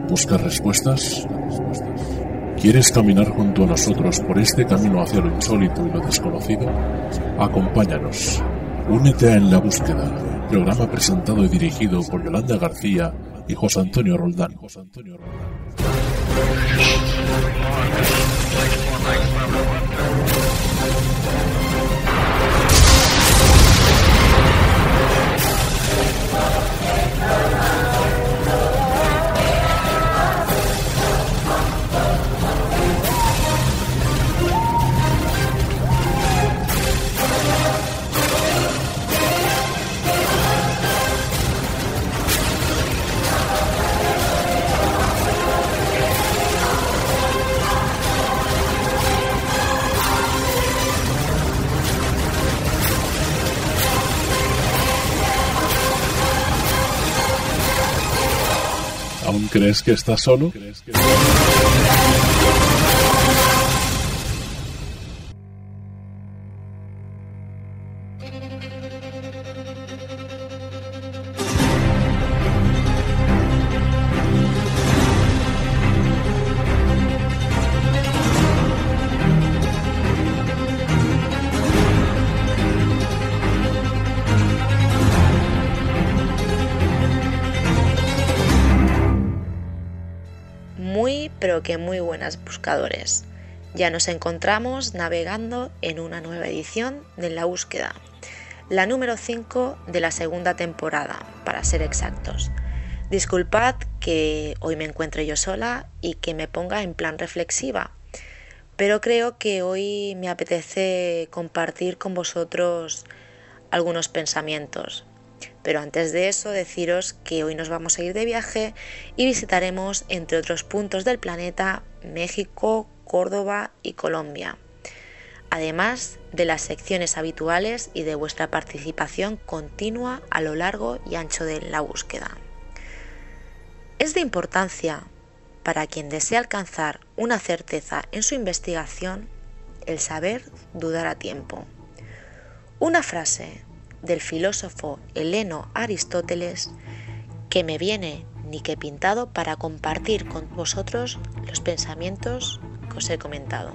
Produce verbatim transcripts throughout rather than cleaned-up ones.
¿Buscas respuestas? ¿Quieres caminar junto a nosotros por este camino hacia lo insólito y lo desconocido? Acompáñanos. Únete a En la Búsqueda, programa presentado y dirigido por Yolanda García y José Antonio Roldán. ¿Aún crees que estás solo? Pero que muy buenas buscadores. Ya nos encontramos navegando en una nueva edición de En la Búsqueda, la número cinco de la segunda temporada, para ser exactos. Disculpad que hoy me encuentre yo sola y que me ponga en plan reflexiva, pero creo que hoy me apetece compartir con vosotros algunos pensamientos. Pero antes de eso, deciros que hoy nos vamos a ir de viaje y visitaremos, entre otros puntos del planeta, México, Córdoba y Colombia. Además de las secciones habituales y de vuestra participación continua a lo largo y ancho de la búsqueda. Es de importancia para quien desea alcanzar una certeza en su investigación el saber dudar a tiempo. Una frase del filósofo heleno Aristóteles que me viene ni que pintado para compartir con vosotros los pensamientos que os he comentado.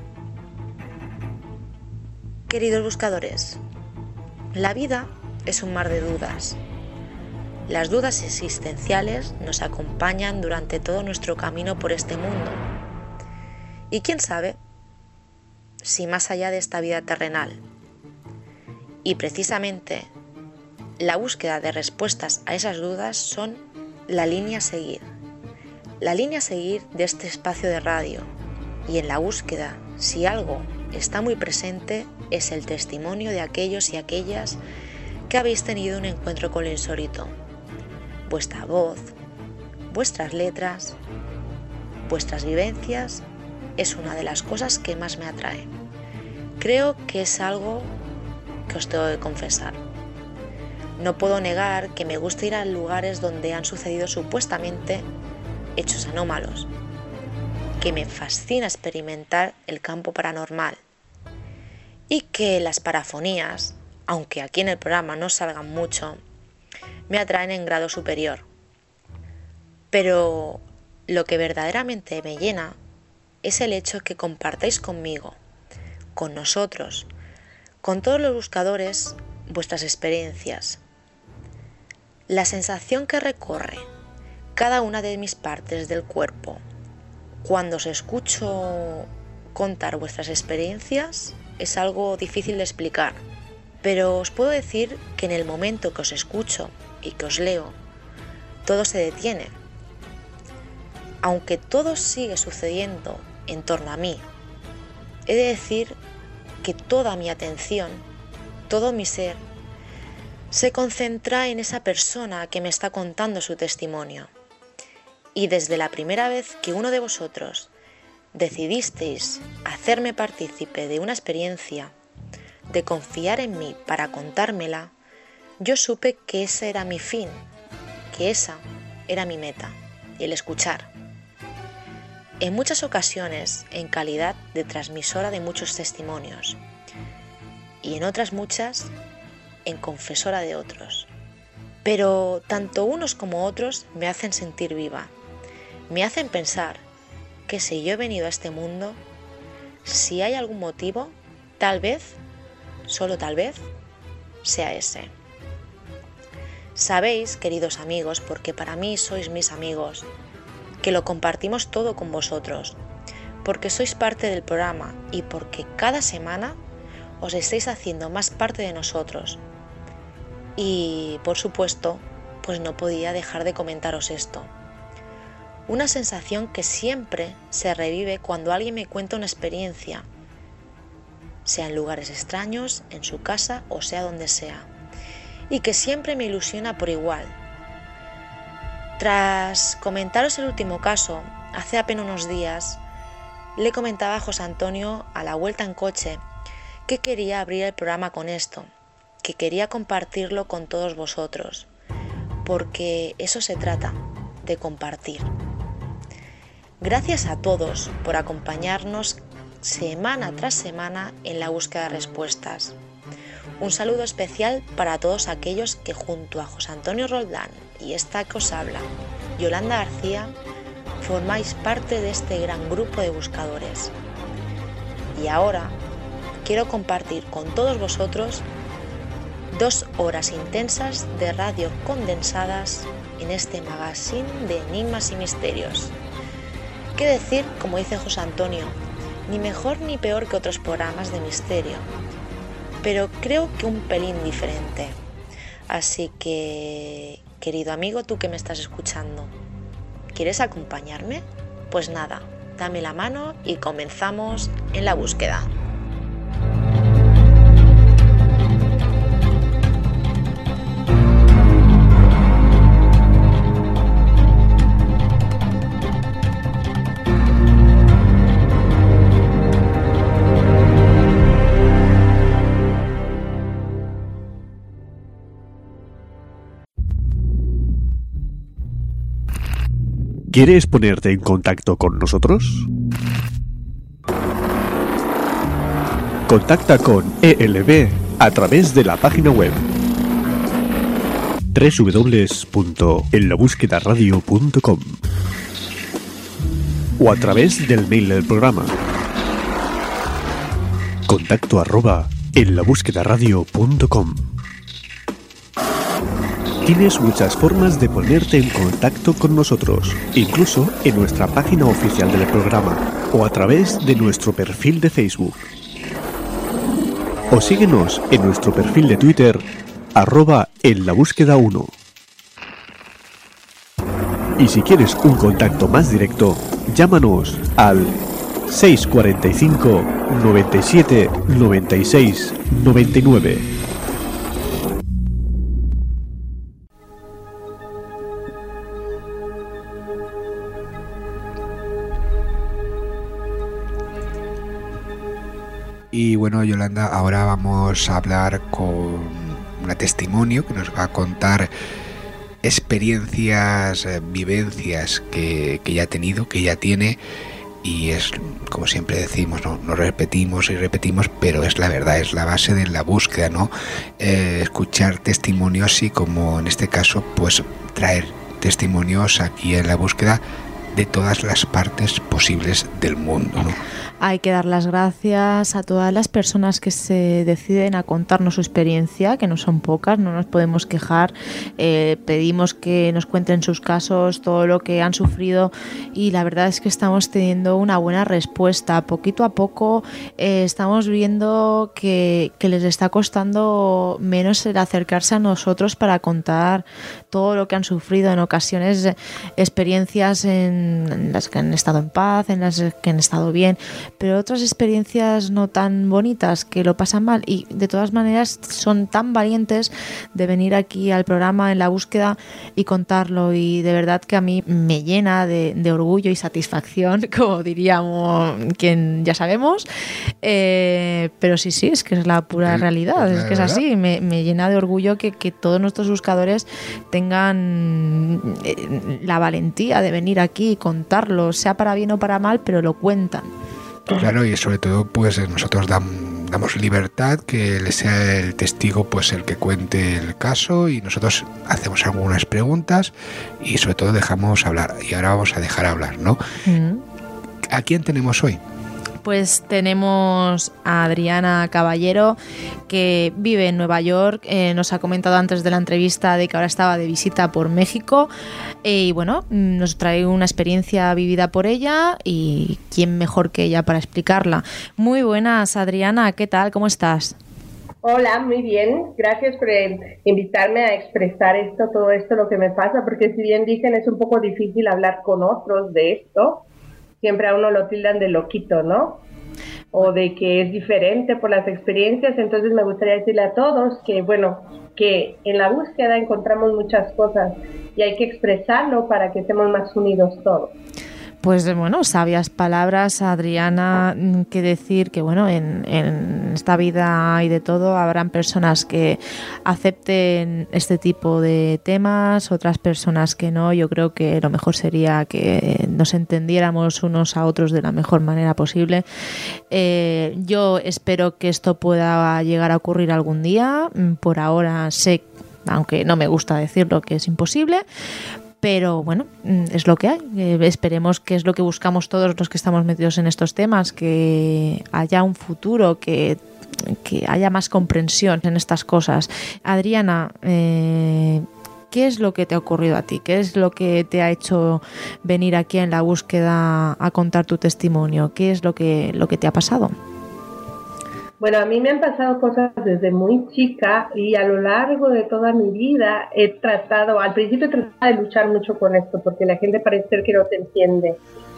Queridos buscadores, la vida es un mar de dudas. Las dudas existenciales nos acompañan durante todo nuestro camino por este mundo. Y quién sabe si más allá de esta vida terrenal. Y precisamente la búsqueda de respuestas a esas dudas son la línea a seguir. La línea a seguir de este espacio de radio. Y en la búsqueda, si algo está muy presente, es el testimonio de aquellos y aquellas que habéis tenido un encuentro con lo insólito. Vuestra voz, vuestras letras, vuestras vivencias es una de las cosas que más me atrae. Creo que es algo que os tengo que confesar. No puedo negar que me gusta ir a lugares donde han sucedido supuestamente hechos anómalos, que me fascina experimentar el campo paranormal y que las parafonías, aunque aquí en el programa no salgan mucho, me atraen en grado superior. Pero lo que verdaderamente me llena es el hecho que compartáis conmigo, con nosotros, con todos los buscadores, vuestras experiencias. La sensación que recorre cada una de mis partes del cuerpo cuando os escucho contar vuestras experiencias es algo difícil de explicar, pero os puedo decir que en el momento que os escucho y que os leo, todo se detiene. Aunque todo sigue sucediendo en torno a mí, he de decir que toda mi atención, todo mi ser, se concentra en esa persona que me está contando su testimonio. Y desde la primera vez que uno de vosotros decidisteis hacerme partícipe de una experiencia, de confiar en mí para contármela, yo supe que ese era mi fin, que esa era mi meta, el escuchar. En muchas ocasiones en calidad de transmisora de muchos testimonios y en otras muchas en confesora de otros. Pero tanto unos como otros me hacen sentir viva, me hacen pensar que si yo he venido a este mundo, si hay algún motivo, tal vez, solo tal vez, sea ese. Sabéis, queridos amigos, porque para mí sois mis amigos, que lo compartimos todo con vosotros, porque sois parte del programa y porque cada semana os estáis haciendo más parte de nosotros. Y, por supuesto, pues no podía dejar de comentaros esto. Una sensación que siempre se revive cuando alguien me cuenta una experiencia, sea en lugares extraños, en su casa o sea donde sea, y que siempre me ilusiona por igual. Tras comentaros el último caso, hace apenas unos días, le comentaba a José Antonio a la vuelta en coche que quería abrir el programa con esto, que quería compartirlo con todos vosotros, porque eso se trata, de compartir. Gracias a todos por acompañarnos semana tras semana en la búsqueda de respuestas. Un saludo especial para todos aquellos que junto a José Antonio Roldán y esta que os habla, Yolanda García, formáis parte de este gran grupo de buscadores. Y ahora quiero compartir con todos vosotros dos horas intensas de radio condensadas en este magazine de enigmas y misterios. ¿Qué decir, como dice José Antonio, ni mejor ni peor que otros programas de misterio, pero creo que un pelín diferente. Así que, querido amigo, tú que me estás escuchando, ¿quieres acompañarme? Pues nada, dame la mano y comenzamos en la búsqueda. ¿Quieres ponerte en contacto con nosotros? Contacta con E L B a través de la página web doble u doble u doble u punto en la búsqueda radio punto com o a través del mail del programa contacto arroba en la búsqueda radio punto com. Tienes muchas formas de ponerte en contacto con nosotros, incluso en nuestra página oficial del programa o a través de nuestro perfil de Facebook. O síguenos en nuestro perfil de Twitter, arroba en la búsqueda uno. Y si quieres un contacto más directo, llámanos al seis cuarenta y cinco, noventa y siete, noventa y seis, noventa y nueve. Y bueno, Yolanda, ahora vamos a hablar con una testimonio que nos va a contar experiencias, eh, vivencias que, que ya ha tenido, que ya tiene, y es, como siempre decimos, no, no repetimos y repetimos, pero es la verdad, es la base de la búsqueda, ¿no? Eh, escuchar testimonios y, como en este caso, pues traer testimonios aquí en la búsqueda de todas las partes posibles del mundo, ¿no? Hay que dar las gracias a todas las personas que se deciden a contarnos su experiencia, que no son pocas, no nos podemos quejar. Eh, pedimos que nos cuenten sus casos, todo lo que han sufrido, y la verdad es que estamos teniendo una buena respuesta. Poquito a poco eh, estamos viendo que, que les está costando menos el acercarse a nosotros para contar todo lo que han sufrido. En ocasiones experiencias en, en las que han estado en paz, en las que han estado bien, pero otras experiencias no tan bonitas, que lo pasan mal, y de todas maneras son tan valientes de venir aquí al programa En la Búsqueda y contarlo, y de verdad que a mí me llena de, de orgullo y satisfacción, como diríamos quien ya sabemos, eh, pero sí, sí, es que es la pura realidad, es que es así, me, me llena de orgullo que, que todos nuestros buscadores tengan la valentía de venir aquí y contarlo, sea para bien o para mal, pero lo cuentan. Claro, y sobre todo, pues nosotros damos damos libertad, que le sea el testigo pues el que cuente el caso, y nosotros hacemos algunas preguntas y sobre todo dejamos hablar. Y ahora vamos a dejar hablar, ¿no? Mm. ¿A quién tenemos hoy? Pues tenemos a Adriana Caballero, que vive en Nueva York. Eh, nos ha comentado antes de la entrevista de que ahora estaba de visita por México. Eh, y bueno, nos trae una experiencia vivida por ella, y quién mejor que ella para explicarla. Muy buenas, Adriana, ¿qué tal? ¿Cómo estás? Hola, muy bien. Gracias por invitarme a expresar esto, todo esto, lo que me pasa, porque si bien dicen es un poco difícil hablar con otros de esto, siempre a uno lo tildan de loquito, ¿no? O de que es diferente por las experiencias. Entonces me gustaría decirle a todos que, bueno, que en la búsqueda encontramos muchas cosas y hay que expresarlo para que estemos más unidos todos. Pues bueno, sabias palabras, Adriana, que decir que bueno, en, en esta vida hay de todo, habrán personas que acepten este tipo de temas, otras personas que no. Yo creo que lo mejor sería que nos entendiéramos unos a otros de la mejor manera posible. Eh, yo espero que esto pueda llegar a ocurrir algún día. Por ahora sé, aunque no me gusta decirlo, que es imposible. Pero bueno, es lo que hay. Eh, esperemos que es lo que buscamos todos los que estamos metidos en estos temas, que haya un futuro, que, que haya más comprensión en estas cosas. Adriana, eh, ¿qué es lo que te ha ocurrido a ti? ¿Qué es lo que te ha hecho venir aquí en la búsqueda a contar tu testimonio? ¿Qué es lo que, lo que te ha pasado? Bueno, a mí me han pasado cosas desde muy chica, y a lo largo de toda mi vida he tratado, al principio trataba de luchar mucho con esto, porque la gente parece ser que no te entiende.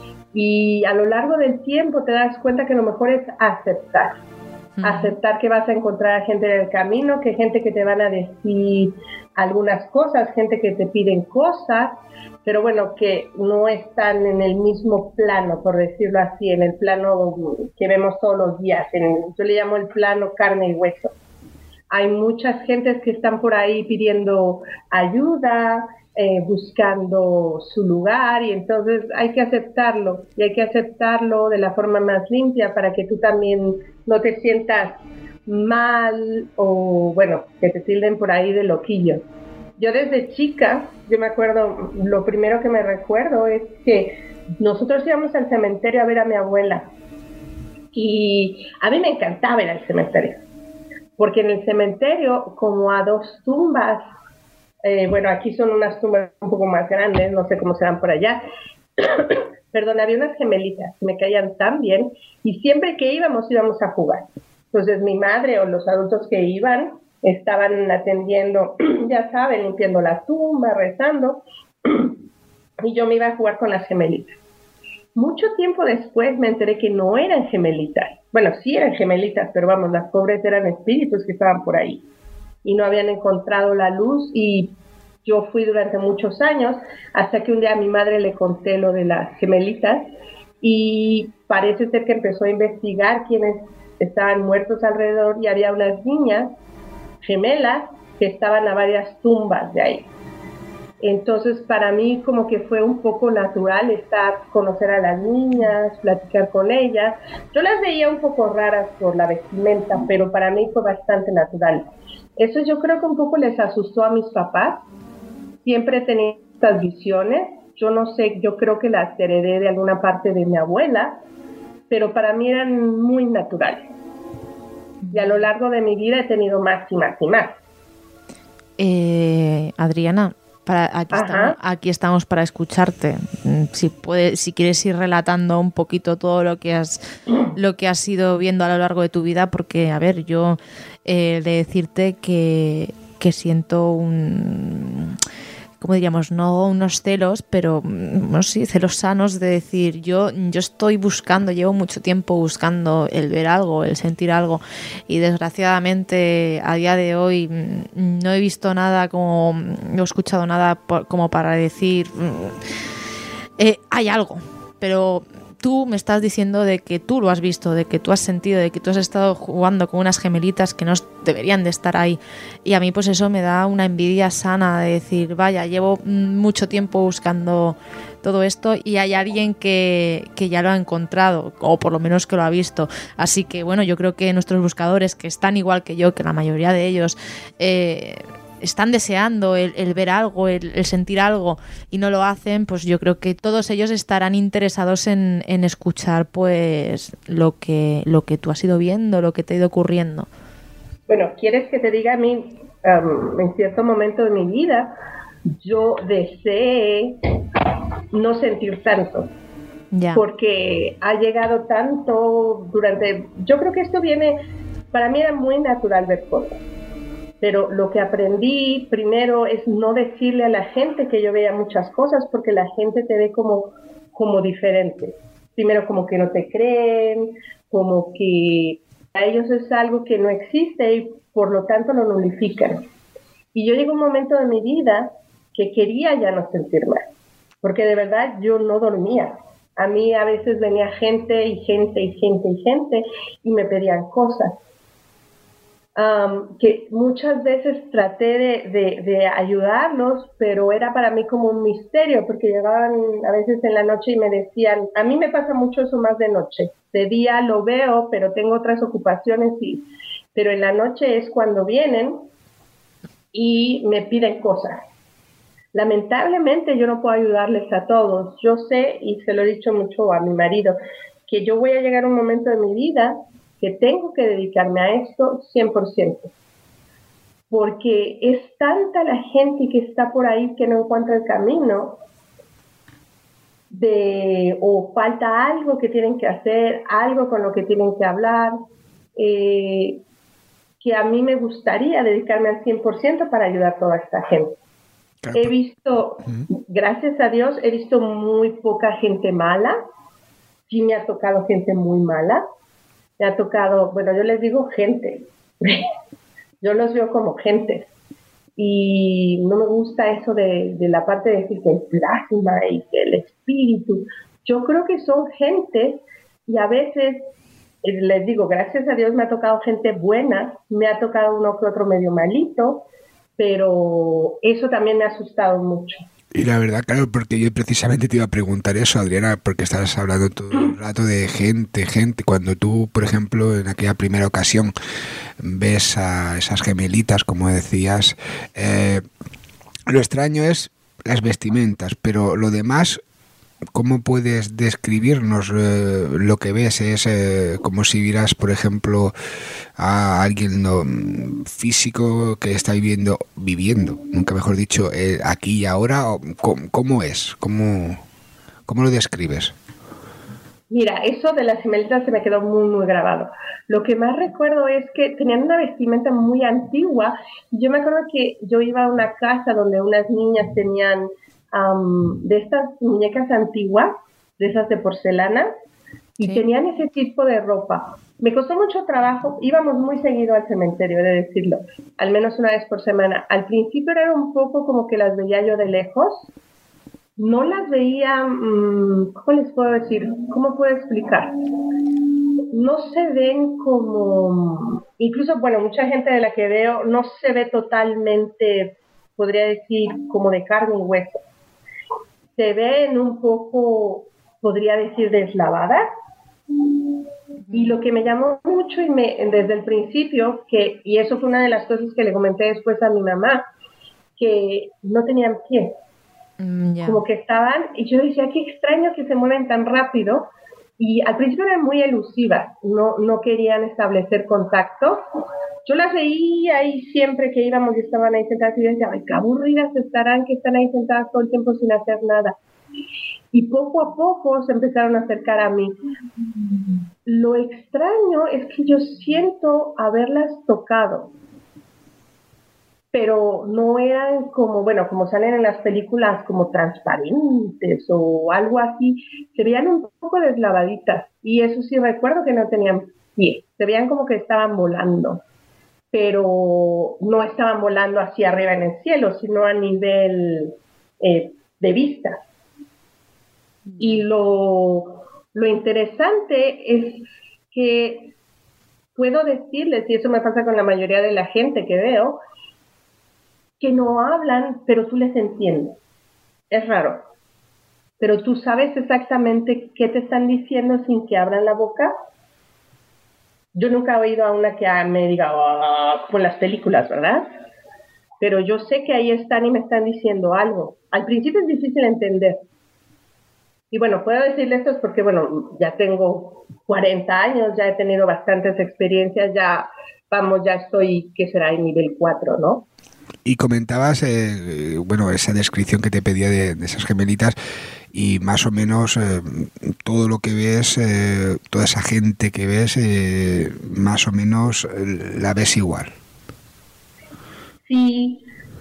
Y a lo largo del tiempo te das cuenta que lo mejor es aceptar. Uh-huh. Aceptar que vas a encontrar a gente en el camino, que gente que te van a decir algunas cosas, gente que te piden cosas, pero bueno, que no están en el mismo plano, por decirlo así, en el plano que vemos todos los días. En, yo le llamo el plano carne y hueso. Hay muchas gentes que están por ahí pidiendo ayuda, eh, buscando su lugar, y entonces hay que aceptarlo, y hay que aceptarlo de la forma más limpia para que tú también no te sientas mal, o bueno, que te tilden por ahí de loquillo. Yo desde chica, yo me acuerdo, lo primero que me recuerdo es que nosotros íbamos al cementerio a ver a mi abuela, y a mí me encantaba ir al cementerio, porque en el cementerio, como a dos tumbas, eh, bueno, aquí son unas tumbas un poco más grandes, no sé cómo serán por allá, perdón, había unas gemelitas que me caían tan bien, y siempre que íbamos, íbamos a jugar. Entonces mi madre o los adultos que iban estaban atendiendo, ya saben, limpiando la tumba, rezando, y yo me iba a jugar con las gemelitas. Mucho tiempo después me enteré que no eran gemelitas. Bueno, sí eran gemelitas, pero vamos, las pobres eran espíritus que estaban por ahí y no habían encontrado la luz. Y yo fui durante muchos años, hasta que un día a mi madre le conté lo de las gemelitas, y parece ser que empezó a investigar quiénes estaban muertos alrededor, y había unas niñas gemelas que estaban a varias tumbas de ahí. Entonces para mí como que fue un poco natural estar, conocer a las niñas, platicar con ellas. Yo las veía un poco raras por la vestimenta, pero para mí fue bastante natural. Eso yo creo que un poco les asustó a mis papás. Siempre tenía estas visiones. Yo no sé, yo creo que las heredé de alguna parte de mi abuela, pero para mí eran muy naturales. Y a lo largo de mi vida he tenido más y más y más. Eh, Adriana, para, aquí, estamos, aquí estamos para escucharte. Si puedes, si quieres ir relatando un poquito todo lo que has, lo que has ido viendo a lo largo de tu vida, porque, a ver, yo eh, de decirte que, que siento un... como diríamos, no unos celos, pero no sé, celos sanos de decir, yo, yo estoy buscando, llevo mucho tiempo buscando el ver algo, el sentir algo, y desgraciadamente a día de hoy no he visto nada, como no he escuchado nada por, como para decir eh, hay algo, pero tú me estás diciendo de que tú lo has visto, de que tú has sentido, de que tú has estado jugando con unas gemelitas que no deberían de estar ahí. Y a mí pues eso me da una envidia sana de decir, vaya, llevo mucho tiempo buscando todo esto y hay alguien que, que ya lo ha encontrado, o por lo menos que lo ha visto. Así que bueno, yo creo que nuestros buscadores, que están igual que yo, que la mayoría de ellos, eh, están deseando el, el ver algo, el, el sentir algo y no lo hacen, pues yo creo que todos ellos estarán interesados en, en escuchar pues lo que, lo que tú has ido viendo, lo que te ha ido ocurriendo. Bueno, ¿quieres que te diga a mí, um, en cierto momento de mi vida, yo deseé no sentir tanto? Ya. Porque ha llegado tanto durante... Yo creo que esto viene... Para mí era muy natural ver cosas. Pero lo que aprendí primero es no decirle a la gente que yo veía muchas cosas, porque la gente te ve como, como diferente. Primero como que no te creen, como que a ellos es algo que no existe y por lo tanto lo nulifican. Y yo llegué a un momento de mi vida que quería ya no sentir mal, porque de verdad yo no dormía. A mí a veces venía gente y gente y gente y gente y me pedían cosas. Um, que muchas veces traté de, de, de ayudarlos, pero era para mí como un misterio, porque llegaban a veces en la noche y me decían, a mí me pasa mucho eso más de noche, de día lo veo, pero tengo otras ocupaciones, y, pero en la noche es cuando vienen y me piden cosas. Lamentablemente yo no puedo ayudarles a todos. Yo sé, y se lo he dicho mucho a mi marido, que yo voy a llegar a un momento de mi vida que tengo que dedicarme a esto cien por ciento, porque es tanta la gente que está por ahí que no encuentra el camino de, o falta algo que tienen que hacer, algo con lo que tienen que hablar, eh, que a mí me gustaría dedicarme al cien por ciento para ayudar a toda esta gente. Claro. He visto, gracias a Dios, he visto muy poca gente mala. Sí me ha tocado gente muy mala. Me ha tocado, bueno, yo les digo gente, yo los veo como gente, y no me gusta eso de, de la parte de decir que el plasma y que el espíritu. Yo creo que son gente, y a veces, les digo, gracias a Dios me ha tocado gente buena, me ha tocado uno que otro medio malito, pero eso también me ha asustado mucho. Y la verdad, claro, porque yo precisamente te iba a preguntar eso, Adriana, porque estabas hablando todo el rato de gente, gente. Cuando tú, por ejemplo, en aquella primera ocasión ves a esas gemelitas, como decías, eh, lo extraño es las vestimentas, pero lo demás, ¿cómo puedes describirnos eh, lo que ves? Es eh, como si vieras, por ejemplo, a alguien no, físico que está viviendo, viviendo, nunca mejor dicho, eh, aquí y ahora. ¿Cómo, cómo es? ¿Cómo, ¿Cómo lo describes? Mira, eso de las gemelitas se me quedó muy, muy grabado. Lo que más recuerdo es que tenían una vestimenta muy antigua. Yo me acuerdo que yo iba a una casa donde unas niñas tenían Um, de estas muñecas antiguas, de esas de porcelana, y sí, tenían ese tipo de ropa. Me costó mucho trabajo, íbamos muy seguido al cementerio, he de decirlo, al menos una vez por semana. Al principio era un poco como que las veía yo de lejos, no las veía, um, ¿cómo les puedo decir? ¿Cómo puedo explicar? No se ven como, incluso, bueno, mucha gente de la que veo no se ve totalmente, podría decir, como de carne y hueso. Se ven un poco, podría decir, deslavadas. Y lo que me llamó mucho y me, desde el principio, que, y eso fue una de las cosas que le comenté después a mi mamá, que no tenían pie. Mm, yeah. Como que estaban, y yo decía, qué extraño que se mueven tan rápido. Y al principio eran muy elusivas, no, no querían establecer contacto. Yo las veía ahí siempre que íbamos y estaban ahí sentadas y decía, ay, qué aburridas estarán, que están ahí sentadas todo el tiempo sin hacer nada. Y poco a poco se empezaron a acercar a mí. Lo extraño es que yo siento haberlas tocado, pero no eran como, bueno, como salen en las películas, como transparentes o algo así. Se veían un poco deslavaditas, y eso sí recuerdo que no tenían pie. Se veían como que estaban volando, pero no estaban volando hacia arriba en el cielo, sino a nivel eh, de vista. Y lo, lo interesante es que puedo decirles, y eso me pasa con la mayoría de la gente que veo, que no hablan, pero tú les entiendes. Es raro. pero tú sabes exactamente qué te están diciendo sin que abran la boca. Yo nunca he oído a una que me diga, oh, con las películas, ¿verdad? Pero yo sé que ahí están y me están diciendo algo. Al principio es difícil entender. Y bueno, puedo decirles esto porque, bueno, ya tengo cuarenta años, ya he tenido bastantes experiencias, ya, vamos, ya estoy, ¿qué será? En nivel cuatro, ¿no? Y comentabas, eh, bueno, esa descripción que te pedía de, de esas gemelitas y más o menos eh, todo lo que ves, eh, toda esa gente que ves, eh, más o menos eh, la ves igual. Sí,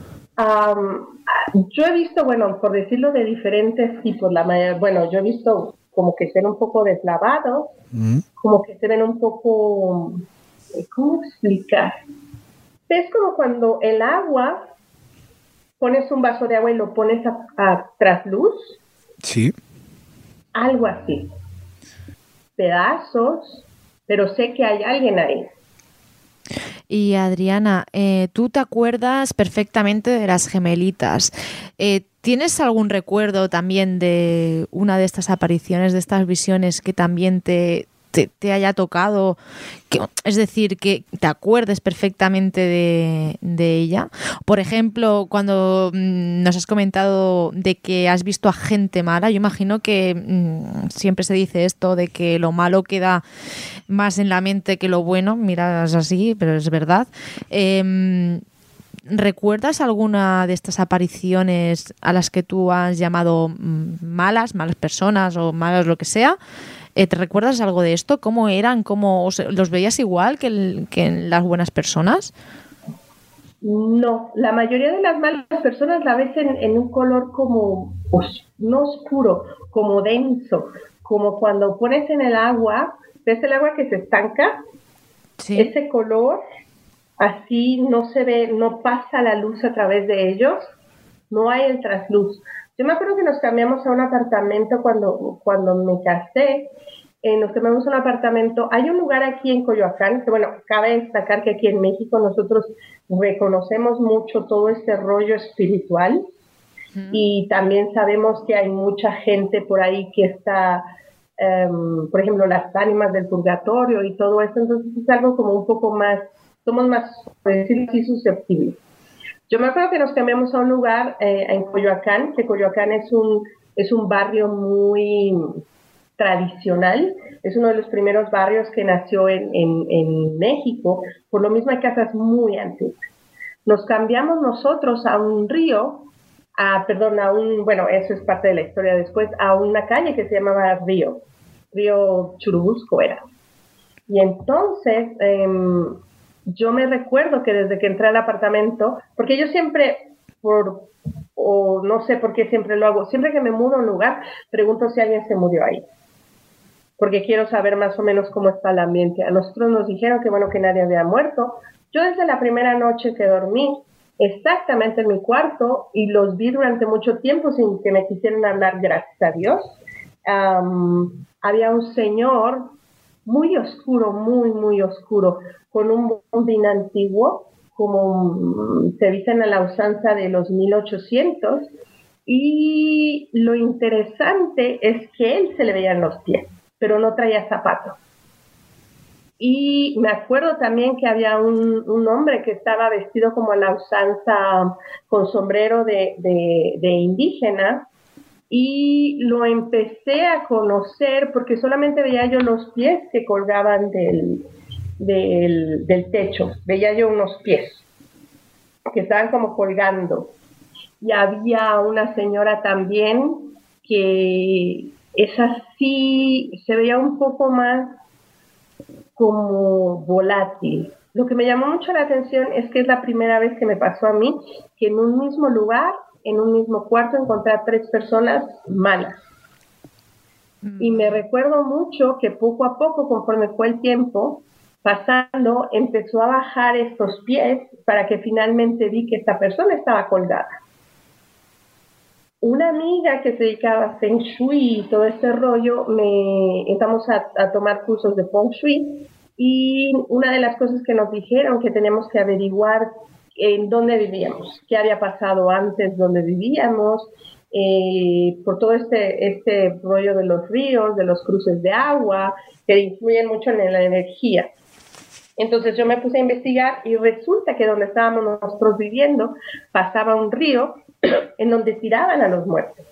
um, yo he visto, bueno, por decirlo de diferentes tipos, la mayor, bueno, yo he visto como que se ven un poco deslavados, mm. como que se ven un poco, ¿cómo explicar? Es como cuando el agua, pones un vaso de agua y lo pones a, a trasluz. Sí. Algo así. Pedazos, pero sé que hay alguien ahí. Y Adriana, eh, tú te acuerdas perfectamente de las gemelitas. Eh, ¿Tienes algún recuerdo también de una de estas apariciones, de estas visiones que también te, te, te haya tocado? Que, es decir, que te acuerdes perfectamente de, de ella. Por ejemplo, cuando mmm, nos has comentado de que has visto a gente mala, yo imagino que mmm, siempre se dice esto de que lo malo queda más en la mente que lo bueno. Miras así, pero es verdad. Eh, ¿Recuerdas alguna de estas apariciones a las que tú has llamado malas, malas personas o malas lo que sea? Eh, ¿Te recuerdas algo de esto? ¿Cómo eran? ¿Cómo los veías igual que, el, que las buenas personas? No, la mayoría de las malas personas la ves en, en un color como, os, no oscuro, como denso, como cuando pones en el agua, ¿ves el agua que se estanca? Sí. Ese color, así no se ve, no pasa la luz a través de ellos, no hay el trasluz. Yo me acuerdo que nos cambiamos a un apartamento cuando, cuando me casé, eh, nos cambiamos a un apartamento. Hay un lugar aquí en Coyoacán, que bueno, cabe destacar que aquí en México nosotros reconocemos mucho todo este rollo espiritual uh-huh. y también sabemos que hay mucha gente por ahí que está, um, por ejemplo, las ánimas del purgatorio y todo eso, entonces es algo como un poco más, somos más, por decirlo así, susceptibles. Yo me acuerdo que nos cambiamos a un lugar eh, en Coyoacán, que Coyoacán es un, es un barrio muy tradicional, es uno de los primeros barrios que nació en, en, en México, por lo mismo hay casas muy antiguas. Nos cambiamos nosotros a un río, a, perdón, a un, bueno, eso es parte de la historia después, a una calle que se llamaba Río, Río Churubusco era. Y entonces... Eh, yo me recuerdo que desde que entré al apartamento, porque yo siempre, por, o no sé por qué siempre lo hago, siempre que me mudo a un lugar, pregunto si alguien se murió ahí, porque quiero saber más o menos cómo está el ambiente. A nosotros nos dijeron que bueno, que nadie había muerto. Yo desde la primera noche que dormí, exactamente en mi cuarto, y los vi durante mucho tiempo sin que me quisieran hablar, gracias a Dios, um, había un señor muy oscuro, muy, muy oscuro, con un bombín antiguo, como se dice en la usanza de los mil ochocientos, y lo interesante es que él se le veían los pies, pero no traía zapatos. Y me acuerdo también que había un, un hombre que estaba vestido como a la usanza, con sombrero de, de, de indígena, y lo empecé a conocer porque solamente veía yo los pies que colgaban del, del, del techo, veía yo unos pies que estaban como colgando, y había una señora también que es así, se veía un poco más como volátil. Lo que me llamó mucho la atención es que es la primera vez que me pasó a mí que en un mismo lugar, en un mismo cuarto, encontré a tres personas malas. Mm. Y me recuerdo mucho que poco a poco, conforme fue el tiempo pasando, empezó a bajar estos pies para que finalmente vi que esta persona estaba colgada. Una amiga que se dedicaba a Feng Shui y todo este rollo, me empezamos a, a tomar cursos de Feng Shui, y una de las cosas que nos dijeron que teníamos que averiguar en dónde vivíamos, qué había pasado antes donde vivíamos, eh, por todo este, este rollo de los ríos, de los cruces de agua, que influyen mucho en la energía. Entonces yo me puse a investigar y resulta que donde estábamos nosotros viviendo pasaba un río en donde tiraban a los muertos.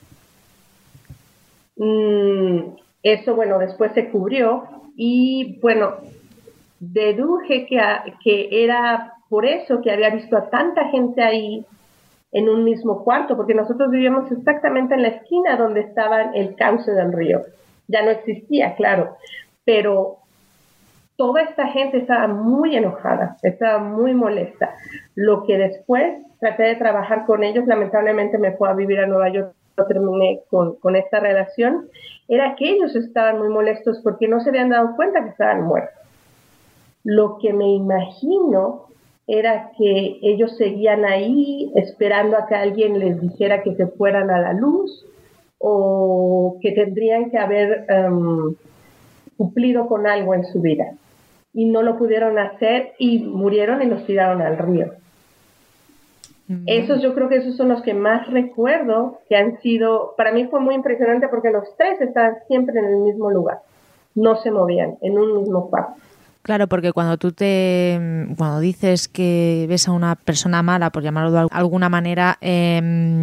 Mm, eso, bueno, después se cubrió y, bueno, deduje que, a, que era por eso que había visto a tanta gente ahí en un mismo cuarto, porque nosotros vivíamos exactamente en la esquina donde estaba el cauce del río. Ya no existía, claro, pero toda esta gente estaba muy enojada, estaba muy molesta. Lo que después traté de trabajar con ellos, lamentablemente me fui a vivir a Nueva York, no terminé con, con esta relación, era que ellos estaban muy molestos porque no se habían dado cuenta que estaban muertos. Lo que me imagino era que ellos seguían ahí esperando a que alguien les dijera que se fueran a la luz o que tendrían que haber um, cumplido con algo en su vida. Y no lo pudieron hacer y murieron y los tiraron al río. Mm. Esos yo creo que esos son los que más recuerdo, que han sido, para mí fue muy impresionante porque los tres estaban siempre en el mismo lugar, no se movían, en un mismo cuarto. Claro, porque cuando tú te, cuando dices que ves a una persona mala, por llamarlo de alguna manera, eh,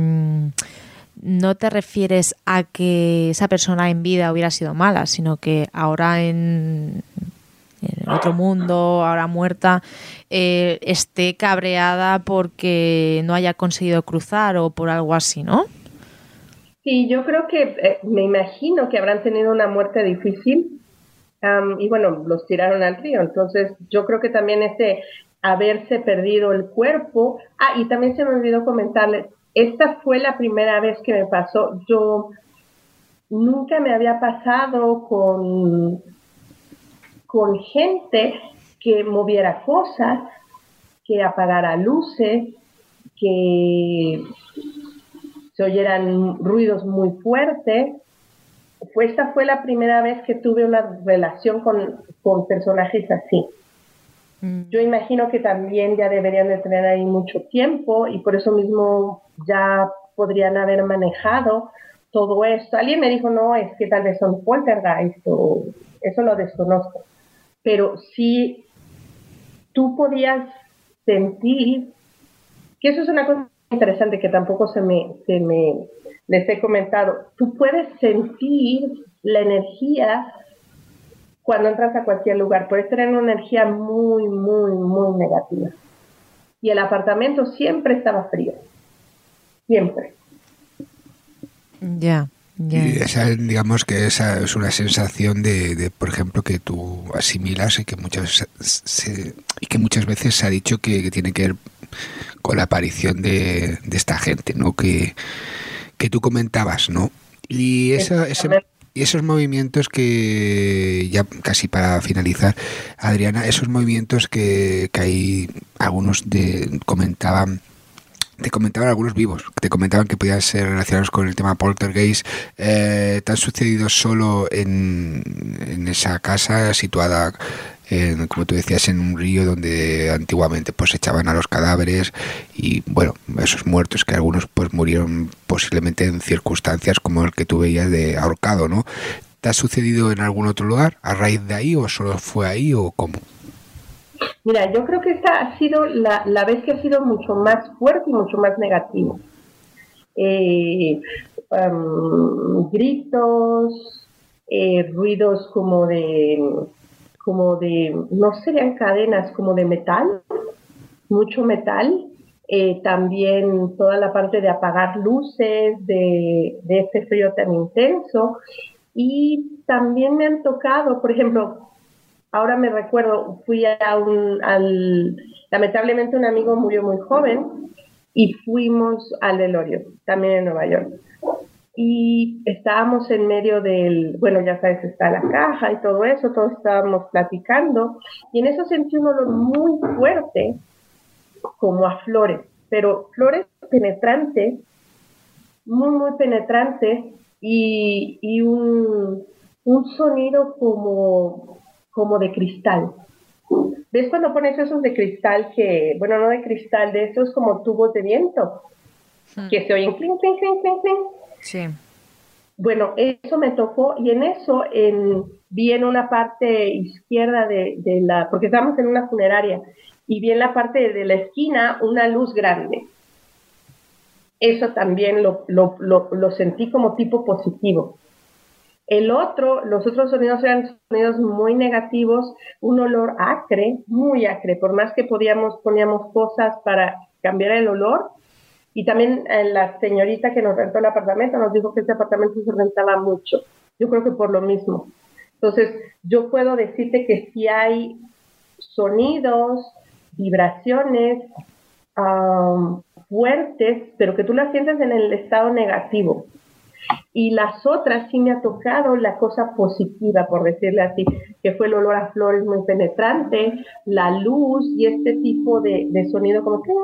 no te refieres a que esa persona en vida hubiera sido mala, sino que ahora en, en otro mundo, ahora muerta, eh, esté cabreada porque no haya conseguido cruzar o por algo así, ¿no? Sí, yo creo que, eh, me imagino que habrán tenido una muerte difícil. Um, y bueno, los tiraron al río, entonces yo creo que también ese haberse perdido el cuerpo, ah, y también se me olvidó comentarles, esta fue la primera vez que me pasó, yo nunca me había pasado con, con gente que moviera cosas, que apagara luces, que se oyeran ruidos muy fuertes. Esta fue la primera vez que tuve una relación con, con personajes así. Mm. Yo imagino que también ya deberían de tener ahí mucho tiempo y por eso mismo ya podrían haber manejado todo esto. Alguien me dijo, no, es que tal vez son poltergeist o eso lo desconozco. Pero sí, tú podías sentir, que eso es una cosa interesante que tampoco se me... Se me les he comentado, tú puedes sentir la energía cuando entras a cualquier lugar, puedes tener una energía muy, muy, muy negativa. Y el apartamento siempre estaba frío, siempre. Ya, ya. Y esa, digamos que esa es una sensación de, de por ejemplo, que tú asimilas y que muchas se, y que muchas veces se ha dicho que, que tiene que ver con la aparición de, de esta gente, ¿no? Que que tú comentabas, ¿no? Y, esa, ese, y esos movimientos que, ya casi para finalizar, Adriana, esos movimientos que, que hay algunos de, comentaban, te comentaban algunos vivos, te comentaban que podían ser relacionados con el tema poltergeist, eh, ¿te han sucedido solo en, en esa casa situada, en, como tú decías, en un río donde antiguamente pues echaban a los cadáveres y bueno, esos muertos que algunos pues murieron posiblemente en circunstancias como el que tú veías de ahorcado, ¿no? ¿Te ha sucedido en algún otro lugar a raíz de ahí o solo fue ahí o cómo? Mira, yo creo que esta ha sido la, la vez que ha sido mucho más fuerte y mucho más negativo. Eh, um, gritos, eh, ruidos como de... como de, no serían cadenas, como de metal, mucho metal, eh, también toda la parte de apagar luces, de, de este frío tan intenso, y también me han tocado, por ejemplo, ahora me recuerdo, fui a un, al, lamentablemente un amigo murió muy joven, y fuimos al velorio, también en Nueva York. Y estábamos en medio del, bueno, ya sabes, está la caja y todo eso, todos estábamos platicando, y en eso sentí un olor muy fuerte, como a flores, pero flores penetrantes, muy, muy penetrantes, y, y un, un sonido como, como de cristal. ¿Ves cuando pones esos de cristal que, bueno, no de cristal, de esos como tubos de viento, que se oyen clink, clink, clink, clink, clink? Sí. Bueno, eso me tocó, y en eso en, vi en una parte izquierda de, de la, porque estábamos en una funeraria, y vi en la parte de la esquina una luz grande. Eso también lo, lo, lo, lo sentí como tipo positivo. El otro, los otros sonidos eran sonidos muy negativos, un olor acre, muy acre, por más que podíamos, poníamos cosas para cambiar el olor. Y también eh, la señorita que nos rentó el apartamento nos dijo que este apartamento se rentaba mucho. Yo creo que por lo mismo. Entonces, yo puedo decirte que si hay sonidos, vibraciones um, fuertes, pero que tú las sientes en el estado negativo. Y las otras sí me ha tocado la cosa positiva, por decirle así, que fue el olor a flores muy penetrante, la luz y este tipo de, de sonido como que...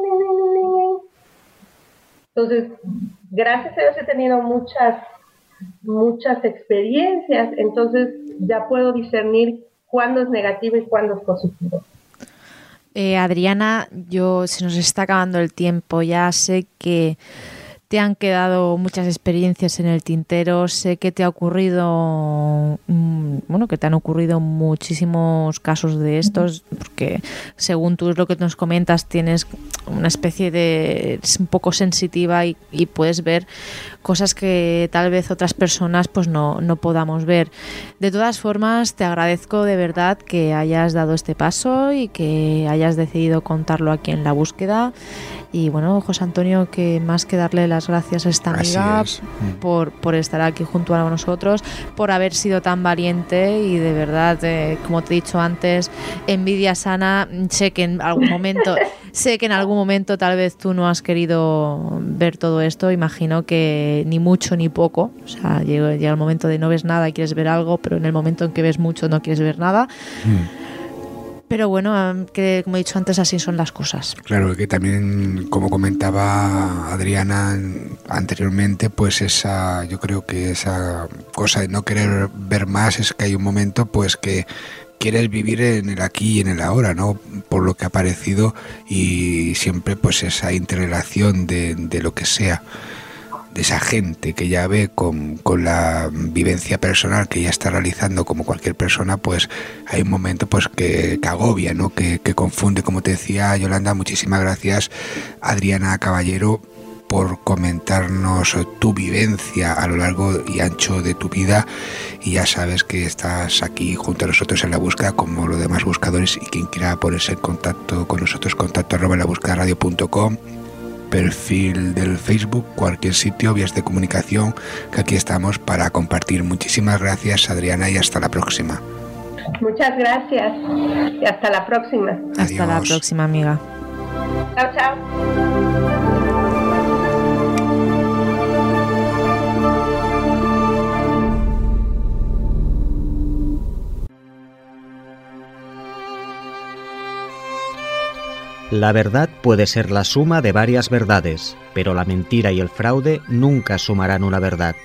Entonces, gracias a Dios he tenido muchas, muchas experiencias, entonces ya puedo discernir cuándo es negativo y cuándo es positivo. Eh, Adriana, yo se nos está acabando el tiempo, ya sé que te han quedado muchas experiencias en el tintero, sé que te ha ocurrido, bueno, que te han ocurrido muchísimos casos de estos, porque según tú lo que nos comentas tienes una especie de, es un poco sensitiva y, y puedes ver cosas que tal vez otras personas pues no, no podamos ver. De todas formas, te agradezco de verdad que hayas dado este paso y que hayas decidido contarlo aquí en La Búsqueda. Y bueno, José Antonio, que más que darle las gracias a esta amiga por, por estar aquí junto a nosotros, por haber sido tan valiente y de verdad, eh, como te he dicho antes, envidia sana. Sé que en algún momento, sé que en algún momento tal vez tú no has querido ver todo esto. Imagino que ni mucho ni poco. O sea, llega, llega el momento de no ves nada y quieres ver algo, pero en el momento en que ves mucho no quieres ver nada. Mm. Pero bueno, que como he dicho antes, así son las cosas. Claro, que también, como comentaba Adriana anteriormente, pues esa, yo creo que esa cosa de no querer ver más es que hay un momento pues que quieres vivir en el aquí y en el ahora, ¿no? Por lo que ha parecido, y siempre pues esa interrelación de, de lo que sea, de esa gente que ya ve con, con la vivencia personal que ya está realizando como cualquier persona, pues hay un momento pues que, que agobia, ¿no? Que, que confunde. Como te decía Yolanda, muchísimas gracias, Adriana Caballero, por comentarnos tu vivencia a lo largo y ancho de tu vida, y ya sabes que estás aquí junto a nosotros en La Búsqueda como los demás buscadores, y quien quiera ponerse en contacto con nosotros, contacto arroba la búsqueda radio punto com, perfil del Facebook, cualquier sitio, vías de comunicación, que aquí estamos para compartir. Muchísimas gracias, Adriana, y hasta la próxima. Muchas gracias y hasta la próxima. Hasta Adiós. La próxima, amiga. Chao, chao. La verdad puede ser la suma de varias verdades, pero la mentira y el fraude nunca sumarán una verdad.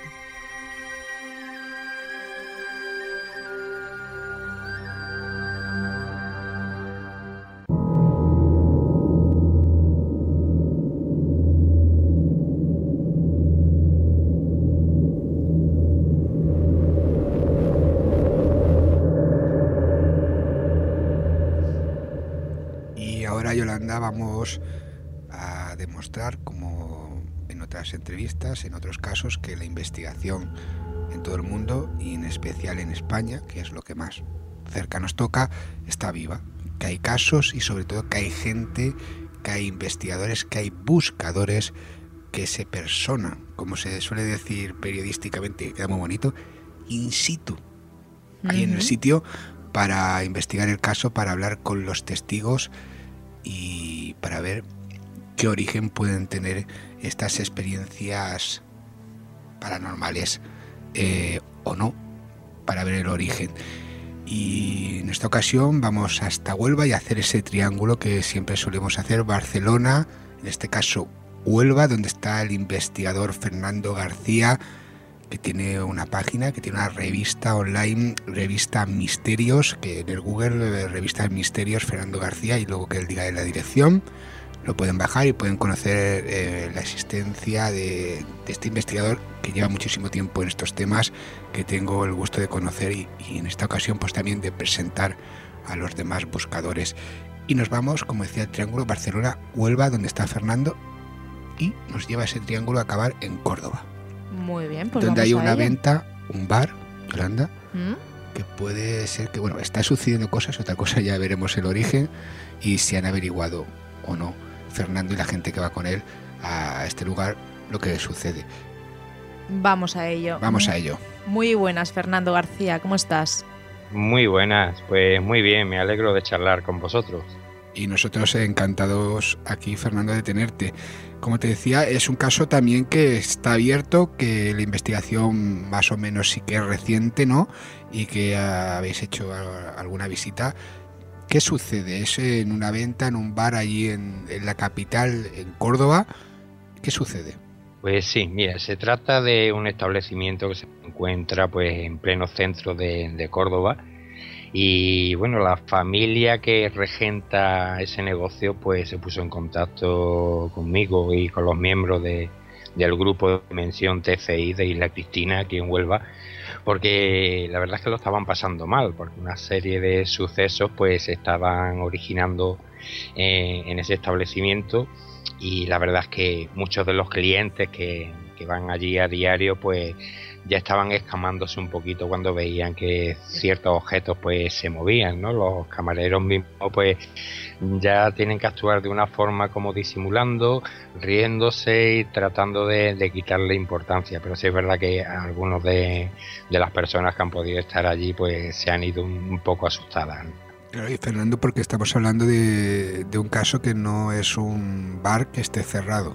Yolanda, vamos a demostrar, como en otras entrevistas, en otros casos, que la investigación en todo el mundo y en especial en España, que es lo que más cerca nos toca, está viva, que hay casos y sobre todo que hay gente, que hay investigadores, que hay buscadores que se personan, como se suele decir periodísticamente, que queda muy bonito, in situ, uh-huh. ahí en el sitio, para investigar el caso, para hablar con los testigos y para ver qué origen pueden tener estas experiencias paranormales eh, o no, para ver el origen. Y en esta ocasión vamos hasta Huelva y hacer ese triángulo que siempre solemos hacer: Barcelona, en este caso Huelva, donde está el investigador Fernando García, que tiene una página, que tiene una revista online, Revista Misterios, que en el Google, Revista Misterios Fernando García, y luego que él diga de la dirección, lo pueden bajar y pueden conocer eh, la existencia de, de este investigador que lleva muchísimo tiempo en estos temas, que tengo el gusto de conocer y, y en esta ocasión pues también de presentar a los demás buscadores. Y nos vamos, como decía, el triángulo Barcelona-Huelva, donde está Fernando, y nos lleva ese triángulo a acabar en Córdoba. Muy bien, pues donde vamos hay a una ello. venta, un bar, Yolanda, ¿Mm? que puede ser que, bueno, está sucediendo cosas, otra cosa ya veremos el origen y si han averiguado o no Fernando y la gente que va con él a este lugar lo que sucede. Vamos a ello. Vamos a ello. Muy buenas, Fernando García, ¿cómo estás? Muy buenas, pues muy bien, me alegro de charlar con vosotros. Y nosotros encantados aquí, Fernando, de tenerte. Como te decía, es un caso también que está abierto, que la investigación más o menos sí que es reciente, ¿no? Y que habéis hecho alguna visita. ¿Qué sucede? ¿Es en una venta, en un bar allí en, en la capital, en Córdoba? ¿Qué sucede? Pues sí, mira, se trata de un establecimiento que se encuentra pues en pleno centro de, de Córdoba y bueno, la familia que regenta ese negocio pues se puso en contacto conmigo y con los miembros de, del grupo de Dimensión T C I de Isla Cristina aquí en Huelva, porque la verdad es que lo estaban pasando mal, porque una serie de sucesos pues se estaban originando eh, en ese establecimiento. Y la verdad es que muchos de los clientes que, que van allí a diario pues ya estaban escamándose un poquito cuando veían que ciertos objetos pues se movían, ¿no? Los camareros mismos pues ya tienen que actuar de una forma como disimulando, riéndose y tratando de, de quitarle importancia, pero sí es verdad que algunos de, de las personas que han podido estar allí pues se han ido un, un poco asustadas, ¿no? Claro, y Fernando, porque estamos hablando de, de un caso que no es un bar que esté cerrado.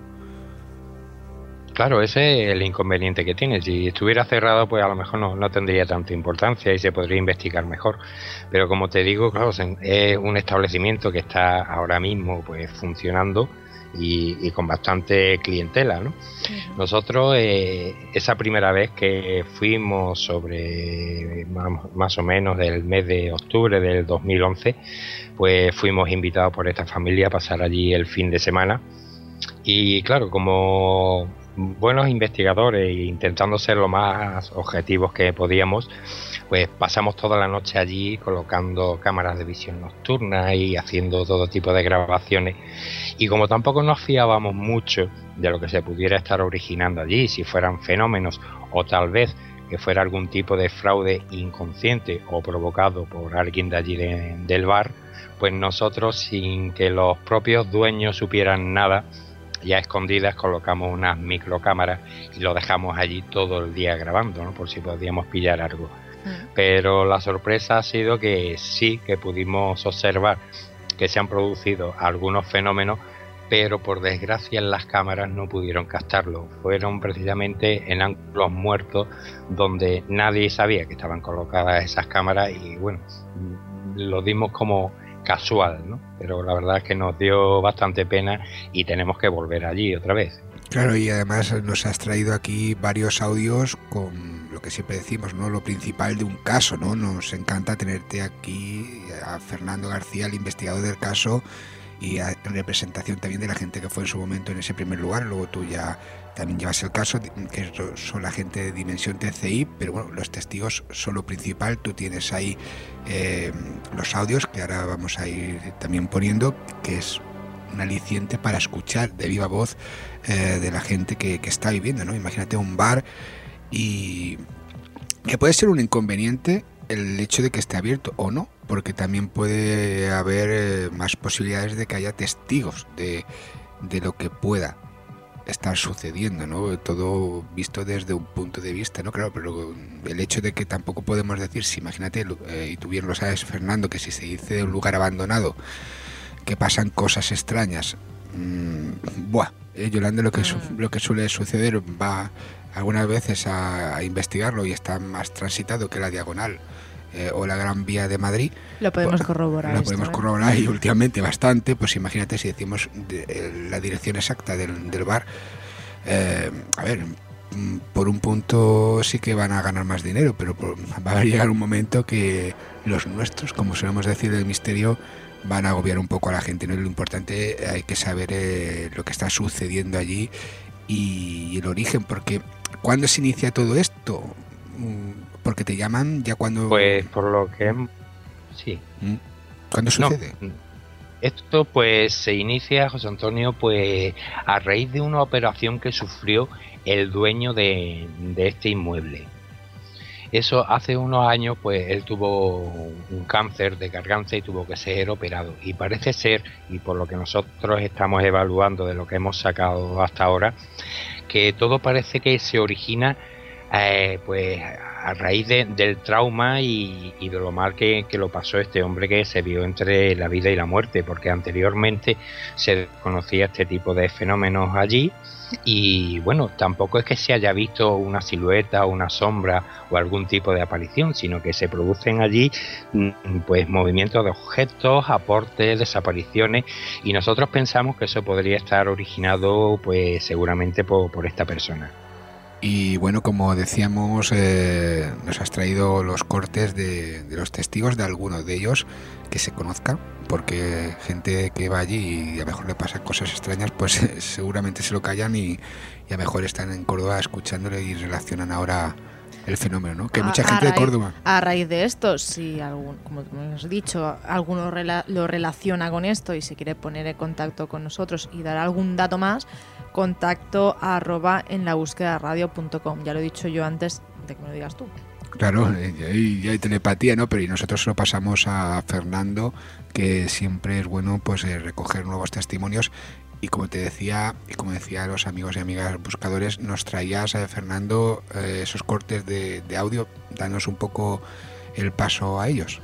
Claro, ese es el inconveniente que tiene. Si estuviera cerrado, pues a lo mejor no, no tendría tanta importancia y se podría investigar mejor. Pero como te digo, claro, es un establecimiento que está ahora mismo pues funcionando y, y con bastante clientela, ¿no? Uh-huh. Nosotros, eh, esa primera vez que fuimos sobre más, más o menos del mes de octubre del dos mil once, pues fuimos invitados por esta familia a pasar allí el fin de semana. Y claro, como buenos investigadores e intentando ser lo más objetivos que podíamos, pues pasamos toda la noche allí colocando cámaras de visión nocturna y haciendo todo tipo de grabaciones. Y como tampoco nos fiábamos mucho de lo que se pudiera estar originando allí, si fueran fenómenos o tal vez que fuera algún tipo de fraude inconsciente o provocado por alguien de allí de, del bar, pues nosotros, sin que los propios dueños supieran nada, ya escondidas colocamos unas microcámaras y lo dejamos allí todo el día grabando, ¿no? Por si podíamos pillar algo. Mm. Pero la sorpresa ha sido que sí que pudimos observar que se han producido algunos fenómenos, pero por desgracia las cámaras no pudieron captarlo. Fueron precisamente en ángulos muertos donde nadie sabía que estaban colocadas esas cámaras y bueno, lo dimos como casual, ¿no? Pero la verdad es que nos dio bastante pena y tenemos que volver allí otra vez. Claro, y además nos has traído aquí varios audios con lo que siempre decimos, ¿no? Lo principal de un caso, ¿no? Nos encanta tenerte aquí a Fernando García, el investigador del caso, y a representación también de la gente que fue en su momento en ese primer lugar. Luego tú ya también llevas el caso, que son la gente de Dimensión T C I, pero bueno, los testigos son lo principal. Tú tienes ahí eh, los audios que ahora vamos a ir también poniendo, que es un aliciente para escuchar de viva voz eh, de la gente que, que está viviendo, ¿no? Imagínate un bar y que puede ser un inconveniente el hecho de que esté abierto o no, porque también puede haber eh, más posibilidades de que haya testigos de, de lo que pueda estar sucediendo, ¿no? Todo visto desde un punto de vista, ¿no? Claro, pero el hecho de que tampoco podemos decir, si imagínate, eh, y tú bien lo sabes, Fernando, que si se dice de un lugar abandonado que pasan cosas extrañas, mmm, buah, eh, Yolanda, lo que, su, lo que suele suceder va algunas veces a, a investigarlo y está más transitado que la diagonal eh, o la Gran Vía de Madrid. Lo podemos corroborar. Lo esto, podemos ¿eh? corroborar y últimamente bastante. Pues imagínate si decimos de, eh, la dirección exacta del, del bar. Eh, a ver, por un punto sí que van a ganar más dinero, pero por, va a llegar un momento que los nuestros, como solemos decir del misterio, van a agobiar un poco a la gente, ¿no? Lo importante, hay que saber eh, lo que está sucediendo allí y, y el origen, porque ¿cuándo se inicia todo esto? Porque te llaman ya cuando... Pues por lo que... Sí. ¿Cuándo sucede? No, esto pues se inicia, José Antonio, pues a raíz de una operación que sufrió el dueño de, de este inmueble. Eso hace unos años, pues él tuvo un cáncer de garganta y tuvo que ser operado. Y parece ser, y por lo que nosotros estamos evaluando de lo que hemos sacado hasta ahora, que todo parece que se origina eh, pues a raíz de, del trauma y, y de lo mal que, que lo pasó este hombre, que se vio entre la vida y la muerte, porque anteriormente se conocía este tipo de fenómenos allí. Y bueno, tampoco es que se haya visto una silueta o una sombra o algún tipo de aparición, sino que se producen allí pues movimientos de objetos, aportes, desapariciones, y nosotros pensamos que eso podría estar originado pues seguramente por, por esta persona. Y bueno, como decíamos, eh, nos has traído los cortes de, de los testigos de algunos de ellos que se conozcan, porque gente que va allí y a lo mejor le pasan cosas extrañas, pues seguramente se lo callan y, y a lo mejor están en Córdoba escuchándole y relacionan ahora el fenómeno, ¿no? Que hay mucha a, gente a raíz, de Córdoba. A raíz de esto, si algún, como hemos dicho, alguno rela, lo relaciona con esto y se quiere poner en contacto con nosotros y dar algún dato más, contacto arroba en la búsqueda radio punto com. Ya lo he dicho yo antes de que me lo digas tú. Claro, ya hay, ya hay telepatía, ¿no? Pero y nosotros se lo pasamos a Fernando, que siempre es bueno pues eh, recoger nuevos testimonios. Y como te decía, y como decía a los amigos y amigas buscadores, nos traías, eh, Fernando, eh, esos cortes de, de audio. Danos un poco el paso a ellos.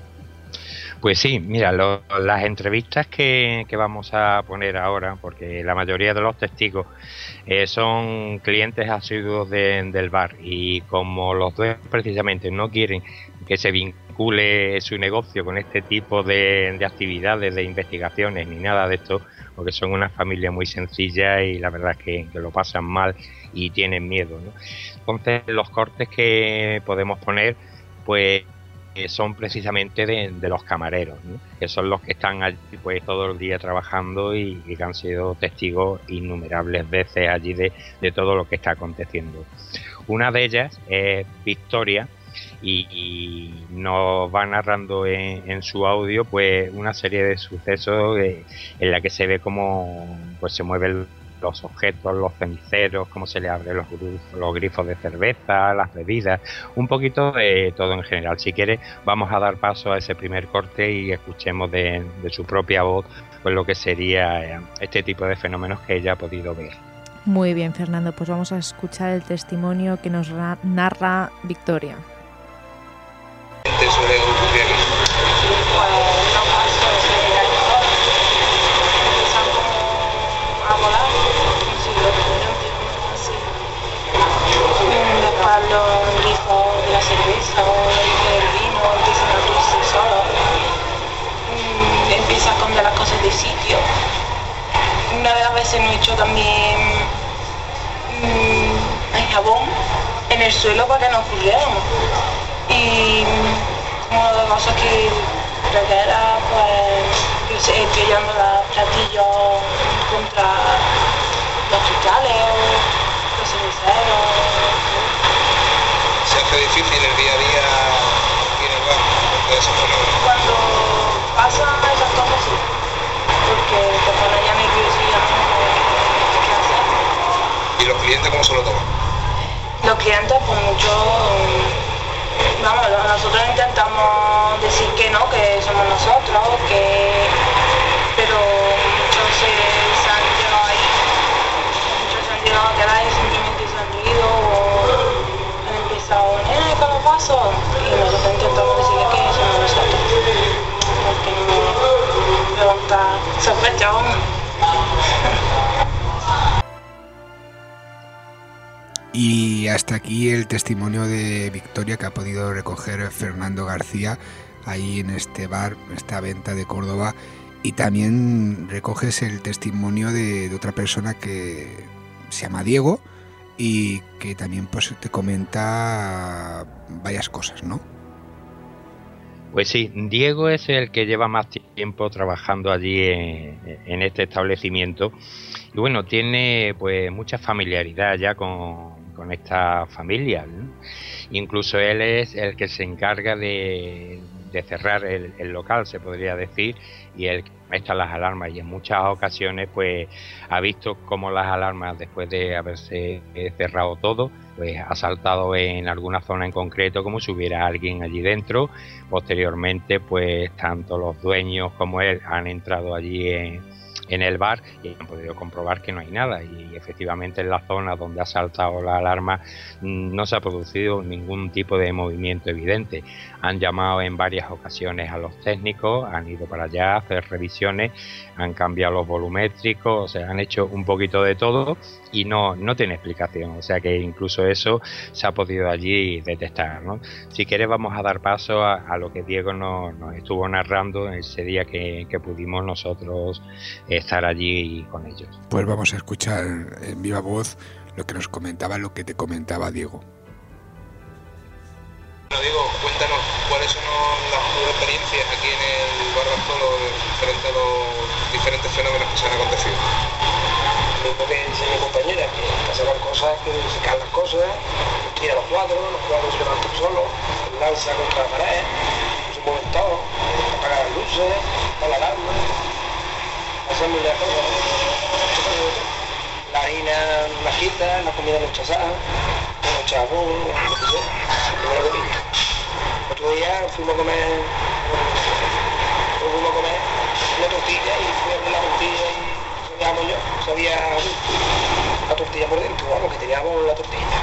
Pues sí, mira, lo, las entrevistas que, que vamos a poner ahora, porque la mayoría de los testigos eh, son clientes asiduos de, del bar, y como los dos precisamente no quieren que se vincule su negocio con este tipo de, de actividades, de investigaciones ni nada de esto, porque son una familia muy sencilla y la verdad es que, que lo pasan mal y tienen miedo, ¿no? Entonces los cortes que podemos poner pues eh, son precisamente de, de los camareros, ¿no? Que son los que están allí pues todo el día trabajando y, y que han sido testigos innumerables veces allí de, de todo lo que está aconteciendo. Una de ellas es Victoria, y, y nos va narrando en, en su audio pues una serie de sucesos eh, en la que se ve cómo pues se mueven los objetos, los ceniceros, cómo se le abren los, los grifos de cerveza, las bebidas, un poquito de todo en general. Si quieres, vamos a dar paso a ese primer corte y escuchemos de, de su propia voz pues lo que sería este tipo de fenómenos que ella ha podido ver. Muy bien, Fernando, pues vamos a escuchar el testimonio que nos narra Victoria. ¿Te suele ocurrir aquí? Pues no paso de ser empiezan como a volar, sí, lo que yo entiendo así. Después los grifos de la cerveza o del vino empiezan a abrirse solos. Empieza a esconder las cosas de sitio. Una de las veces no he hecho también mmm, hay jabón en el suelo para que no ocurriéramos. Y una de las cosas que reguera, pues estrellando los platillos contra los cristales o los ceniceros. ¿Se hace difícil el día a día aquí en el bar de esos fenómenos? Cuando pasan esas cosas sí, porque te pone ya nervioso y ya no sabes qué hacer. ¿Y los clientes cómo se lo toman? Los clientes pues mucho... Vamos, nosotros intentamos decir que no, que somos nosotros, que pero muchos se, se han llegado ahí, muchos se han llegado a quedar y simplemente se han reído o han empezado, nena, ¿qué lo paso? Y nosotros intentamos decirle que somos nosotros, porque no levanta sospecha, vamos. Y hasta aquí el testimonio de Victoria que ha podido recoger Fernando García ahí en este bar, esta venta de Córdoba. Y también recoges el testimonio de, de otra persona que se llama Diego y que también pues te comenta varias cosas, ¿no? Pues sí, Diego es el que lleva más tiempo trabajando allí en, en este establecimiento y bueno, tiene pues mucha familiaridad ya con, con esta familia, ¿no? Incluso él es el que se encarga de, de cerrar el, el local, se podría decir, y el que conecta las alarmas, y en muchas ocasiones pues ha visto cómo las alarmas, después de haberse cerrado todo, pues ha saltado en alguna zona en concreto como si hubiera alguien allí dentro. Posteriormente pues tanto los dueños como él han entrado allí en, en el bar y han podido comprobar que no hay nada, y efectivamente en la zona donde ha saltado la alarma no se ha producido ningún tipo de movimiento evidente. Han llamado en varias ocasiones a los técnicos, han ido para allá a hacer revisiones, han cambiado los volumétricos, o sea, han hecho un poquito de todo y no, no tiene explicación, o sea que incluso eso se ha podido allí detectar, ¿no? Si quieres vamos a dar paso a, a lo que Diego nos, nos estuvo narrando ese día que, que pudimos nosotros estar allí con ellos. Pues vamos a escuchar en viva voz lo que nos comentaba, lo que te comentaba Diego. Bueno, Diego, cuéntanos cuáles son las experiencias aquí en el Bar Bartolo frente a los diferentes fenómenos que se han acontecido. Lo que dice mi compañera, que pasaban cosas, que se caen las cosas, tira los cuadros, los cuadros se levantan solos, lanza contra la pared, se mueven todos, apagan las luces, da la alarma, hacemos las cosas, la harina la quita, la comida no chazada, no chabón, lo que sea, lo que pilla. Otro día fuimos a comer, fuimos a comer una tortilla y fui a abrir la tortilla y sabíamos yo, sabía la tortilla por dentro, vamos, que teníamos la tortilla.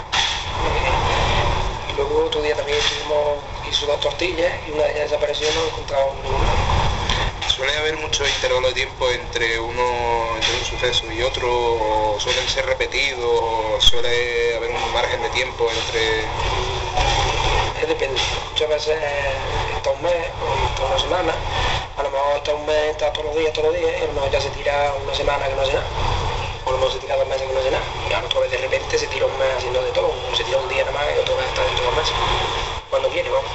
Y luego otro día también estuvimos, hizo dos tortillas y una de ellas desapareció y no encontramos ninguna. ¿Suele haber mucho intervalo de tiempo entre uno, entre un suceso y otro? ¿O suelen ser repetidos? ¿O suele haber un margen de tiempo entre...? Depende. Muchas veces está un mes o está una semana. A lo mejor está un mes, está todos los días, todos los días, y a lo mejor ya se tira una semana que no hace nada. O a lo mejor se tira dos meses que no hace nada. Y a otra vez de repente se tira un mes haciendo de todo. O se tira un día nada más y otra vez está dentro de dos meses. Cuando quiere, vamos.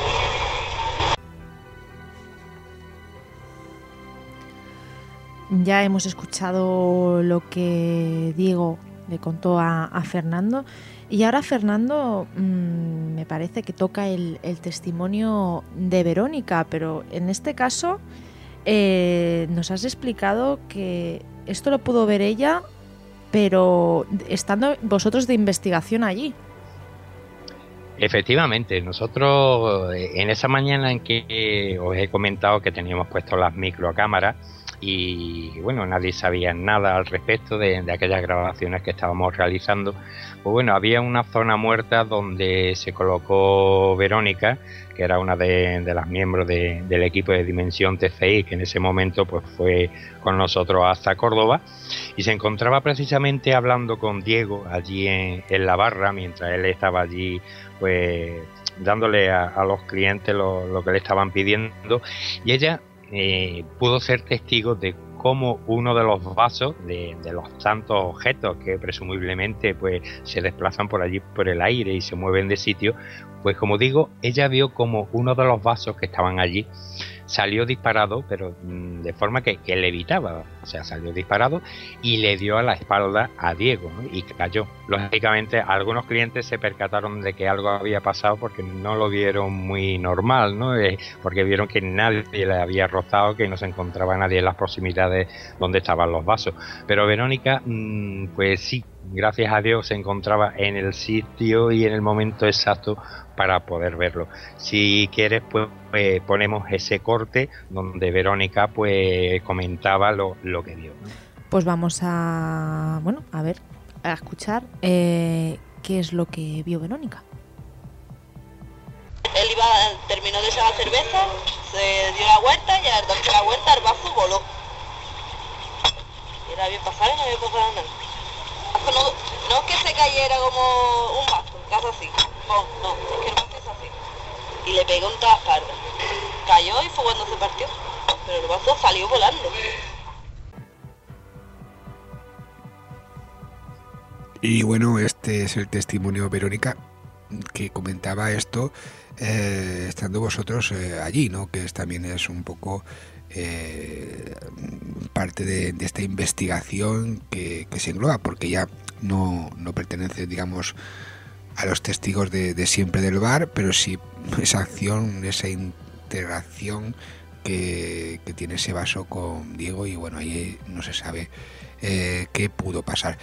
Ya hemos escuchado lo que Diego le contó a, a Fernando, y ahora Fernando mmm, me parece que toca el, el testimonio de Verónica, pero en este caso eh, nos has explicado que esto lo pudo ver ella, pero estando vosotros de investigación allí. Efectivamente, nosotros en esa mañana en que os he comentado que teníamos puesto las microcámaras, y bueno, nadie sabía nada al respecto de, de aquellas grabaciones que estábamos realizando, pues bueno, había una zona muerta donde se colocó Verónica, que era una de, de las miembros de, del equipo de Dimensión T C I, que en ese momento pues fue con nosotros hasta Córdoba, y se encontraba precisamente hablando con Diego allí en, en la barra, mientras él estaba allí pues dándole a, a los clientes lo, lo que le estaban pidiendo, y ella Eh, pudo ser testigo de cómo uno de los vasos de, de los tantos objetos que presumiblemente pues se desplazan por allí por el aire y se mueven de sitio, pues como digo, ella vio como uno de los vasos que estaban allí salió disparado, pero de forma que, que le evitaba, o sea, salió disparado y le dio a la espalda a Diego, ¿no? Y cayó. Lógicamente, algunos clientes se percataron de que algo había pasado porque no lo vieron muy normal, ¿no? Eh, porque vieron que nadie le había rozado, que no se encontraba nadie en las proximidades donde estaban los vasos. Pero Verónica, mmm, pues sí, gracias a Dios se encontraba en el sitio y en el momento exacto para poder verlo. Si quieres, pues eh, ponemos ese corte donde Verónica pues comentaba lo, lo que vio. Pues vamos a, bueno, a ver, a escuchar eh, qué es lo que vio Verónica. Él iba, terminó de echar la cerveza, se dio la vuelta y al darse la vuelta el vaso voló. Y era bien pasar y no había pasado nada. No, no es que se cayera como un vaso, en casa así. No, no, es que el vaso es así. Y le pegó en toda la espalda. Cayó y fue cuando se partió. Pero el vaso salió volando. Y bueno, este es el testimonio, Verónica. que comentaba esto eh, estando vosotros eh, allí, ¿no? Que es, también es un poco eh, parte de, de esta investigación que, que se engloba, porque ya no, no pertenece, digamos, a los testigos de, de siempre del bar, pero sí esa acción, esa integración que, que tiene ese vaso con Diego, y bueno, ahí no se sabe eh, qué pudo pasar.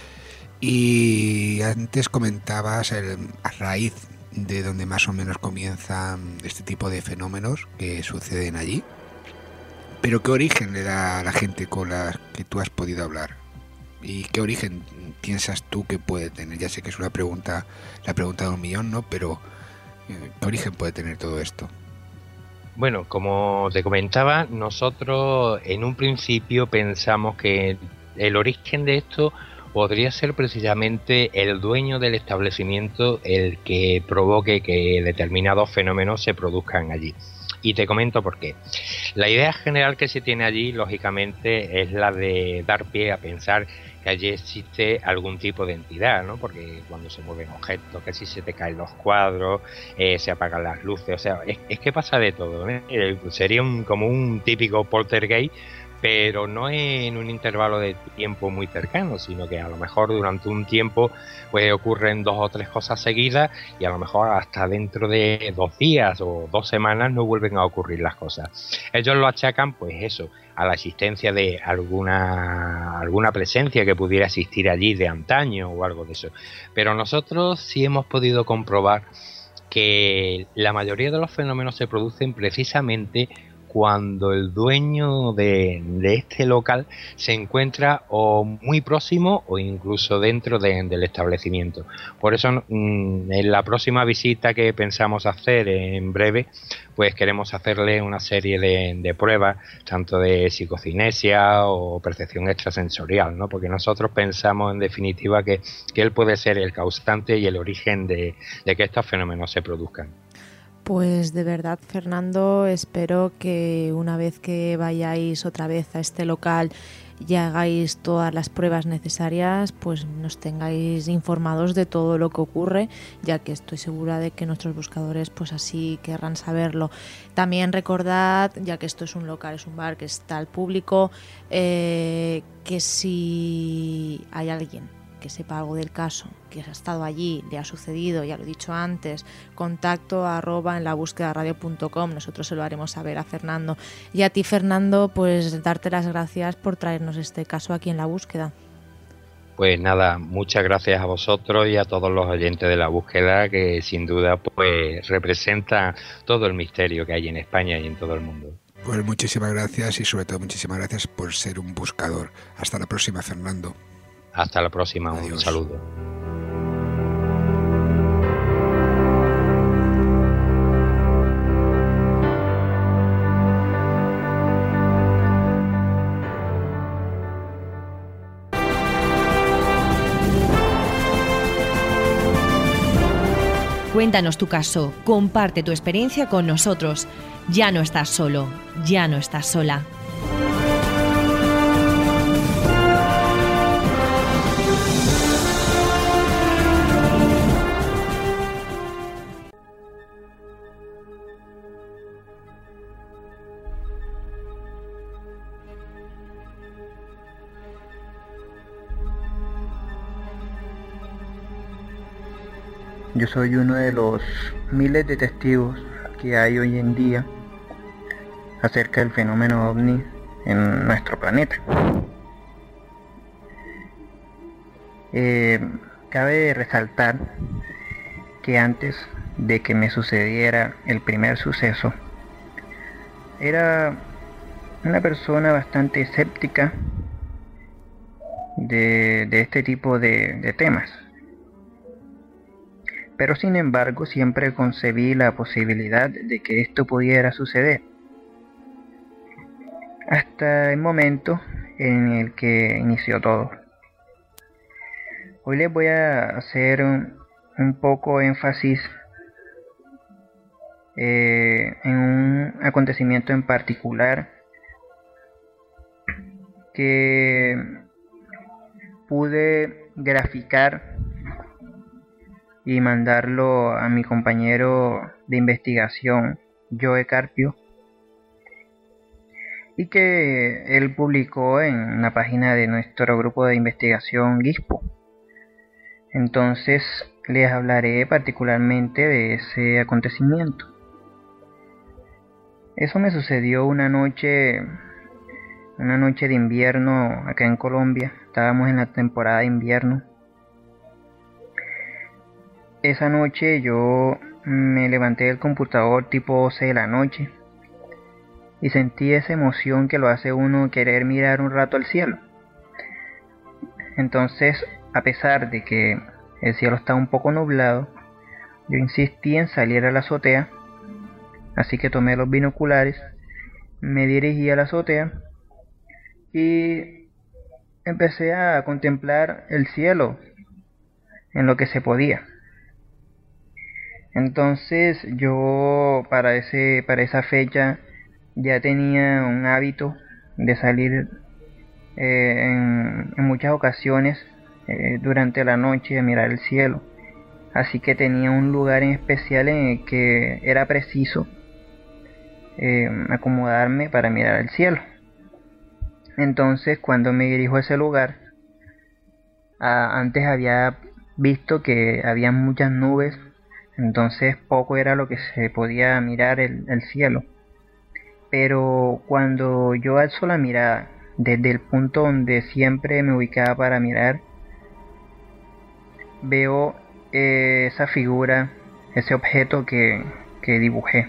Y antes comentabas el, a raíz de donde más o menos comienzan este tipo de fenómenos que suceden allí, pero ¿qué origen le da a la gente con la que tú has podido hablar? ¿Y qué origen piensas tú que puede tener? Ya sé que es una pregunta, la pregunta de un millón, ¿no? Pero ¿qué origen puede tener todo esto? Bueno, como te comentaba, nosotros en un principio pensamos que el origen de esto podría ser precisamente el dueño del establecimiento el que provoque que determinados fenómenos se produzcan allí. Y te comento por qué. La idea general que se tiene allí, lógicamente, es la de dar pie a pensar que allí existe algún tipo de entidad, ¿no? Porque cuando se mueven objetos, que si se te caen los cuadros, eh, se apagan las luces, o sea, es, es que pasa de todo, ¿eh? Eh, sería un, como un típico poltergeist, pero no en un intervalo de tiempo muy cercano, sino que a lo mejor durante un tiempo pues ocurren dos o tres cosas seguidas, y a lo mejor hasta dentro de dos días o dos semanas no vuelven a ocurrir las cosas. Ellos lo achacan pues eso, a la existencia de alguna alguna presencia que pudiera existir allí de antaño o algo de eso. Pero nosotros sí hemos podido comprobar que la mayoría de los fenómenos se producen precisamente cuando el dueño de, de este local se encuentra o muy próximo o incluso dentro de, del establecimiento. Por eso mmm, en la próxima visita que pensamos hacer en breve, pues queremos hacerle una serie de, de pruebas, tanto de psicocinesia o percepción extrasensorial, ¿no? Porque nosotros pensamos en definitiva que, que él puede ser el causante y el origen de, de que estos fenómenos se produzcan. Pues de verdad, Fernando, espero que una vez que vayáis otra vez a este local y hagáis todas las pruebas necesarias, pues nos tengáis informados de todo lo que ocurre, ya que estoy segura de que nuestros buscadores pues así querrán saberlo. También recordad, ya que esto es un local, es un bar que está al público, eh, que si hay alguien que sepa algo del caso, que ha estado allí, le ha sucedido, ya lo he dicho antes, contacto arroba en la búsqueda radio punto com, nosotros se lo haremos saber a Fernando. Y a ti, Fernando, pues darte las gracias por traernos este caso aquí en La Búsqueda. Pues nada, muchas gracias a vosotros y a todos los oyentes de La Búsqueda, que sin duda pues representa todo el misterio que hay en España y en todo el mundo. Pues muchísimas gracias, y sobre todo muchísimas gracias por ser un buscador. Hasta la próxima, Fernando. Hasta la próxima, Adiós. Un saludo. Cuéntanos tu caso, comparte tu experiencia con nosotros. Ya no estás solo, ya no estás sola. Yo soy uno de los miles de testigos que hay hoy en día acerca del fenómeno ovni en nuestro planeta. Eh, cabe resaltar que antes de que me sucediera el primer suceso, era una persona bastante escéptica de, de este tipo de, de temas. Pero sin embargo siempre concebí la posibilidad de que esto pudiera suceder, hasta el momento en el que inició todo. Hoy les voy a hacer un, un poco énfasis eh, en un acontecimiento en particular que pude graficar y mandarlo a mi compañero de investigación, Joe Carpio, y que él publicó en la página de nuestro grupo de investigación GISPO. Entonces les hablaré particularmente de ese acontecimiento. Eso me sucedió una noche, una noche de invierno acá en Colombia. Estábamos en la temporada de invierno. Esa noche yo me levanté del computador tipo once de la noche y sentí esa emoción que lo hace uno querer mirar un rato al cielo. Entonces, a pesar de que el cielo estaba un poco nublado, yo insistí en salir a la azotea, así que tomé los binoculares, me dirigí a la azotea y empecé a contemplar el cielo en lo que se podía. Entonces yo para ese para esa fecha ya tenía un hábito de salir eh, en, en muchas ocasiones eh, durante la noche a mirar el cielo, así que tenía un lugar en especial en el que era preciso eh, acomodarme para mirar el cielo. Entonces cuando me dirijo a ese lugar, a, antes había visto que había muchas nubes, entonces poco era lo que se podía mirar el, el cielo. Pero cuando yo alzo la mirada desde el punto donde siempre me ubicaba para mirar, veo eh, esa figura, ese objeto que, que dibujé.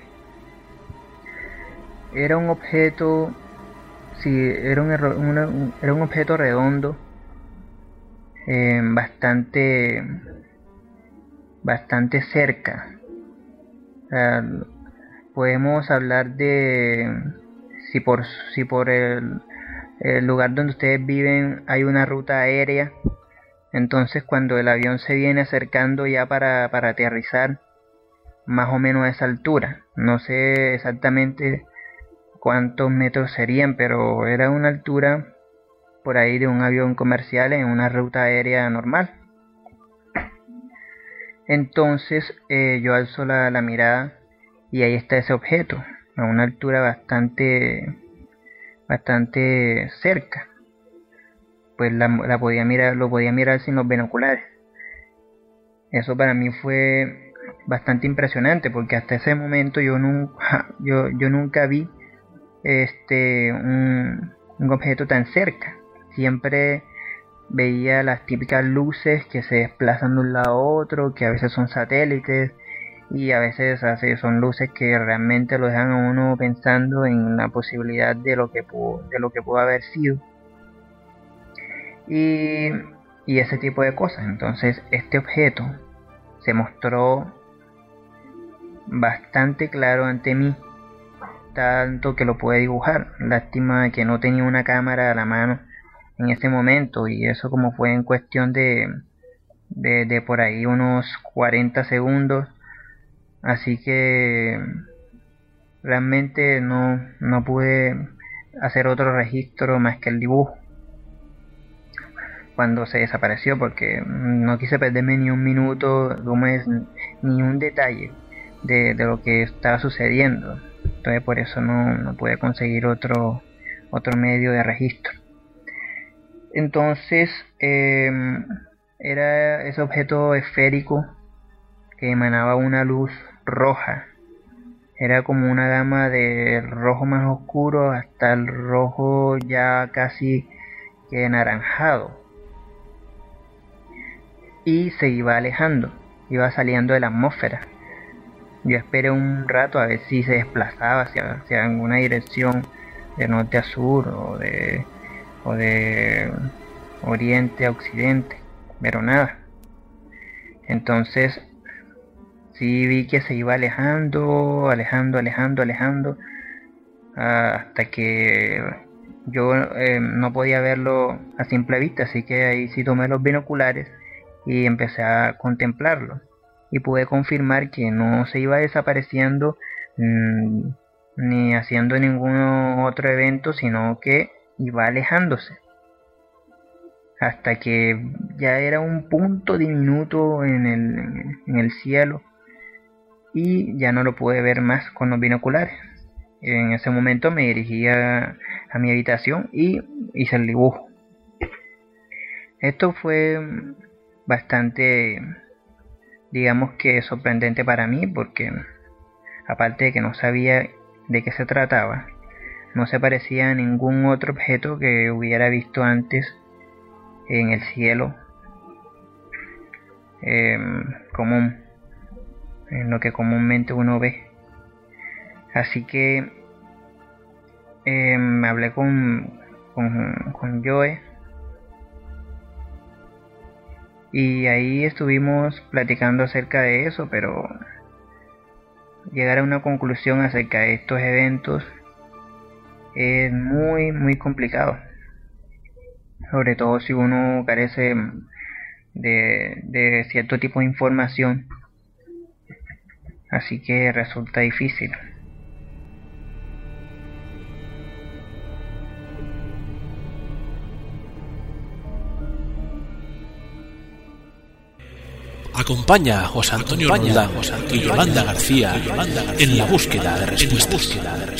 Era un objeto, sí, era un, una, un, era un objeto redondo, eh, bastante, bastante cerca. O sea, podemos hablar de si por si por el, el lugar donde ustedes viven hay una ruta aérea, entonces cuando el avión se viene acercando ya para, para aterrizar, más o menos a esa altura, no sé exactamente cuántos metros serían, pero era una altura por ahí de un avión comercial en una ruta aérea normal. Entonces eh, yo alzo la, la mirada y ahí está ese objeto, a una altura bastante bastante cerca. Pues la, la podía mirar, lo podía mirar sin los binoculares. Eso para mí fue bastante impresionante, porque hasta ese momento yo nunca yo, yo nunca vi este un, un objeto tan cerca. Siempre veía las típicas luces que se desplazan de un lado a otro, que a veces son satélites y a veces así son luces que realmente lo dejan a uno pensando en la posibilidad de lo que pudo, de lo que pudo haber sido y, y ese tipo de cosas. Entonces este objeto se mostró bastante claro ante mí, tanto que lo pude dibujar. Lástima que no tenía una cámara a la mano en ese momento, y eso como fue en cuestión de, de, de por ahí unos cuarenta segundos, así que realmente no, no pude hacer otro registro más que el dibujo cuando se desapareció, porque no quise perderme ni un minuto, ni un detalle de, de lo que estaba sucediendo. Entonces por eso no, no pude conseguir otro, otro medio de registro. Entonces eh, era ese objeto esférico que emanaba una luz roja. Era como una gama de rojo más oscuro hasta el rojo ya casi que anaranjado. Y se iba alejando, iba saliendo de la atmósfera. Yo esperé un rato a ver si se desplazaba hacia, hacia alguna dirección de norte a sur o de, o de oriente a occidente, pero nada. Entonces sí vi que se iba alejando, alejando, alejando, alejando, hasta que yo eh, no podía verlo a simple vista, así que ahí sí tomé los binoculares y empecé a contemplarlo. Y pude confirmar que no se iba desapareciendo mmm, ni haciendo ningún otro evento, sino que iba alejándose. hasta que ya era un punto diminuto en el, en el cielo y ya no lo pude ver más con los binoculares. En ese momento me dirigí a, a mi habitación y hice el dibujo. Esto fue bastante, digamos que sorprendente para mí, porque aparte de que no sabía de qué se trataba, no se parecía a ningún otro objeto que hubiera visto antes en el cielo eh, común, en lo que comúnmente uno ve. Así que eh, me hablé con, con, con Joe y ahí estuvimos platicando acerca de eso, pero llegar a una conclusión acerca de estos eventos es muy muy complicado, sobre todo si uno carece de, de cierto tipo de información, así que resulta difícil. Acompaña a José Antonio Roldán y Yolanda García en la búsqueda de respuestas.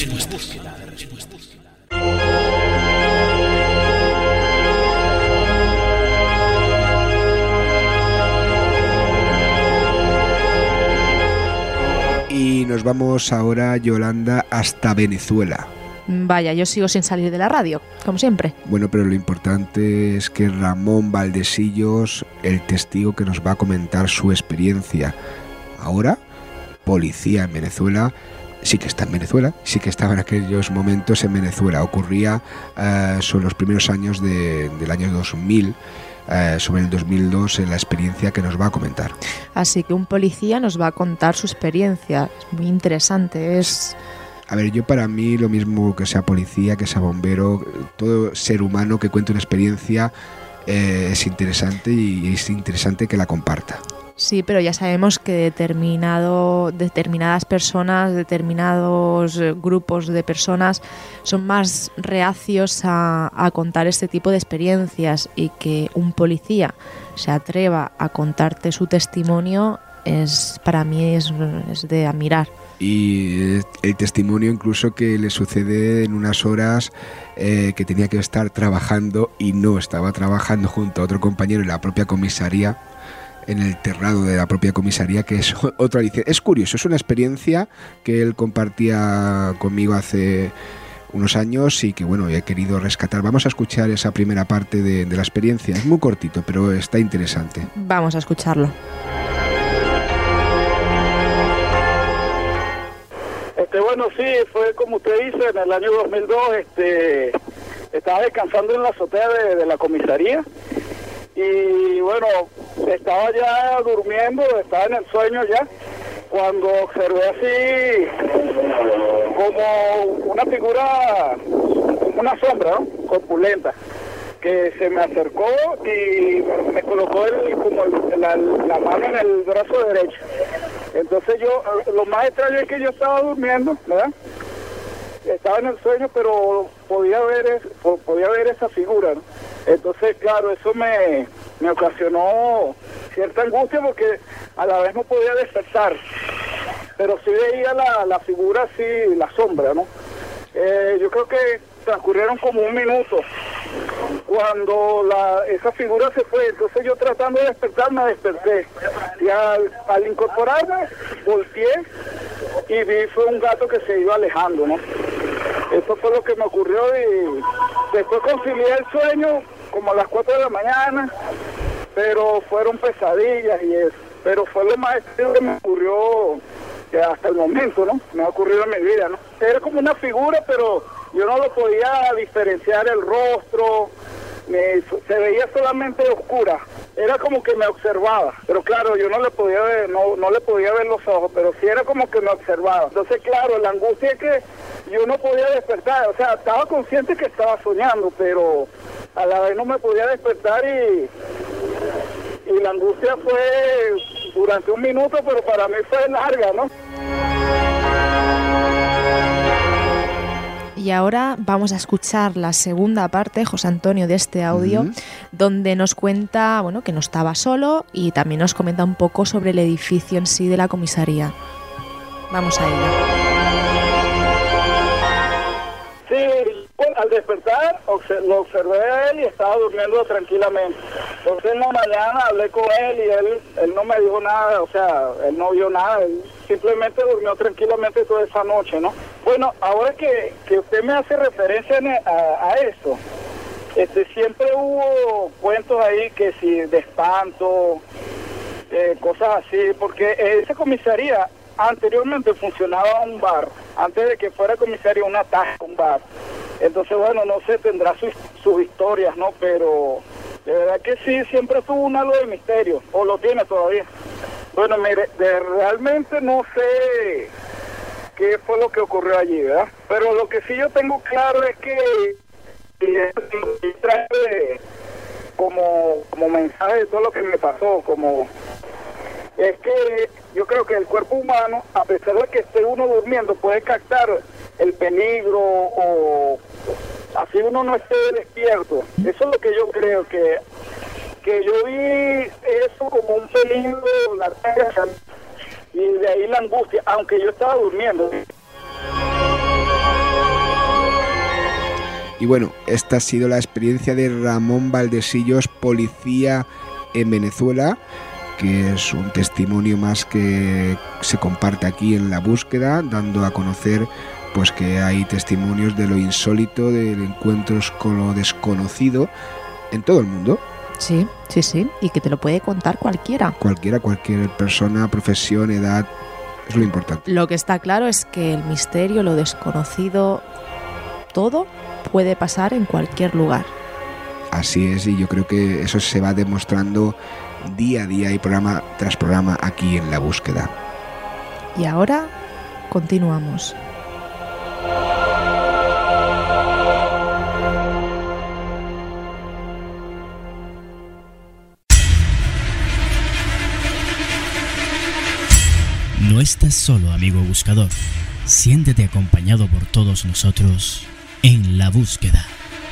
Y nos vamos ahora, Yolanda, hasta Venezuela. Vaya, yo sigo sin salir de la radio, como siempre. Bueno, pero lo importante es que Ramón Valdesillos, el testigo que nos va a comentar su experiencia, ahora policía en Venezuela, sí que está en Venezuela, sí que estaba en aquellos momentos en Venezuela. Ocurría eh, sobre los primeros años de, del año dos mil, eh, sobre el dos mil dos, en la experiencia que nos va a comentar. Así que un policía nos va a contar su experiencia, es muy interesante, es... A ver, yo para mí lo mismo que sea policía, que sea bombero, todo ser humano que cuente una experiencia eh, es interesante y es interesante que la comparta. Sí, pero ya sabemos que determinado, determinadas personas, determinados grupos de personas son más reacios a, a contar este tipo de experiencias, y que un policía se atreva a contarte su testimonio es, para mí es, es de admirar. Y el testimonio incluso que le sucede en unas horas eh, que tenía que estar trabajando y no estaba trabajando junto a otro compañero en la propia comisaría, en el terrado de la propia comisaría, que es otra licencia. Es curioso, es una experiencia que él compartía conmigo hace unos años y que bueno, he querido rescatar. Vamos a escuchar esa primera parte de, de la experiencia. Es muy cortito, pero está interesante. Vamos a escucharlo. Este, bueno, sí, fue como usted dice, en el año dos mil dos, este, estaba descansando en la azotea de, de la comisaría y bueno, estaba ya durmiendo, estaba en el sueño ya, cuando observé así como una figura, una sombra, ¿no?, corpulenta, que se me acercó y me colocó el, como el, la, la mano en el brazo derecho. Entonces yo, lo más extraño es que yo estaba durmiendo, ¿verdad? Estaba en el sueño, pero podía ver, podía ver esa figura, ¿no? Entonces, claro, eso me, me ocasionó cierta angustia porque a la vez no podía despertar, pero sí veía la, la figura así, la sombra, ¿no? Eh, yo creo que transcurrieron como un minuto cuando la, esa figura se fue. Entonces yo, tratando de despertar, me desperté y al, al incorporarme volteé y vi fue un gato que se iba alejando, ¿no? Eso fue lo que me ocurrió y después concilié el sueño como a las cuatro de la mañana, pero fueron pesadillas y eso, pero fue lo más extraño que me ocurrió hasta el momento, ¿no? Me ha ocurrido en mi vida, ¿no? Era como una figura, pero yo no lo podía diferenciar el rostro, me, se veía solamente oscura, era como que me observaba, pero claro, yo no le podía ver, no, no le podía ver los ojos, pero sí era como que me observaba. Entonces, claro, la angustia es que yo no podía despertar, o sea, estaba consciente que estaba soñando, pero a la vez no me podía despertar y, y la angustia fue durante un minuto, pero para mí fue larga, ¿no? Y ahora vamos a escuchar la segunda parte, José Antonio, de este audio, uh-huh. donde nos cuenta, bueno, que no estaba solo y también nos comenta un poco sobre el edificio en sí de la comisaría. Vamos a ello. Sí, bueno, al despertar lo observé a él y estaba durmiendo tranquilamente. Entonces en la mañana hablé con él y él, él no me dijo nada, o sea, él no vio nada, él simplemente durmió tranquilamente toda esa noche, ¿no? Bueno, ahora que, que usted me hace referencia a, a eso, este, siempre hubo cuentos ahí que si de espanto, eh, cosas así, porque esa comisaría anteriormente funcionaba un bar, antes de que fuera comisaría una taja, un bar. Entonces, bueno, no sé, tendrá sus, sus historias, ¿no? Pero de verdad que sí, siempre tuvo un halo de misterio, o lo tiene todavía. Bueno, mire, de, realmente no sé qué fue lo que ocurrió allí, ¿verdad? Pero lo que sí yo tengo claro es que y trae como, como mensaje de todo lo que me pasó, como es que yo creo que el cuerpo humano, a pesar de que esté uno durmiendo, puede captar el peligro o así uno no esté despierto. Eso es lo que yo creo, que que yo vi eso como un peligro, la tanga, y de ahí la angustia, aunque yo estaba durmiendo. Y bueno, esta ha sido la experiencia de Ramón Valdesillos, policía en Venezuela, que es un testimonio más que se comparte aquí en La Búsqueda, dando a conocer pues que hay testimonios de lo insólito, de encuentros con lo desconocido en todo el mundo. Sí, sí, sí, y que te lo puede contar cualquiera. Cualquiera, cualquier persona, profesión, edad, es lo importante. Lo que está claro es que el misterio, lo desconocido, todo puede pasar en cualquier lugar. Así es, y yo creo que eso se va demostrando día a día y programa tras programa aquí en La Búsqueda. Y ahora continuamos. No estás solo, amigo buscador. Siéntete acompañado por todos nosotros en La Búsqueda.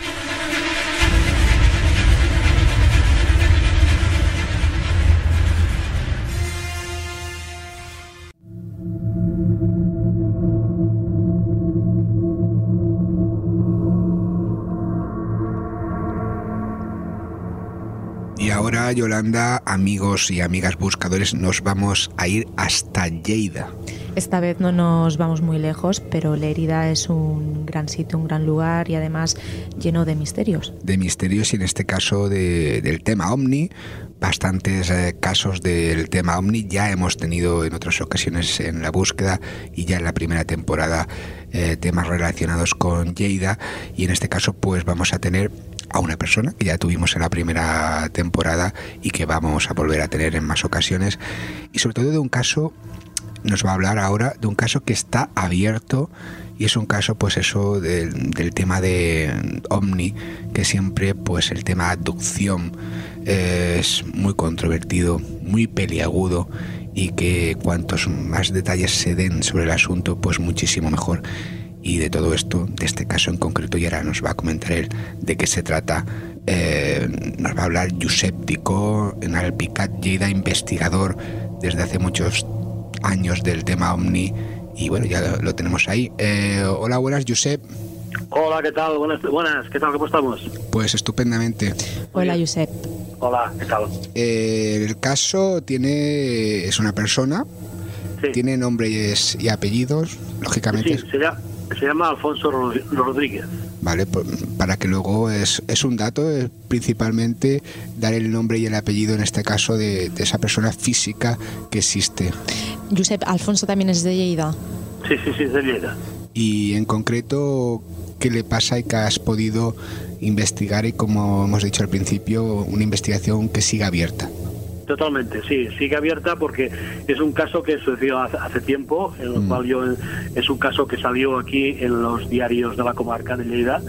Y ahora, Yolanda, amigos y amigas buscadores, nos vamos a ir hasta Lleida. Esta vez no nos vamos muy lejos, pero Lérida es un gran sitio, un gran lugar y además lleno de misterios. De misterios y en este caso de, del tema OVNI. Bastantes eh, casos del tema OVNI ya hemos tenido en otras ocasiones en La Búsqueda y ya en la primera temporada eh, temas relacionados con Lleida, y en este caso pues vamos a tener a una persona que ya tuvimos en la primera temporada y que vamos a volver a tener en más ocasiones, y sobre todo de un caso, nos va a hablar ahora de un caso que está abierto, y es un caso pues eso del, del tema de OVNI, que siempre pues el tema abducción eh, es muy controvertido, muy peliagudo, y que cuantos más detalles se den sobre el asunto pues muchísimo mejor. Y de todo esto, de este caso en concreto, y ahora nos va a comentar él de qué se trata, eh, nos va a hablar Josep Dicó, en Alpicat, Lleida, investigador desde hace muchos años del tema OVNI, y bueno, ya lo, lo tenemos ahí. Eh, hola, buenas, Josep. Hola, ¿qué tal? Buenas, buenas, ¿qué tal? ¿Cómo estamos? Pues estupendamente. Hola, Josep. Hola, ¿qué tal? Eh, el caso tiene es una persona, sí. Tiene nombres y apellidos, lógicamente. Sí, se llama, se llama Alfonso Rodríguez. Vale, para que luego es, es un dato, es principalmente dar el nombre y el apellido en este caso de, de esa persona física que existe. Josep, Alfonso también es de Lleida. Sí, sí, sí, es de Lleida. Y en concreto, ¿qué le pasa y qué has podido investigar? Y como hemos dicho al principio, una investigación que sigue abierta. Totalmente, sí, sigue abierta porque es un caso que sucedió hace, hace tiempo, en el mm. cual yo, es un caso que salió aquí en los diarios de la comarca de Lleida,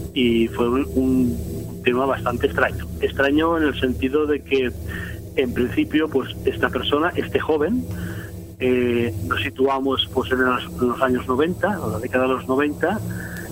y fue un, un tema bastante extraño. Extraño en el sentido de que, en principio, pues esta persona, este joven, eh, nos situamos pues en los, en los años noventa, en la década de los noventa,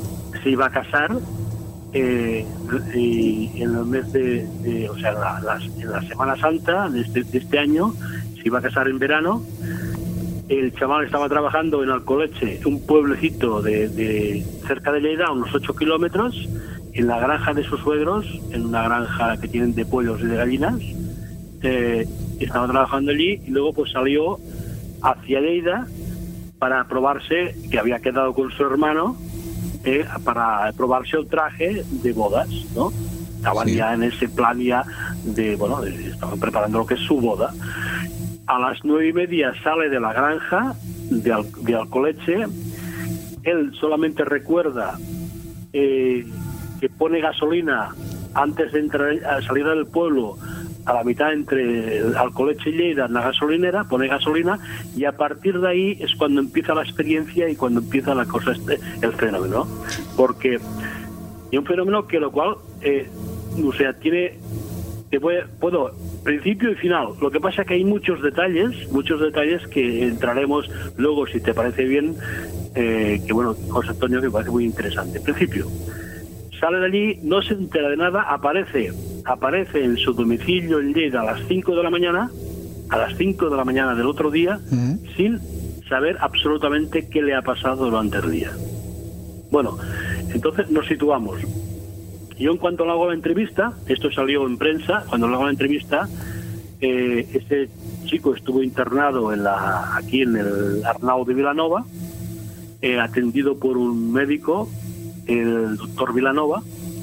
se iba a casar eh, y en el mes de, de o sea, la, la, en la Semana Santa de este, de este año, se iba a casar en verano. El chaval estaba trabajando en Alcoleche, un pueblecito de, de cerca de Lleida, a unos ocho kilómetros, en la granja de sus suegros, en una granja que tienen de pollos y de gallinas. Eh, estaba trabajando allí y luego pues salió hacia Lleida para probarse, que había quedado con su hermano, eh, para probarse el traje de bodas, ¿no? Estaban sí. ya en ese plan ya de, bueno, de, estaban preparando lo que es su boda. A las nueve y media sale de la granja de, Al, de Alcoleche. Él solamente recuerda eh, que pone gasolina antes de entrar a salir del pueblo, a la mitad entre Alcoleche y Lleida, en la gasolinera, pone gasolina, y a partir de ahí es cuando empieza la experiencia y cuando empieza la cosa, este, el fenómeno. Porque es un fenómeno que lo cual, eh, o sea, tiene, te puede, puedo, principio y final. Lo que pasa es que hay muchos detalles, muchos detalles que entraremos luego, si te parece bien, eh, que bueno, José Antonio, que me parece muy interesante. En principio, sale de allí, no se entera de nada, aparece aparece en su domicilio en Lleida a las cinco de la mañana, a las cinco de la mañana del otro día, uh-huh. sin saber absolutamente qué le ha pasado durante el día. Bueno, entonces nos situamos. Yo en cuanto le hago la entrevista, esto salió en prensa, cuando le hago la entrevista, eh, este chico estuvo internado en la, aquí en el Arnau de Vilanova, eh, atendido por un médico, el doctor Vilanova,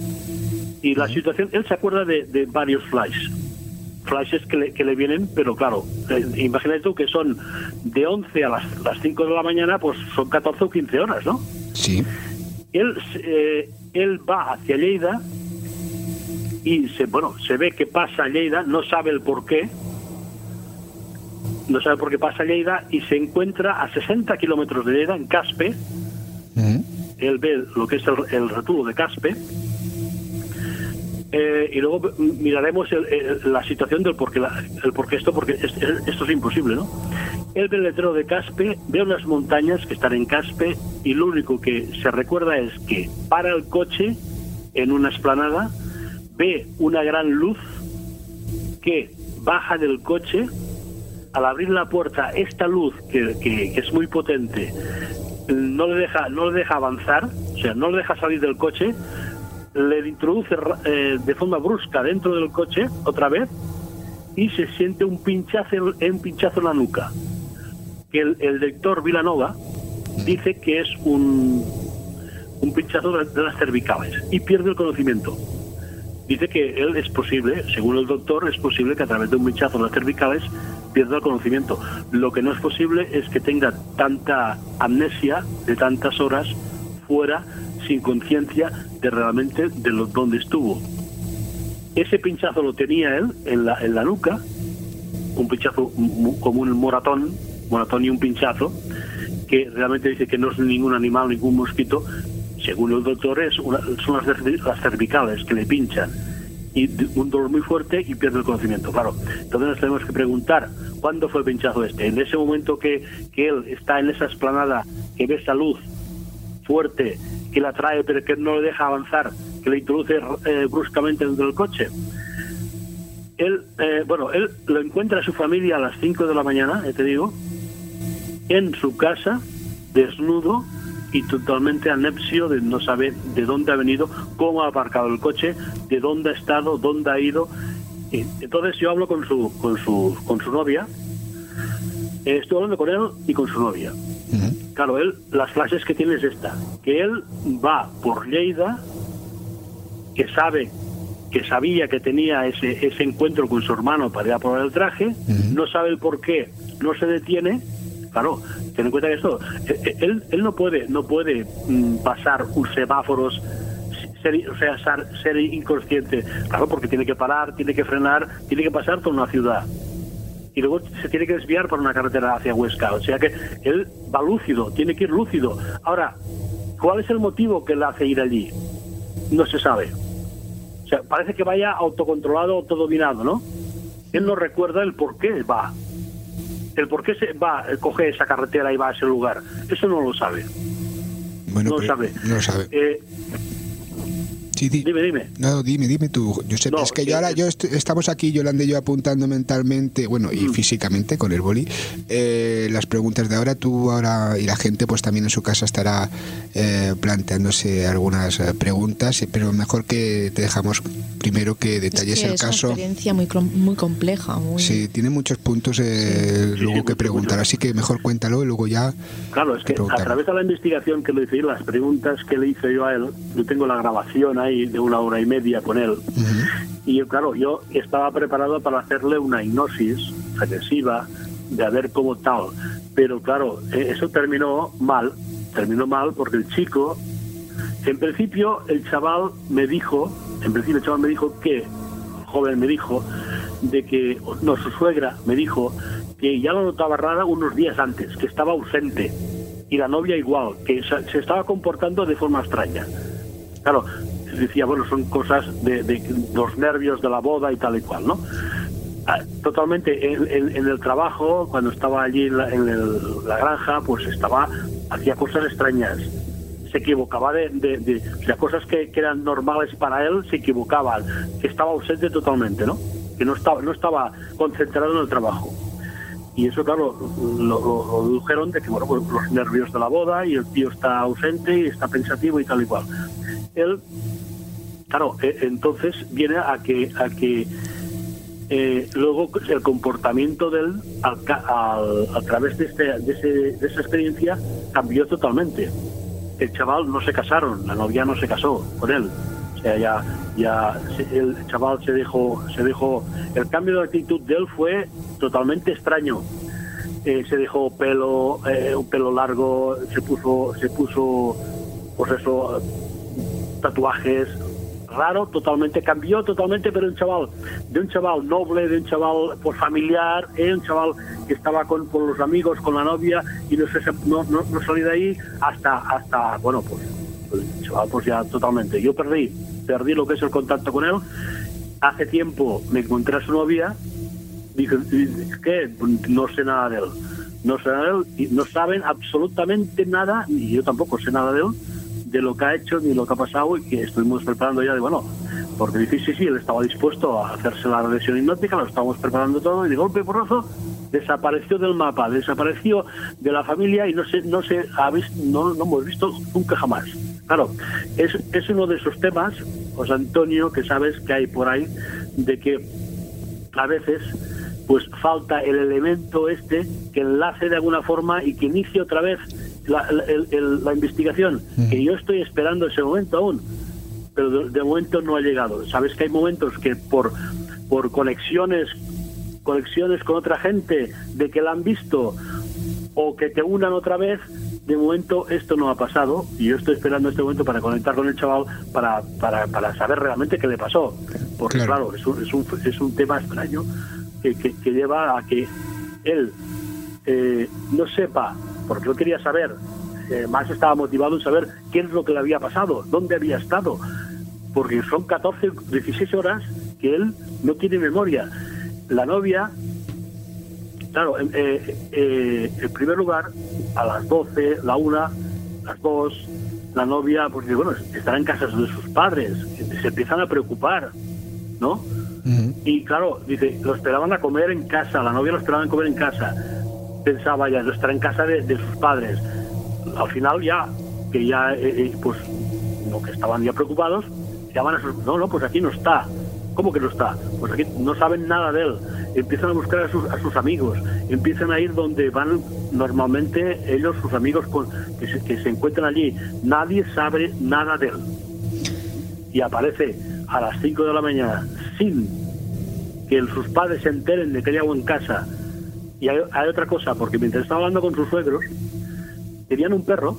y la situación, él se acuerda de, de varios flashes, flashes que le, que le vienen, pero claro, eh, imagínate tú que son de once a las, las cinco de la mañana, pues son catorce o quince horas, ¿no? Sí. Él, eh, él va hacia Lleida y se, bueno, se ve que pasa a Lleida, no sabe el por qué, no sabe por qué pasa a Lleida y se encuentra a sesenta kilómetros de Lleida, en Caspe. Uh-huh. Él ve lo que es el, el retulo de Caspe. Eh, y luego miraremos el, el, la situación del por qué, la, el por qué esto, porque es, es, esto es imposible, ¿no? Él ve el letrero de Caspe, ve unas montañas que están en Caspe y lo único que se recuerda es que para el coche en una explanada, ve una gran luz que baja del coche. Al abrir la puerta, esta luz que, que, que es muy potente no le deja no le deja avanzar, o sea, no le deja salir del coche. Le introduce eh, de forma brusca dentro del coche otra vez y se siente un pinchazo, un pinchazo en la nuca, que el, el doctor Vilanova dice que es un, un pinchazo de, de las cervicales y pierde el conocimiento. Dice que él es posible, según el doctor, es posible que a través de un pinchazo de las cervicales pierda el conocimiento. Lo que no es posible es que tenga tanta amnesia de tantas horas fuera, sin conciencia de realmente de lo, dónde estuvo. Ese pinchazo lo tenía él en la, en la nuca, un pinchazo como un moratón, moratón y un pinchazo, que realmente dice que no es ningún animal, ningún mosquito. Según el doctor, es una, son las, las cervicales que le pinchan y un dolor muy fuerte y pierde el conocimiento. Claro, entonces nos tenemos que preguntar cuándo fue el pinchazo este. En ese momento que, que él está en esa explanada, que ve esa luz fuerte que la trae pero que no le deja avanzar, que le introduce eh, bruscamente dentro del coche. Él, eh, bueno, él lo encuentra a su familia a las cinco de la mañana, eh, te digo, en su casa, desnudo y totalmente anepsio, de no saber de dónde ha venido, cómo ha aparcado el coche, de dónde ha estado, dónde ha ido. Y entonces yo hablo con su con su con su novia, eh, estoy hablando con él y con su novia. Uh-huh. Claro, él, las flashes que tiene es esta, que él va por Lleida, que sabe, que sabía que tenía ese ese encuentro con su hermano para ir a probar el traje, uh-huh. no sabe el por qué, no se detiene. Claro, ten en cuenta que esto, él, él no puede, no puede mm, pasar un semáforos, ser, o sea, ser, ser inconsciente, claro, porque tiene que parar, tiene que frenar, tiene que pasar por una ciudad y luego se tiene que desviar por una carretera hacia Huesca, o sea que él va lúcido, tiene que ir lúcido. Ahora, ¿cuál es el motivo que le hace ir allí? No se sabe. O sea, parece que vaya autocontrolado, autodominado, ¿no? Él no recuerda el por qué va. El por qué se va, coge esa carretera y va a ese lugar, eso no lo sabe. Bueno, no lo sabe. No lo sabe. Eh, Sí, di. Dime, dime. No, dime, dime tú. Yo sé, No, es que eh, yo ahora, eh, yo est estamos aquí, Yolanda y yo apuntando mentalmente, bueno, y Mm. físicamente con el boli, eh, las preguntas de ahora. Tú ahora, y la gente pues también en su casa estará eh, planteándose algunas eh, preguntas, pero mejor que te dejamos primero que detalles es que el es caso. una experiencia muy, crom- muy compleja. Muy... Sí, tiene muchos puntos eh, Sí, luego sí, que mucho, preguntar, mucho. así que mejor cuéntalo y luego ya. Claro, es que a preguntamos. través de la investigación que le hice, las preguntas que le hice yo a él, yo tengo la grabación ahí de una hora y media con él, Uh-huh. y claro, yo estaba preparado para hacerle una hipnosis regresiva de a ver cómo tal, pero claro, eh, eso terminó mal, terminó mal porque el chico, en principio el chaval me dijo, en principio el chaval me dijo que, el joven me dijo, de que, no, su suegra me dijo que ya lo notaba rara unos días antes, que estaba ausente, y la novia igual, que se, se estaba comportando de forma extraña. Claro, decía, bueno, son cosas de, de los nervios de la boda y tal y cual, ¿no? Ah, totalmente, en, en, en el trabajo, cuando estaba allí en la, en el, la granja, pues estaba, hacía cosas extrañas, se equivocaba de, de, de o sea, cosas que, que eran normales para él, se equivocaban, que estaba ausente totalmente, ¿no? Que no estaba, no estaba concentrado en el trabajo. Y eso, claro, lo, lo, lo dedujeron de que, bueno, pues los nervios de la boda y el tío está ausente y está pensativo y tal y cual. Él, claro, eh, entonces viene a que a que eh, luego el comportamiento de él al, al, a través de, este, de, ese, de esa experiencia cambió totalmente. El chaval no se casaron, la novia no se casó con él. O sea, ya, ya el chaval se dejó, se dejó. El cambio de actitud de él fue totalmente extraño. Eh, se dejó pelo, eh, un pelo largo, se puso, se puso, pues eso, tatuajes, raro, totalmente, cambió totalmente, pero un chaval, de un chaval noble, de un chaval pues familiar, eh, un chaval que estaba con, con los amigos, con la novia, y no, se, no, no, no salí de ahí hasta, hasta bueno, pues, el chaval pues ya totalmente. Yo perdí, perdí lo que es el contacto con él. Hace tiempo me encontré a su novia, dije, ¿qué? No sé nada de él. No sé nada de él, y no saben absolutamente nada, y yo tampoco sé nada de él, de lo que ha hecho ni lo que ha pasado, y que estuvimos preparando ya de, bueno, porque dice, sí, sí, él estaba dispuesto a hacerse la regresión hipnótica, lo estábamos preparando todo, y de golpe y porrazo desapareció del mapa, desapareció de la familia, y no sé, no sé, no, no hemos visto nunca jamás. Claro, es, es uno de esos temas, José Antonio, que sabes que hay por ahí, de que a veces pues falta el elemento este que enlace de alguna forma y que inicie otra vez la, la, el, el, la investigación, mm. que yo estoy esperando ese momento aún, pero de, de momento no ha llegado. Sabes que hay momentos que por, por conexiones conexiones con otra gente de que la han visto o que te unan otra vez, de momento esto no ha pasado, y yo estoy esperando este momento para conectar con el chaval para, para, para saber realmente qué le pasó, porque claro, claro es, un, es, un, es un tema extraño que, que, que lleva a que él eh, no sepa, porque yo quería saber, eh, más estaba motivado en saber qué es lo que le había pasado, dónde había estado, porque son catorce, dieciséis horas que él no tiene memoria. La novia, claro, eh, eh, en primer lugar, a las doce, la una, las dos, la novia, porque bueno, estará en casa de sus padres, se empiezan a preocupar, ¿no? Uh-huh. Y claro, dice, lo esperaban a comer en casa, la novia lo esperaban a comer en casa, pensaba ya, lo estará en casa de, de sus padres. Al final ya, que ya, eh, eh, pues, no, que estaban ya preocupados, llaman a sus, no, no, pues aquí no está. ¿Cómo que no está? Pues aquí no saben nada de él. Empiezan a buscar a sus, a sus amigos, empiezan a ir donde van normalmente ellos, sus amigos con, que, se, que se encuentran allí. Nadie sabe nada de él. Y aparece a las cinco de la mañana sin que el, sus padres se enteren de que hay agua en casa. Y hay, hay otra cosa, porque mientras estaba hablando con sus suegros, tenían un perro,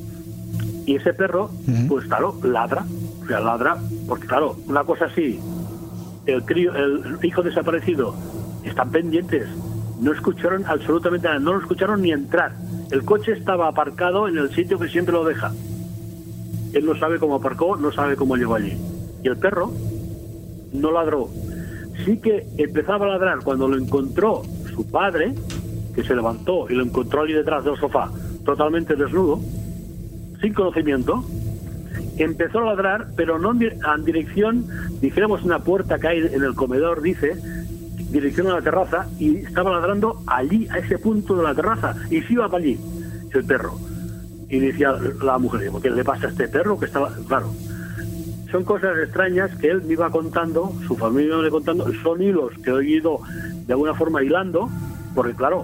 y ese perro, uh-huh. pues claro, ladra. O sea, ladra, porque claro, una cosa así, el crío, el hijo desaparecido, están pendientes, no escucharon absolutamente nada, no lo escucharon ni entrar. El coche estaba aparcado en el sitio que siempre lo deja. Él no sabe cómo aparcó, no sabe cómo llegó allí. Y el perro no ladró. Sí que empezaba a ladrar cuando lo encontró su padre, que se levantó y lo encontró allí detrás del sofá, totalmente desnudo. sin conocimiento, empezó a ladrar, pero no en dirección, dijéramos una puerta que hay en el comedor, dice, dirección a la terraza, y estaba ladrando allí, a ese punto de la terraza, y se iba para allí, el perro. Y decía la mujer, ¿qué le pasa a este perro? Que estaba, claro, son cosas extrañas que él me iba contando, su familia me iba contando, son hilos que he ido de alguna forma hilando, porque claro,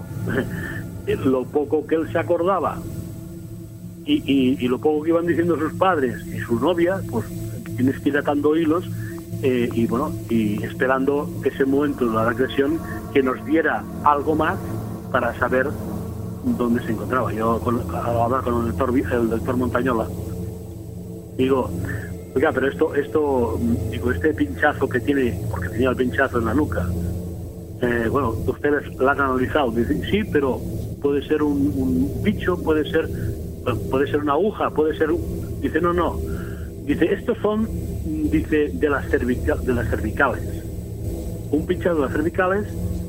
lo poco que él se acordaba y, y, y lo poco que iban diciendo sus padres y su novia, pues tienes que ir atando hilos eh, y bueno, y esperando ese momento de la regresión que nos diera algo más para saber dónde se encontraba. Yo con, al hablar con el doctor, el doctor Montañola, digo, oiga, pero esto, esto, digo, este pinchazo que tiene, porque tenía el pinchazo en la nuca, eh, bueno, ustedes la han analizado. Dicen, sí, pero puede ser un, un bicho, puede ser, puede ser una aguja, puede ser, un... dice, no, no, dice, estos son, dice, de las, cervica, de las cervicales, un pinchazo de las cervicales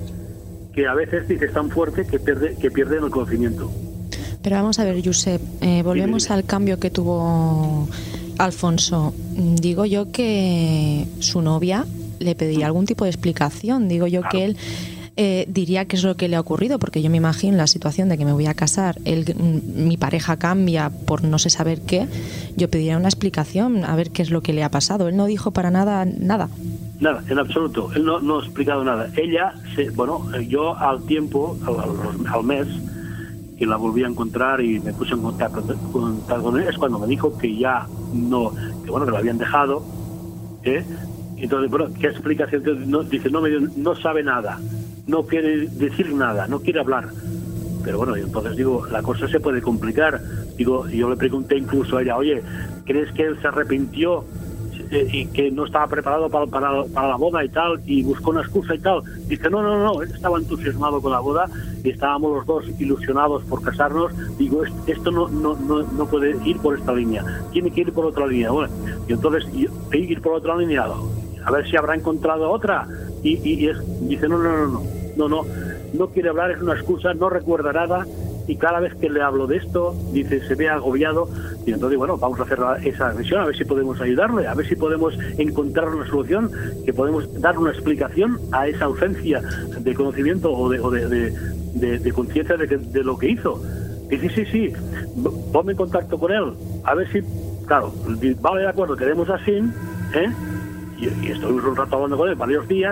que a veces dice es tan fuerte que pierde, que pierden el conocimiento. Pero vamos a ver, Josep, eh, volvemos sí, al cambio que tuvo Alfonso. Digo yo que su novia le pediría algún tipo de explicación. Digo yo claro. que él eh, diría qué es lo que le ha ocurrido, porque yo me imagino la situación de que me voy a casar, él, mi pareja cambia por no sé saber qué, yo pediría una explicación, a ver qué es lo que le ha pasado. Él no dijo para nada, nada. Nada, en absoluto. Él no, no ha explicado nada. Ella, se, bueno, yo al tiempo, al, al mes, que la volví a encontrar y me puse en contacto, contacto con él, es cuando me dijo que ya no, que bueno, que lo habían dejado, ¿eh? Entonces, bueno, ¿qué explicación? No, dice, no, me, no sabe nada, no quiere decir nada, no quiere hablar. Pero bueno, y entonces digo, la cosa se puede complicar. Digo, yo le pregunté incluso a ella, oye, ¿crees que él se arrepintió eh, y que no estaba preparado para, para, para la boda y tal, y buscó una excusa y tal? Dice, no, no, no, él estaba entusiasmado con la boda y estábamos los dos ilusionados por casarnos. Digo, esto no, no, no, no puede ir por esta línea, tiene que ir por otra línea. Bueno, y entonces ir por otra línea, a ver si habrá encontrado otra. Y, y, y es, dice, no, no, no, no, no, no, no quiere hablar, es una excusa, no recuerda nada. Y cada vez que le hablo de esto, dice, se ve agobiado. Y entonces, bueno, vamos a hacer esa revisión, a ver si podemos ayudarle, a ver si podemos encontrar una solución, que podemos dar una explicación a esa ausencia de conocimiento o de, o de, de, de, de conciencia de, de lo que hizo. Dice, sí, sí, ponme en contacto con él, a ver si, claro, vale, de acuerdo, quedemos así, ¿eh? Y, y estuvimos un rato hablando con él, varios días.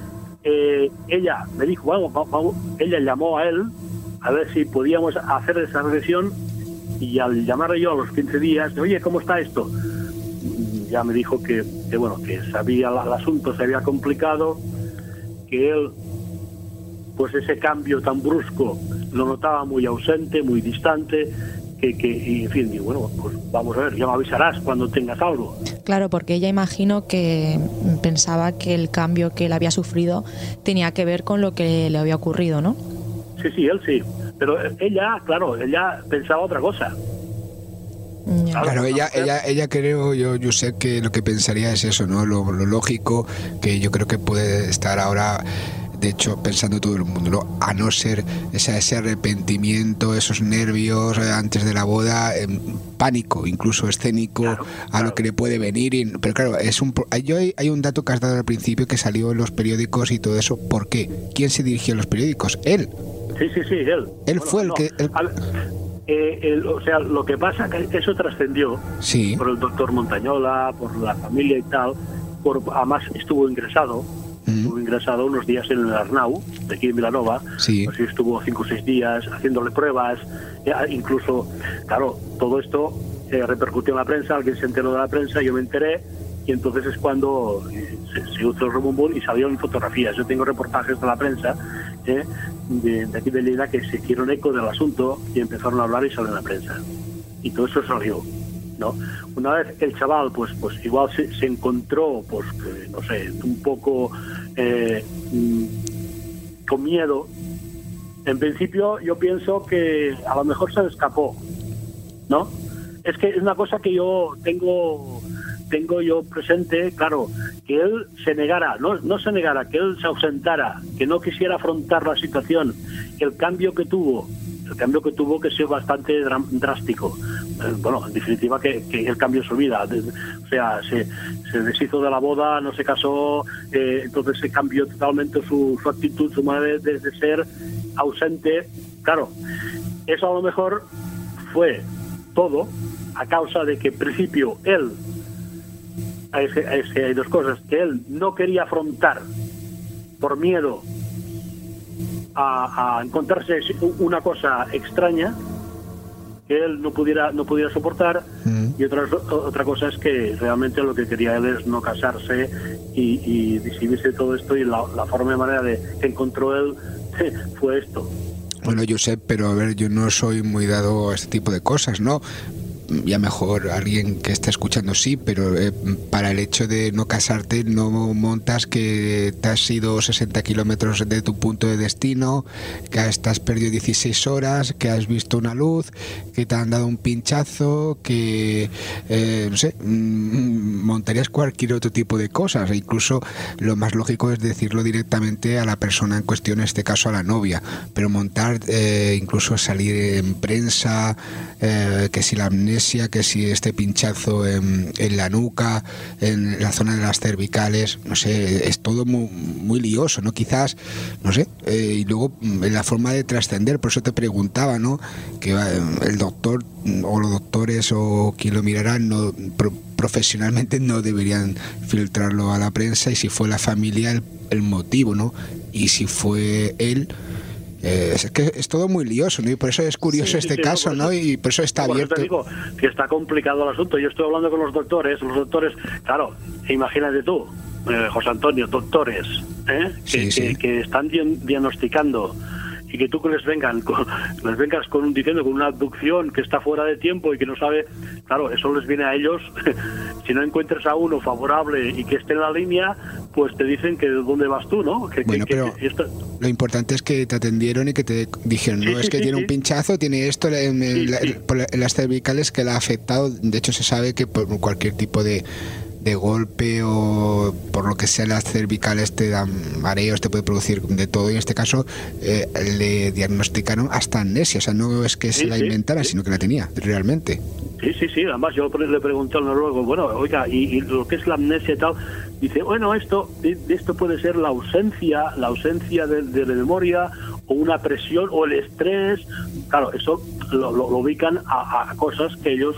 Eh, ella me dijo, vamos, vamos, ella llamó a él, a ver si podíamos hacer esa regresión, y al llamarle yo a los quince días, oye, ¿cómo está esto? Ya me dijo que, que bueno, que sabía el asunto, se había complicado, que él, pues ese cambio tan brusco lo notaba muy ausente, muy distante, que, que y en fin, digo, bueno, pues vamos a ver, ya me avisarás cuando tengas algo. Claro, porque ella imagino que pensaba que el cambio que él había sufrido tenía que ver con lo que le había ocurrido, ¿no? Sí, sí, él sí. Pero ella, claro, ella pensaba otra cosa. Claro, claro, ella, ella, ella creo, yo, yo sé que lo que pensaría es eso, ¿no? Lo, lo lógico, que yo creo que puede estar ahora, de hecho, pensando todo el mundo, ¿no? A no ser ese, ese arrepentimiento, esos nervios eh, antes de la boda, eh, pánico, incluso escénico, claro, a claro. lo que le puede venir. Y, pero claro, es un, yo hay, hay un dato que has dado al principio que salió en los periódicos y todo eso. ¿Por qué? ¿Quién se dirigió a los periódicos? Él. Sí, sí, sí, él. Él bueno, fue el no, que... El... Al, eh, el, o sea, lo que pasa que eso trascendió sí. por el doctor Montañola, por la familia y tal, por, además estuvo ingresado, mm. estuvo ingresado unos días en el Arnau, de aquí en Vilanova, sí. pues estuvo cinco o seis días haciéndole pruebas, incluso, claro, todo esto eh, repercutió en la prensa, alguien se enteró de la prensa, yo me enteré, y entonces es cuando se, se hizo el rebumbón y salieron fotografías. Yo tengo reportajes de la prensa eh, de, de aquí de Lleida que se hicieron eco del asunto y empezaron a hablar y salió en la prensa. Y todo eso salió, ¿no? Una vez el chaval, pues pues igual se, se encontró, pues, que, no sé, un poco eh, con miedo. En principio yo pienso que a lo mejor se escapó, ¿no? Es que es una cosa que yo tengo... tengo yo presente, claro, que él se negara, no, no se negara, que él se ausentara, que no quisiera afrontar la situación, el cambio que tuvo, el cambio que tuvo que ser bastante drástico, bueno, en definitiva que, que él cambió su vida, o sea, se, se deshizo de la boda, no se casó, eh, entonces se cambió totalmente su, su actitud, su manera de, de ser ausente. Claro, eso a lo mejor fue todo a causa de que en principio él, es que, es que hay dos cosas, que él no quería afrontar por miedo a, a encontrarse una cosa extraña que él no pudiera no pudiera soportar, mm. y otra otra cosa es que realmente lo que quería él es no casarse y, y decidirse de todo esto, y la, la forma de manera de que encontró él fue esto. Bueno, Josep, pero a ver, yo no soy muy dado a este tipo de cosas, ¿no? Ya mejor alguien que está escuchando sí, pero eh, para el hecho de no casarte no montas que te has ido sesenta kilómetros de tu punto de destino, que has perdido dieciséis horas, que has visto una luz, que te han dado un pinchazo, que eh, no sé, mmm, montarías cualquier otro tipo de cosas. E incluso lo más lógico es decirlo directamente a la persona en cuestión, en este caso a la novia, pero montar eh, incluso salir en prensa, eh, que si la amnesia, que si este pinchazo en, en la nuca, en la zona de las cervicales, no sé, es todo muy, muy lioso, ¿no? Quizás, no sé, eh, y luego en la forma de trascender, por eso te preguntaba, ¿no? Que eh, el doctor o los doctores o quien lo mirará no, pro, profesionalmente no deberían filtrarlo a la prensa, y si fue la familia el, el motivo, ¿no? Y si fue él, Eh, es que es todo muy lioso, ¿no? Y por eso es curioso sí, este sí, caso, no, ¿no? Y por eso está por abierto. Eso te digo que está complicado el asunto. Yo estoy hablando con los doctores, los doctores, claro, imagínate tú, eh, José Antonio, doctores, ¿eh? Sí, que, sí. Que, que están diagnosticando, y que tú que les vengan con, les vengas con un diciendo con una abducción que está fuera de tiempo y que no sabe, claro, eso les viene a ellos. Si no encuentras a uno favorable y que esté en la línea, pues te dicen que dónde vas tú, ¿no? Que, bueno, que, pero que esto... lo importante es que te atendieron y que te dijeron, sí, no, sí, es que sí, tiene sí. un pinchazo, tiene esto en, en, sí, la, sí. Por en las cervicales que la ha afectado. De hecho, se sabe que por cualquier tipo de de golpe o por lo que sea las cervicales te dan mareos, te puede producir de todo, y en este caso eh, le diagnosticaron hasta amnesia, o sea, no es que sí, se la sí, inventara, sí. sino que la tenía realmente. Sí, sí, sí, además yo le pregunté al noruego, bueno, oiga, y, y lo que es la amnesia y tal, dice, bueno, esto esto puede ser la ausencia, la ausencia de, de la memoria, o una presión, o el estrés, claro, eso lo, lo, lo ubican a, a cosas que ellos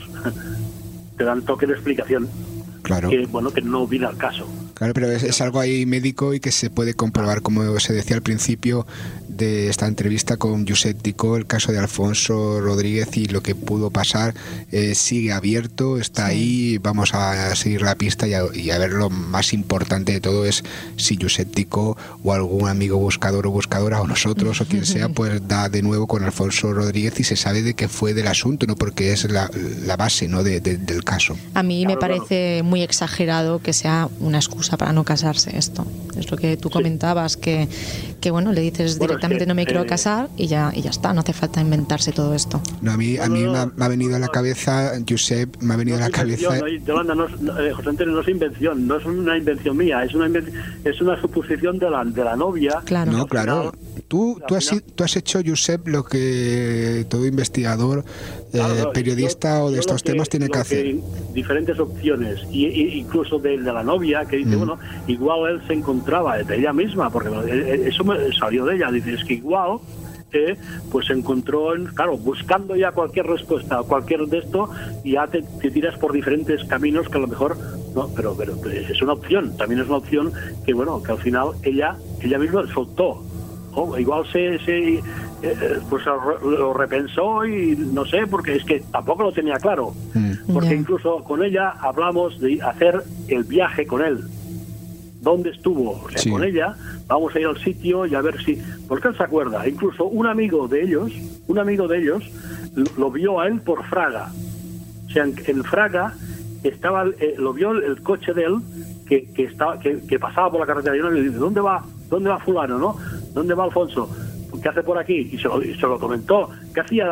te dan toque de explicación. Claro. Que, bueno, que no viene al caso. Claro, pero es, es algo ahí médico y que se puede comprobar, como se decía al principio de esta entrevista con Josep Ticó, el caso de Alfonso Rodríguez y lo que pudo pasar eh, sigue abierto, está sí. ahí, vamos a seguir la pista y a, y a ver, lo más importante de todo es si Josep Ticó o algún amigo buscador o buscadora o nosotros o quien sea, pues da de nuevo con Alfonso Rodríguez y se sabe de qué fue del asunto, no, porque es la, la base, ¿no? de, de, del caso. A mí claro, me parece muy exagerado que sea una excusa para no casarse esto. Es lo que tú comentabas, sí. que, que bueno, le dices bueno, directamente es que, no me quiero eh, casar y ya y ya está, no hace falta inventarse todo esto. No, a mí, a mí no, no, me, ha, me ha venido a la cabeza, Josep, me ha venido no a la cabeza... No, Yolanda, no, no, eh, José Antonio, no es invención, no es una invención mía, es una es una suposición de la, de la novia. Claro. No, claro. Tú, tú, has, tú has hecho, Josep, lo que todo investigador, claro, eh, no, periodista yo, o de estos que, temas tiene que hacer. Que diferentes opciones, y, y incluso de, de la novia, que dice, mm. bueno, igual él se encontraba de ella misma, porque eso me salió de ella, dice, es que igual... Eh, pues se encontró, en, claro, buscando ya cualquier respuesta, cualquier de esto, y ya te, te tiras por diferentes caminos que a lo mejor, no, pero, pero es una opción, también es una opción que, bueno, que al final ella ella misma soltó, oh, igual se, se eh, pues lo repensó y no sé, porque es que tampoco lo tenía claro, mm. porque yeah. incluso con ella hablamos de hacer el viaje con él. ¿Dónde estuvo? O sea, sí. con ella vamos a ir al sitio y a ver si... Porque él se acuerda. Incluso un amigo de ellos, un amigo de ellos, lo, lo vio a él por Fraga. O sea, en, en Fraga estaba, eh, lo vio el, el coche de él que, que estaba que, que pasaba por la carretera y uno le dice, ¿dónde va? ¿Dónde va fulano, no? ¿Dónde va Alfonso? ¿Qué hace por aquí? Y se lo, y se lo comentó. ¿Qué hacía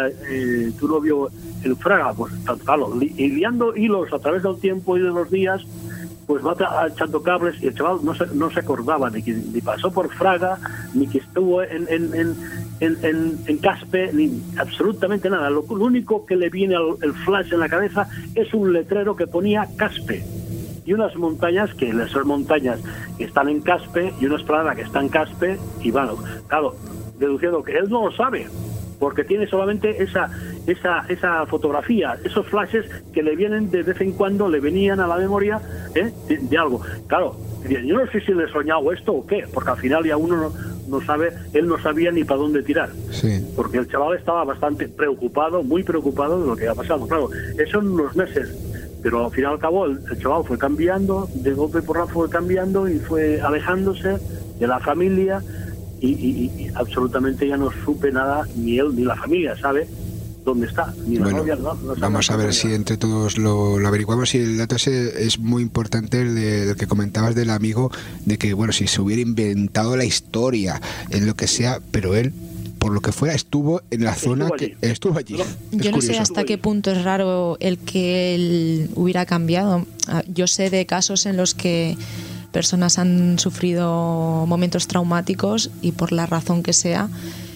eh, tu novio en Fraga? Pues claro, li, y liando hilos a través del tiempo y de los días, pues va echando cables, y el chaval no se, no se acordaba ni que ni pasó por Fraga, ni que estuvo en, en, en, en, en, en Caspe, ni absolutamente nada. Lo, lo único que le viene al el flash en la cabeza es un letrero que ponía Caspe y unas montañas, que esas montañas que están en Caspe, y una esplanada que está en Caspe, y bueno, claro, deduciendo que él no lo sabe, porque tiene solamente esa esa esa fotografía, esos flashes que le vienen de vez en cuando, le venían a la memoria, ¿eh? de, de algo. Claro, yo no sé si le he soñado esto o qué, porque al final ya uno no, no sabe, él no sabía ni para dónde tirar, sí. Porque el chaval estaba bastante preocupado, muy preocupado de lo que había pasado. Claro, eso en unos meses, pero al final y al cabo el, el chaval fue cambiando, de golpe y porrazo fue cambiando y fue alejándose de la familia. Y, y, y absolutamente ya no supe nada, ni él ni la familia sabe dónde está, ni la bueno, novia, no, no vamos a ver si entre todos lo, lo averiguamos. Y el dato ese es muy importante, el, de, el que comentabas del amigo, de que bueno, si se hubiera inventado la historia en lo que sea, pero él, por lo que fuera, estuvo en la estuvo zona allí. que estuvo allí. Yo Es no curioso. sé hasta qué punto es raro el que él hubiera cambiado. Yo sé de casos en los que personas han sufrido momentos traumáticos y por la razón que sea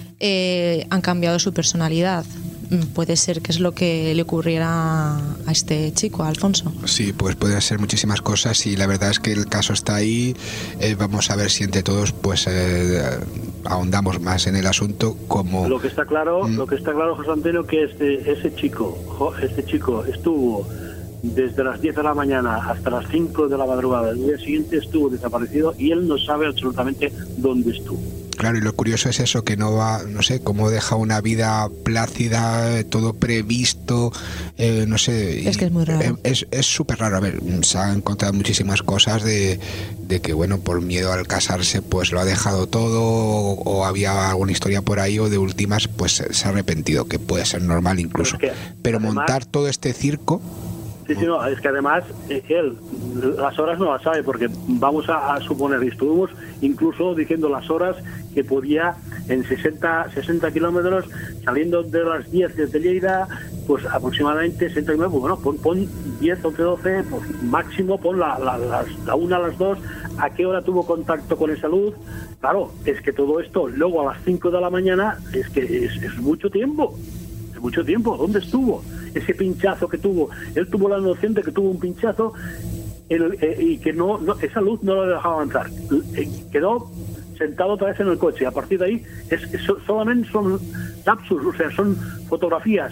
eh, han cambiado su personalidad. Puede ser que es lo que le ocurriera a este chico, a Alfonso. Sí, pues pueden ser muchísimas cosas y la verdad es que el caso está ahí. Eh, vamos a ver si entre todos pues eh, ahondamos más en el asunto. Como lo que está claro, mm. lo que está claro, José Antonio, que este ese chico, este chico estuvo desde las diez de la mañana hasta las cinco de la madrugada del día siguiente, estuvo desaparecido y él no sabe absolutamente dónde estuvo. Claro, y lo curioso es eso, que no va, no sé, cómo deja una vida plácida, todo previsto, eh, no sé. Es que es muy raro. Es es súper raro. A ver, se han encontrado muchísimas cosas de, de que, bueno, por miedo al casarse, pues lo ha dejado todo, o, o había alguna historia por ahí, o de últimas, pues se ha arrepentido, que puede ser normal incluso. Pero, es que, Pero además, montar todo este circo... Sí, sí, no, es que además eh, él las horas no las sabe, porque vamos a, a suponer, y estuvimos incluso diciendo las horas que podía en sesenta, sesenta kilómetros, saliendo de las diez desde Lleida, pues aproximadamente sesenta y nueve, pues bueno, pon, pon diez, once, doce, pues máximo pon la, la, las, la una, las dos, a qué hora tuvo contacto con esa luz. Claro, es que todo esto luego a las cinco de la mañana es que es, es mucho tiempo. mucho tiempo, ¿dónde estuvo? Ese pinchazo que tuvo, él tuvo la noción de que tuvo un pinchazo el, eh, y que no, no esa luz no lo dejaba avanzar, eh, quedó sentado otra vez en el coche. A partir de ahí es, es solamente son lapsus, o sea, son fotografías.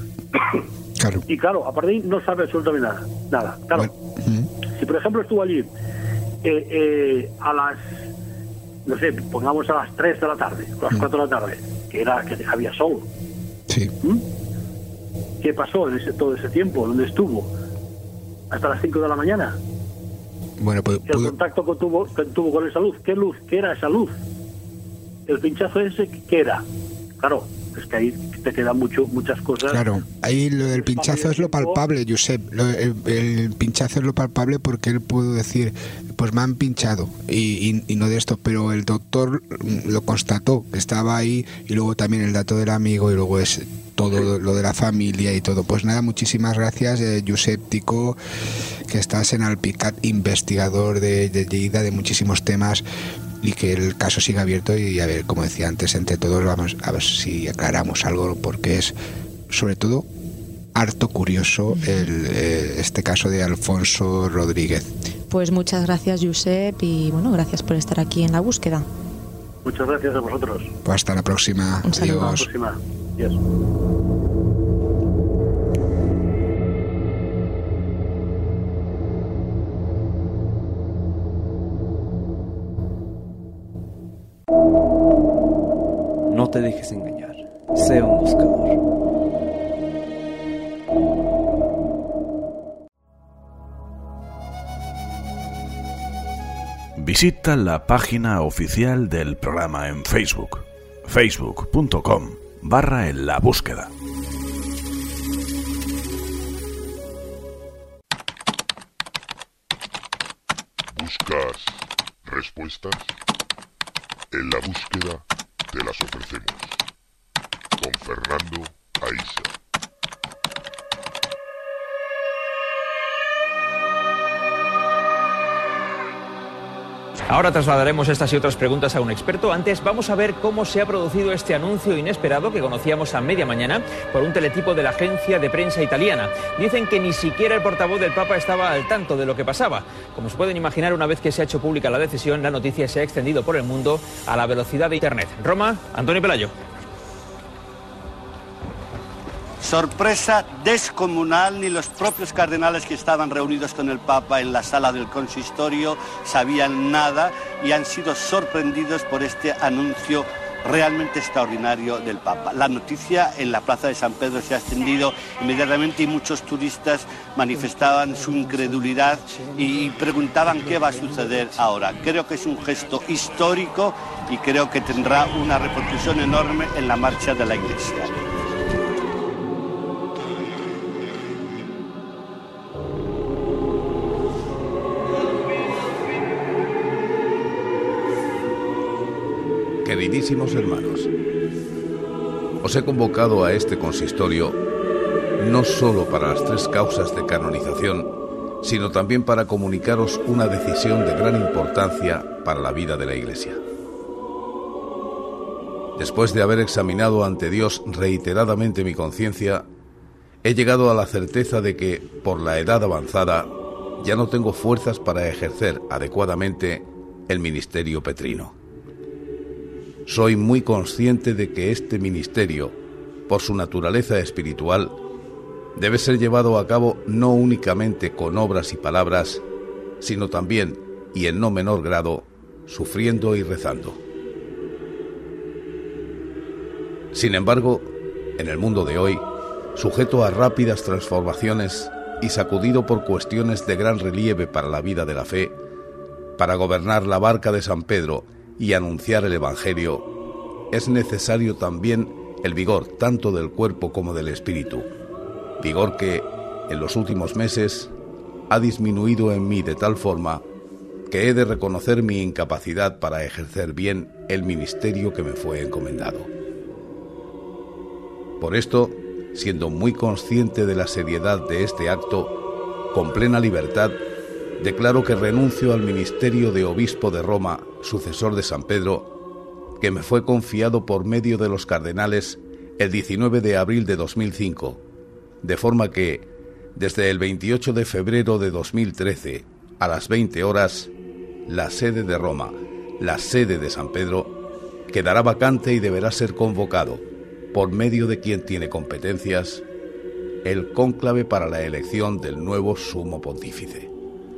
Claro. Y claro, a partir de ahí no sabe absolutamente nada, nada. Claro, bueno. uh-huh. Si por ejemplo estuvo allí eh, eh, a las, no sé, pongamos a las tres de la tarde, a las cuatro de la tarde, que era que había sol. Sí. ¿Mm? ¿Qué pasó en ese, todo ese tiempo? ¿Dónde estuvo? Hasta las cinco de la mañana. Bueno, pues, el pudo... contacto que tuvo, que tuvo con esa luz. ¿Qué luz? ¿Qué era esa luz? El pinchazo ese, ¿qué era? Claro, es que ahí te quedan mucho, muchas cosas. Claro, ahí lo del pinchazo es lo palpable, Josep. Lo, el, el pinchazo es lo palpable porque él pudo decir, pues me han pinchado y, y, y no de esto, pero el doctor lo constató, que estaba ahí, y luego también el dato del amigo y luego es todo lo de la familia y todo. Pues nada, muchísimas gracias, eh, Josep Tico, que estás en Alpicat, investigador de, de Lleida, de muchísimos temas, y que el caso siga abierto. Y a ver, como decía antes, entre todos vamos a ver si aclaramos algo, porque es sobre todo harto curioso el, eh, este caso de Alfonso Rodríguez. Pues muchas gracias, Josep, y bueno, gracias por estar aquí en La Búsqueda. Muchas gracias a vosotros. Pues hasta la próxima. Un saludo. Hasta la próxima. Adiós. No te dejes engañar. Sea un buscador. Visita la página oficial del programa en Facebook, facebook punto com barra en la búsqueda. ¿Buscas respuestas? En La Búsqueda te las ofrecemos. Con Fernando Aisa. Ahora trasladaremos estas y otras preguntas a un experto. Antes vamos a ver cómo se ha producido este anuncio inesperado que conocíamos a media mañana por un teletipo de la agencia de prensa italiana. Dicen que ni siquiera el portavoz del Papa estaba al tanto de lo que pasaba. Como se pueden imaginar, una vez que se ha hecho pública la decisión, la noticia se ha extendido por el mundo a la velocidad de Internet. Roma, Antonio Pelayo. Sorpresa descomunal, ni los propios cardenales que estaban reunidos con el Papa en la sala del consistorio sabían nada y han sido sorprendidos por este anuncio realmente extraordinario del Papa. La noticia en la plaza de San Pedro se ha extendido inmediatamente y muchos turistas manifestaban su incredulidad y preguntaban qué va a suceder ahora. Creo que es un gesto histórico y creo que tendrá una repercusión enorme en la marcha de la Iglesia. Queridísimos hermanos, os he convocado a este consistorio no solo para las tres causas de canonización, sino también para comunicaros una decisión de gran importancia para la vida de la Iglesia. Después de haber examinado ante Dios reiteradamente mi conciencia, he llegado a la certeza de que, por la edad avanzada, ya no tengo fuerzas para ejercer adecuadamente el ministerio petrino. Soy muy consciente de que este ministerio, por su naturaleza espiritual, debe ser llevado a cabo no únicamente con obras y palabras, sino también, y en no menor grado, sufriendo y rezando. Sin embargo, en el mundo de hoy, sujeto a rápidas transformaciones y sacudido por cuestiones de gran relieve para la vida de la fe, para gobernar la barca de San Pedro y anunciar el Evangelio, es necesario también el vigor tanto del cuerpo como del espíritu, vigor que, en los últimos meses, ha disminuido en mí de tal forma que he de reconocer mi incapacidad para ejercer bien el ministerio que me fue encomendado. Por esto, siendo muy consciente de la seriedad de este acto, con plena libertad, declaro que renuncio al ministerio de obispo de Roma, sucesor de San Pedro, que me fue confiado por medio de los cardenales el diecinueve de abril de dos mil cinco, de forma que, desde el veintiocho de febrero de dos mil trece, a las veinte horas, la sede de Roma, la sede de San Pedro, quedará vacante y deberá ser convocado, por medio de quien tiene competencias, el cónclave para la elección del nuevo sumo pontífice.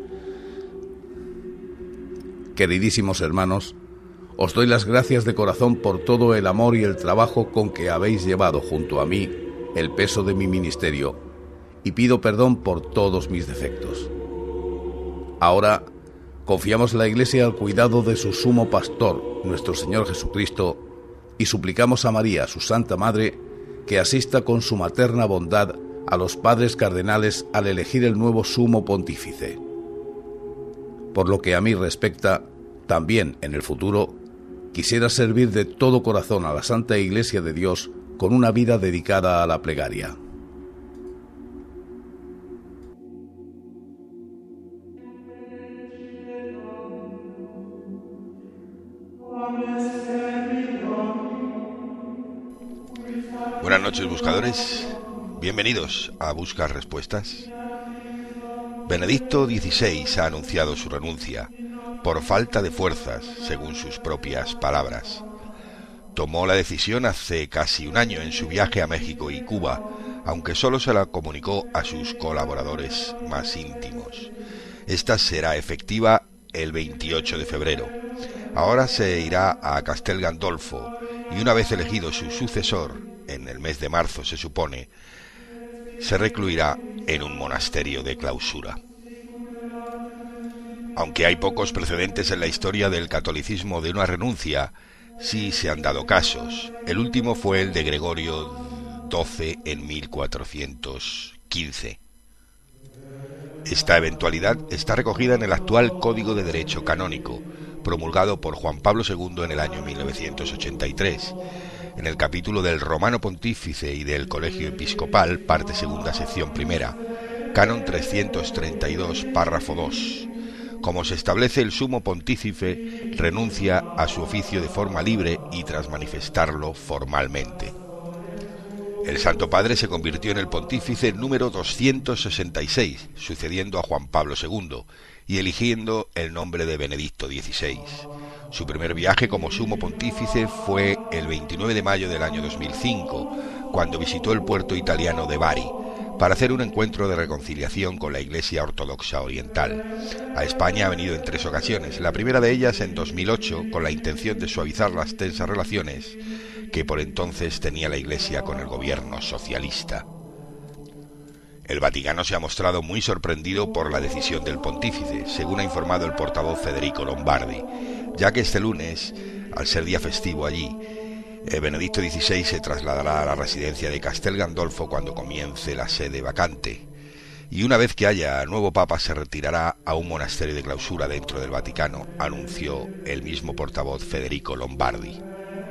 Queridísimos hermanos, os doy las gracias de corazón por todo el amor y el trabajo con que habéis llevado junto a mí el peso de mi ministerio, y pido perdón por todos mis defectos. Ahora, confiamos la Iglesia al cuidado de su sumo pastor, nuestro Señor Jesucristo, y suplicamos a María, su Santa Madre, que asista con su materna bondad a los padres cardenales al elegir el nuevo sumo pontífice. Por lo que a mí respecta, también en el futuro, quisiera servir de todo corazón a la Santa Iglesia de Dios con una vida dedicada a la plegaria. Buenas noches, buscadores. Bienvenidos a Buscar Respuestas. Benedicto dieciséis ha anunciado su renuncia por falta de fuerzas, según sus propias palabras. Tomó la decisión hace casi un año en su viaje a México y Cuba, aunque solo se la comunicó a sus colaboradores más íntimos. Esta será efectiva el veintiocho de febrero. Ahora se irá a Castel Gandolfo y una vez elegido su sucesor, en el mes de marzo se supone, se recluirá en un monasterio de clausura. Aunque hay pocos precedentes en la historia del catolicismo de una renuncia, sí se han dado casos. El último fue el de Gregorio doce en mil cuatrocientos quince. Esta eventualidad está recogida en el actual Código de Derecho Canónico, promulgado por Juan Pablo segundo en el año mil novecientos ochenta y tres, en el capítulo del Romano Pontífice y del Colegio Episcopal, parte segunda, sección primera, canon trescientos treinta y dos, párrafo dos, Como se establece, el sumo pontífice renuncia a su oficio de forma libre y tras manifestarlo formalmente. El Santo Padre se convirtió en el pontífice número doscientos sesenta y seis, sucediendo a Juan Pablo segundo y eligiendo el nombre de Benedicto dieciséis. Su primer viaje como sumo pontífice fue el veintinueve de mayo del año dos mil cinco, cuando visitó el puerto italiano de Bari, para hacer un encuentro de reconciliación con la Iglesia Ortodoxa Oriental. A España ha venido en tres ocasiones, la primera de ellas en dos mil ocho, con la intención de suavizar las tensas relaciones que por entonces tenía la Iglesia con el gobierno socialista. El Vaticano se ha mostrado muy sorprendido por la decisión del pontífice, según ha informado el portavoz Federico Lombardi, ya que este lunes, al ser día festivo allí, Benedicto dieciséis se trasladará a la residencia de Castel Gandolfo cuando comience la sede vacante, y una vez que haya nuevo papa se retirará a un monasterio de clausura dentro del Vaticano, anunció el mismo portavoz Federico Lombardi.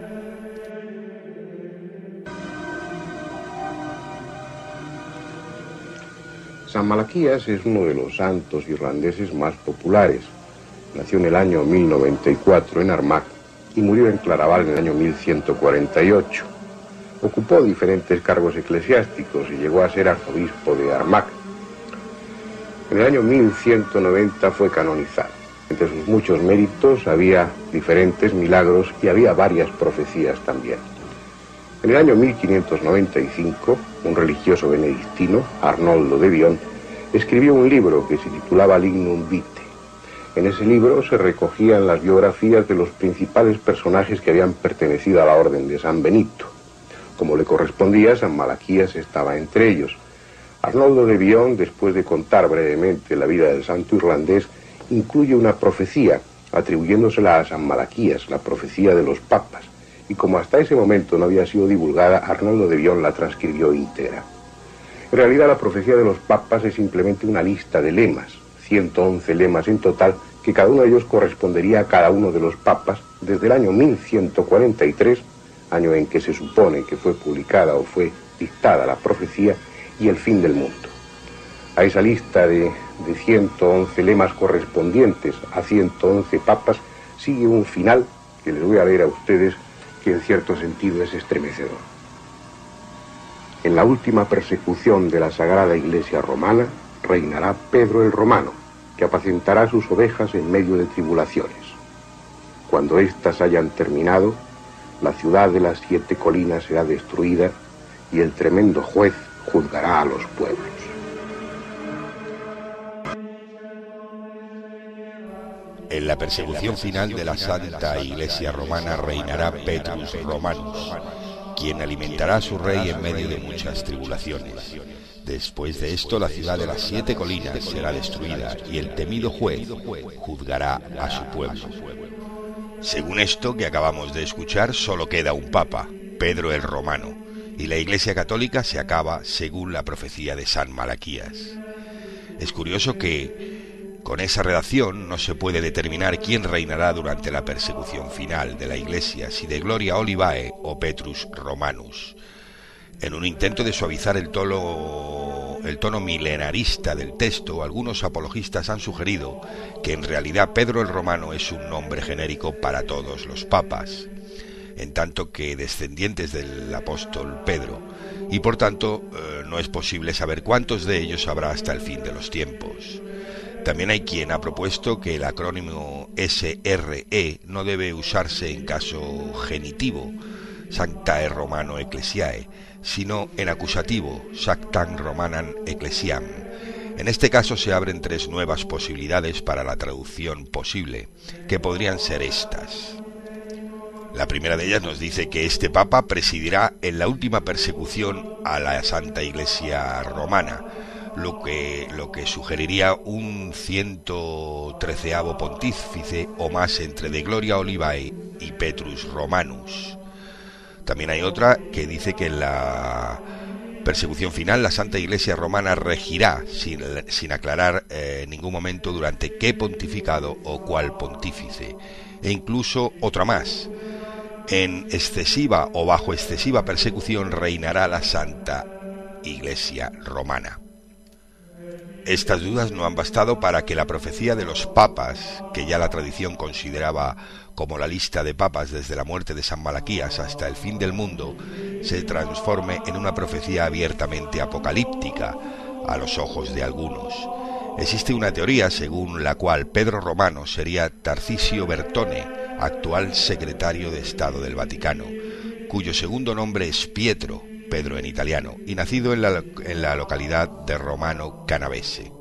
San Malaquías es uno de los santos irlandeses más populares. Nació en el año mil noventa y cuatro en Armagh y murió en Claraval en el año mil ciento cuarenta y ocho. Ocupó diferentes cargos eclesiásticos y llegó a ser arzobispo de Armagh. En el año mil ciento noventa fue canonizado. Entre sus muchos méritos había diferentes milagros y había varias profecías también. En el año mil quinientos noventa y cinco, un religioso benedictino, Arnoldo de Bion, escribió un libro que se titulaba Lignum Vitae. En ese libro se recogían las biografías de los principales personajes que habían pertenecido a la orden de San Benito. Como le correspondía, San Malaquías estaba entre ellos. Arnoldo de Bion, después de contar brevemente la vida del santo irlandés, incluye una profecía, atribuyéndosela a San Malaquías, la profecía de los papas. Y como hasta ese momento no había sido divulgada, Arnoldo de Bion la transcribió íntegra. En realidad la profecía de los papas es simplemente una lista de lemas, ciento once lemas en total, que cada uno de ellos correspondería a cada uno de los papas desde el año mil ciento cuarenta y tres, año en que se supone que fue publicada o fue dictada la profecía, y el fin del mundo. A esa lista de, de ciento once lemas correspondientes a ciento once papas sigue un final que les voy a leer a ustedes, que en cierto sentido es estremecedor. En la última persecución de la Sagrada Iglesia Romana reinará Pedro el Romano, que apacentará sus ovejas en medio de tribulaciones. Cuando éstas hayan terminado, la ciudad de las siete colinas será destruida y el tremendo juez juzgará a los pueblos. En la persecución final de la Santa Iglesia Romana reinará Petrus Romanus, quien alimentará a su rey en medio de muchas tribulaciones. Después de esto, la ciudad de las siete colinas será destruida y el temido juez juzgará a su pueblo. Según esto que acabamos de escuchar, solo queda un papa, Pedro el Romano, y la Iglesia Católica se acaba según la profecía de San Malaquías. Es curioso que con esa redacción no se puede determinar quién reinará durante la persecución final de la Iglesia, si de Gloria Olivae o Petrus Romanus. En un intento de suavizar el tono, el tono milenarista del texto, algunos apologistas han sugerido que en realidad Pedro el Romano es un nombre genérico para todos los papas, en tanto que descendientes del apóstol Pedro, y por tanto eh, no es posible saber cuántos de ellos habrá hasta el fin de los tiempos. También hay quien ha propuesto que el acrónimo S R E no debe usarse en caso genitivo, Sanctae Romano Ecclesiae, sino en acusativo, Sanctam Romanam Ecclesiam. En este caso se abren tres nuevas posibilidades para la traducción posible, que podrían ser estas. La primera de ellas nos dice que este papa presidirá en la última persecución a la Santa Iglesia Romana, lo que, lo que sugeriría un ciento treceavo pontífice o más entre de Gloria Olivae y Petrus Romanus. También hay otra que dice que en la persecución final la Santa Iglesia Romana regirá, sin, sin aclarar eh, en ningún momento durante qué pontificado o cuál pontífice. E incluso otra más: en excesiva o bajo excesiva persecución reinará la Santa Iglesia Romana. estas dudas no han bastado para que la profecía de los papas, que ya la tradición consideraba como la lista de papas desde la muerte de San Malaquías hasta el fin del mundo, se transforme en una profecía abiertamente apocalíptica a los ojos de algunos. Existe una teoría según la cual Pedro Romano sería Tarcisio Bertone, actual secretario de Estado del Vaticano, cuyo segundo nombre es Pietro, Pedro en italiano, y nacido en la, en la localidad de Romano Canavese.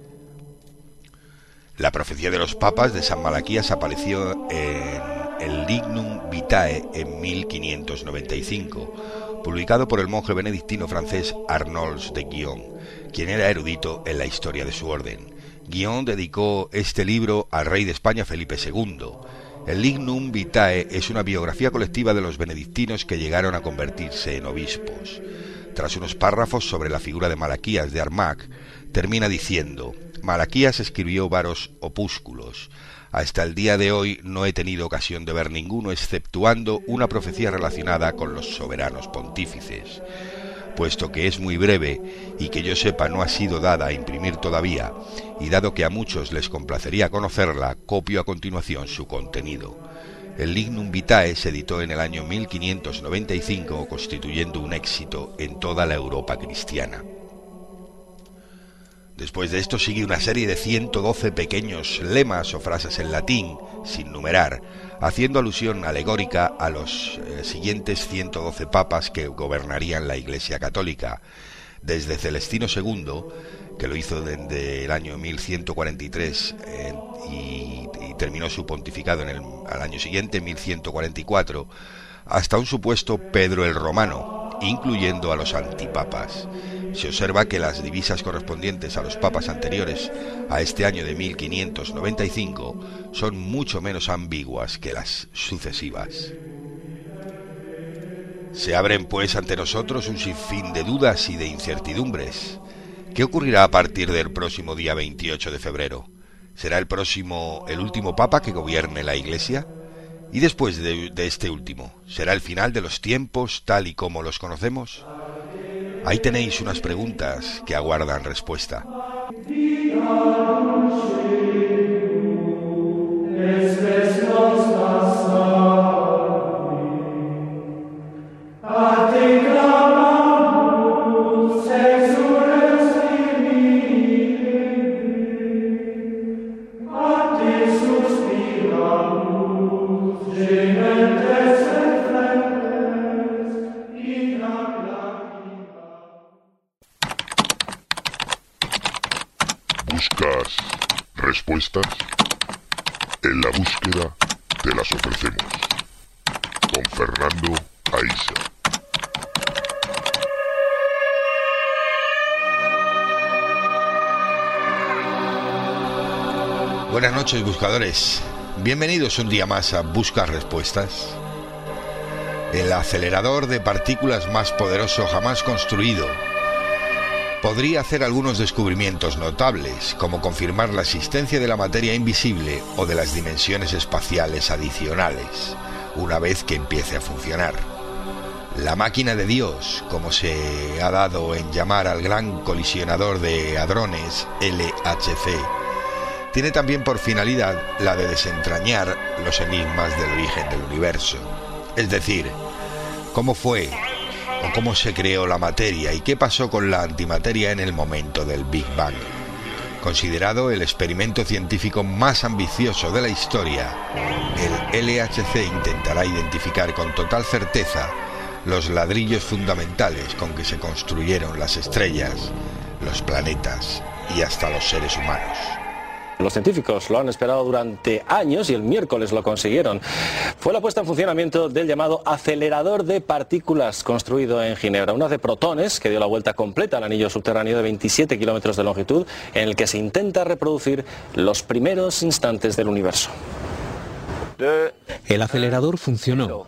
La profecía de los papas de San Malaquías apareció en el Lignum Vitae en mil quinientos noventa y cinco, publicado por el monje benedictino francés Arnolds de Guion, quien era erudito en la historia de su orden. Guion dedicó este libro al rey de España Felipe segundo. El Lignum Vitae es una biografía colectiva de los benedictinos que llegaron a convertirse en obispos. Tras unos párrafos sobre la figura de Malaquías de Armagh, termina diciendo: Malaquías escribió varios opúsculos. Hasta el día de hoy no he tenido ocasión de ver ninguno, exceptuando una profecía relacionada con los soberanos pontífices. Puesto que es muy breve y que yo sepa no ha sido dada a imprimir todavía, y dado que a muchos les complacería conocerla, copio a continuación su contenido. El Lignum Vitae se editó en el año mil quinientos noventa y cinco, constituyendo un éxito en toda la Europa cristiana. Después de esto sigue una serie de ciento doce pequeños lemas o frases en latín, sin numerar, haciendo alusión alegórica a los eh, siguientes ciento doce papas que gobernarían la Iglesia Católica, desde Celestino segundo, que lo hizo desde el año mil ciento cuarenta y tres eh, y, y terminó su pontificado en el al año siguiente, mil ciento cuarenta y cuatro, hasta un supuesto Pedro el Romano, incluyendo a los antipapas. Se observa que las divisas correspondientes a los papas anteriores a este año de mil quinientos noventa y cinco son mucho menos ambiguas que las sucesivas. Se abren pues ante nosotros un sinfín de dudas y de incertidumbres. ¿Qué ocurrirá a partir del próximo día veintiocho de febrero? ¿Será el próximo el último papa que gobierne la Iglesia? ¿Y después de, de este último, será el final de los tiempos tal y como los conocemos? Ahí tenéis unas preguntas que aguardan respuesta. ¿Buscas respuestas? En la búsqueda te las ofrecemos. Con Fernando Aiza. Buenas noches, buscadores. Bienvenidos un día más a Buscar Respuestas. El acelerador de partículas más poderoso jamás construido podría hacer algunos descubrimientos notables, como confirmar la existencia de la materia invisible o de las dimensiones espaciales adicionales, una vez que empiece a funcionar. La máquina de Dios, como se ha dado en llamar al gran colisionador de hadrones, L H C, tiene también por finalidad la de desentrañar los enigmas del origen del universo, es decir, cómo fue o cómo se creó la materia y qué pasó con la antimateria en el momento del Big Bang. Considerado el experimento científico más ambicioso de la historia, el L H C intentará identificar con total certeza los ladrillos fundamentales con que se construyeron las estrellas, los planetas y hasta los seres humanos. Los científicos lo han esperado durante años y el miércoles lo consiguieron. Fue la puesta en funcionamiento del llamado acelerador de partículas construido en Ginebra, un haz de protones que dio la vuelta completa al anillo subterráneo de veintisiete kilómetros de longitud, en el que se intenta reproducir los primeros instantes del universo. El acelerador funcionó.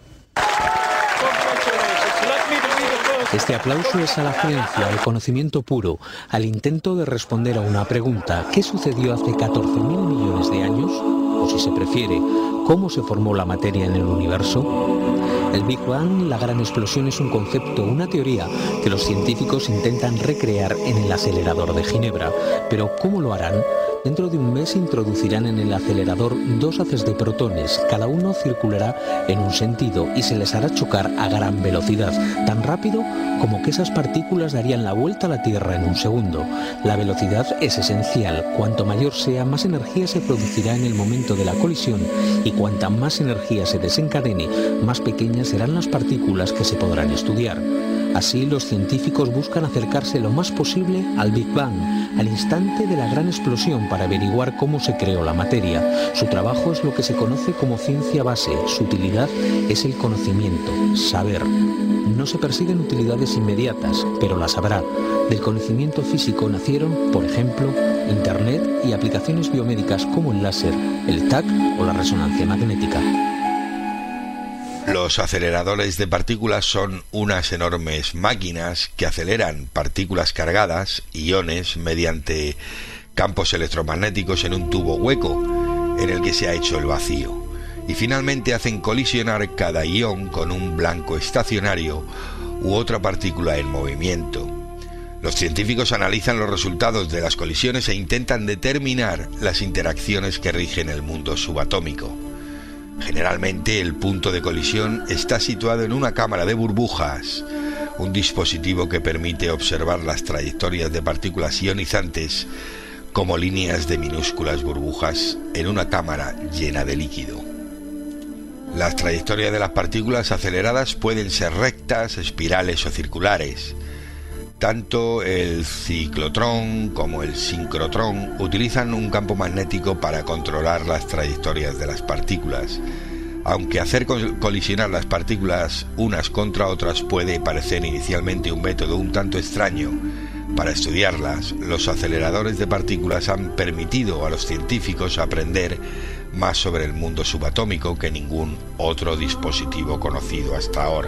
Este aplauso es a la ciencia, al conocimiento puro, al intento de responder a una pregunta: ¿qué sucedió hace catorce mil millones de años? O si se prefiere, ¿cómo se formó la materia en el universo? El Big Bang, la gran explosión, es un concepto, una teoría que los científicos intentan recrear en el acelerador de Ginebra. Pero ¿cómo lo harán? Dentro de un mes introducirán en el acelerador dos haces de protones, cada uno circulará en un sentido y se les hará chocar a gran velocidad, tan rápido como que esas partículas darían la vuelta a la Tierra en un segundo. La velocidad es esencial, cuanto mayor sea, más energía se producirá en el momento de la colisión y cuanta más energía se desencadene, más pequeñas serán las partículas que se podrán estudiar. Así, los científicos buscan acercarse lo más posible al Big Bang, al instante de la gran explosión, para averiguar cómo se creó la materia. Su trabajo es lo que se conoce como ciencia base. Su utilidad es el conocimiento, saber. No se persiguen utilidades inmediatas, pero las habrá. Del conocimiento físico nacieron, por ejemplo, Internet y aplicaciones biomédicas como el láser, el T A C o la resonancia magnética. Los aceleradores de partículas son unas enormes máquinas que aceleran partículas cargadas, iones, mediante campos electromagnéticos en un tubo hueco en el que se ha hecho el vacío, y finalmente hacen colisionar cada ión con un blanco estacionario u otra partícula en movimiento. Los científicos analizan los resultados de las colisiones e intentan determinar las interacciones que rigen el mundo subatómico. Generalmente el punto de colisión está situado en una cámara de burbujas, un dispositivo que permite observar las trayectorias de partículas ionizantes como líneas de minúsculas burbujas en una cámara llena de líquido. Las trayectorias de las partículas aceleradas pueden ser rectas, espirales o circulares. Tanto el ciclotrón como el sincrotrón utilizan un campo magnético para controlar las trayectorias de las partículas. Aunque hacer colisionar las partículas unas contra otras puede parecer inicialmente un método un tanto extraño para estudiarlas, los aceleradores de partículas han permitido a los científicos aprender más sobre el mundo subatómico que ningún otro dispositivo conocido hasta ahora.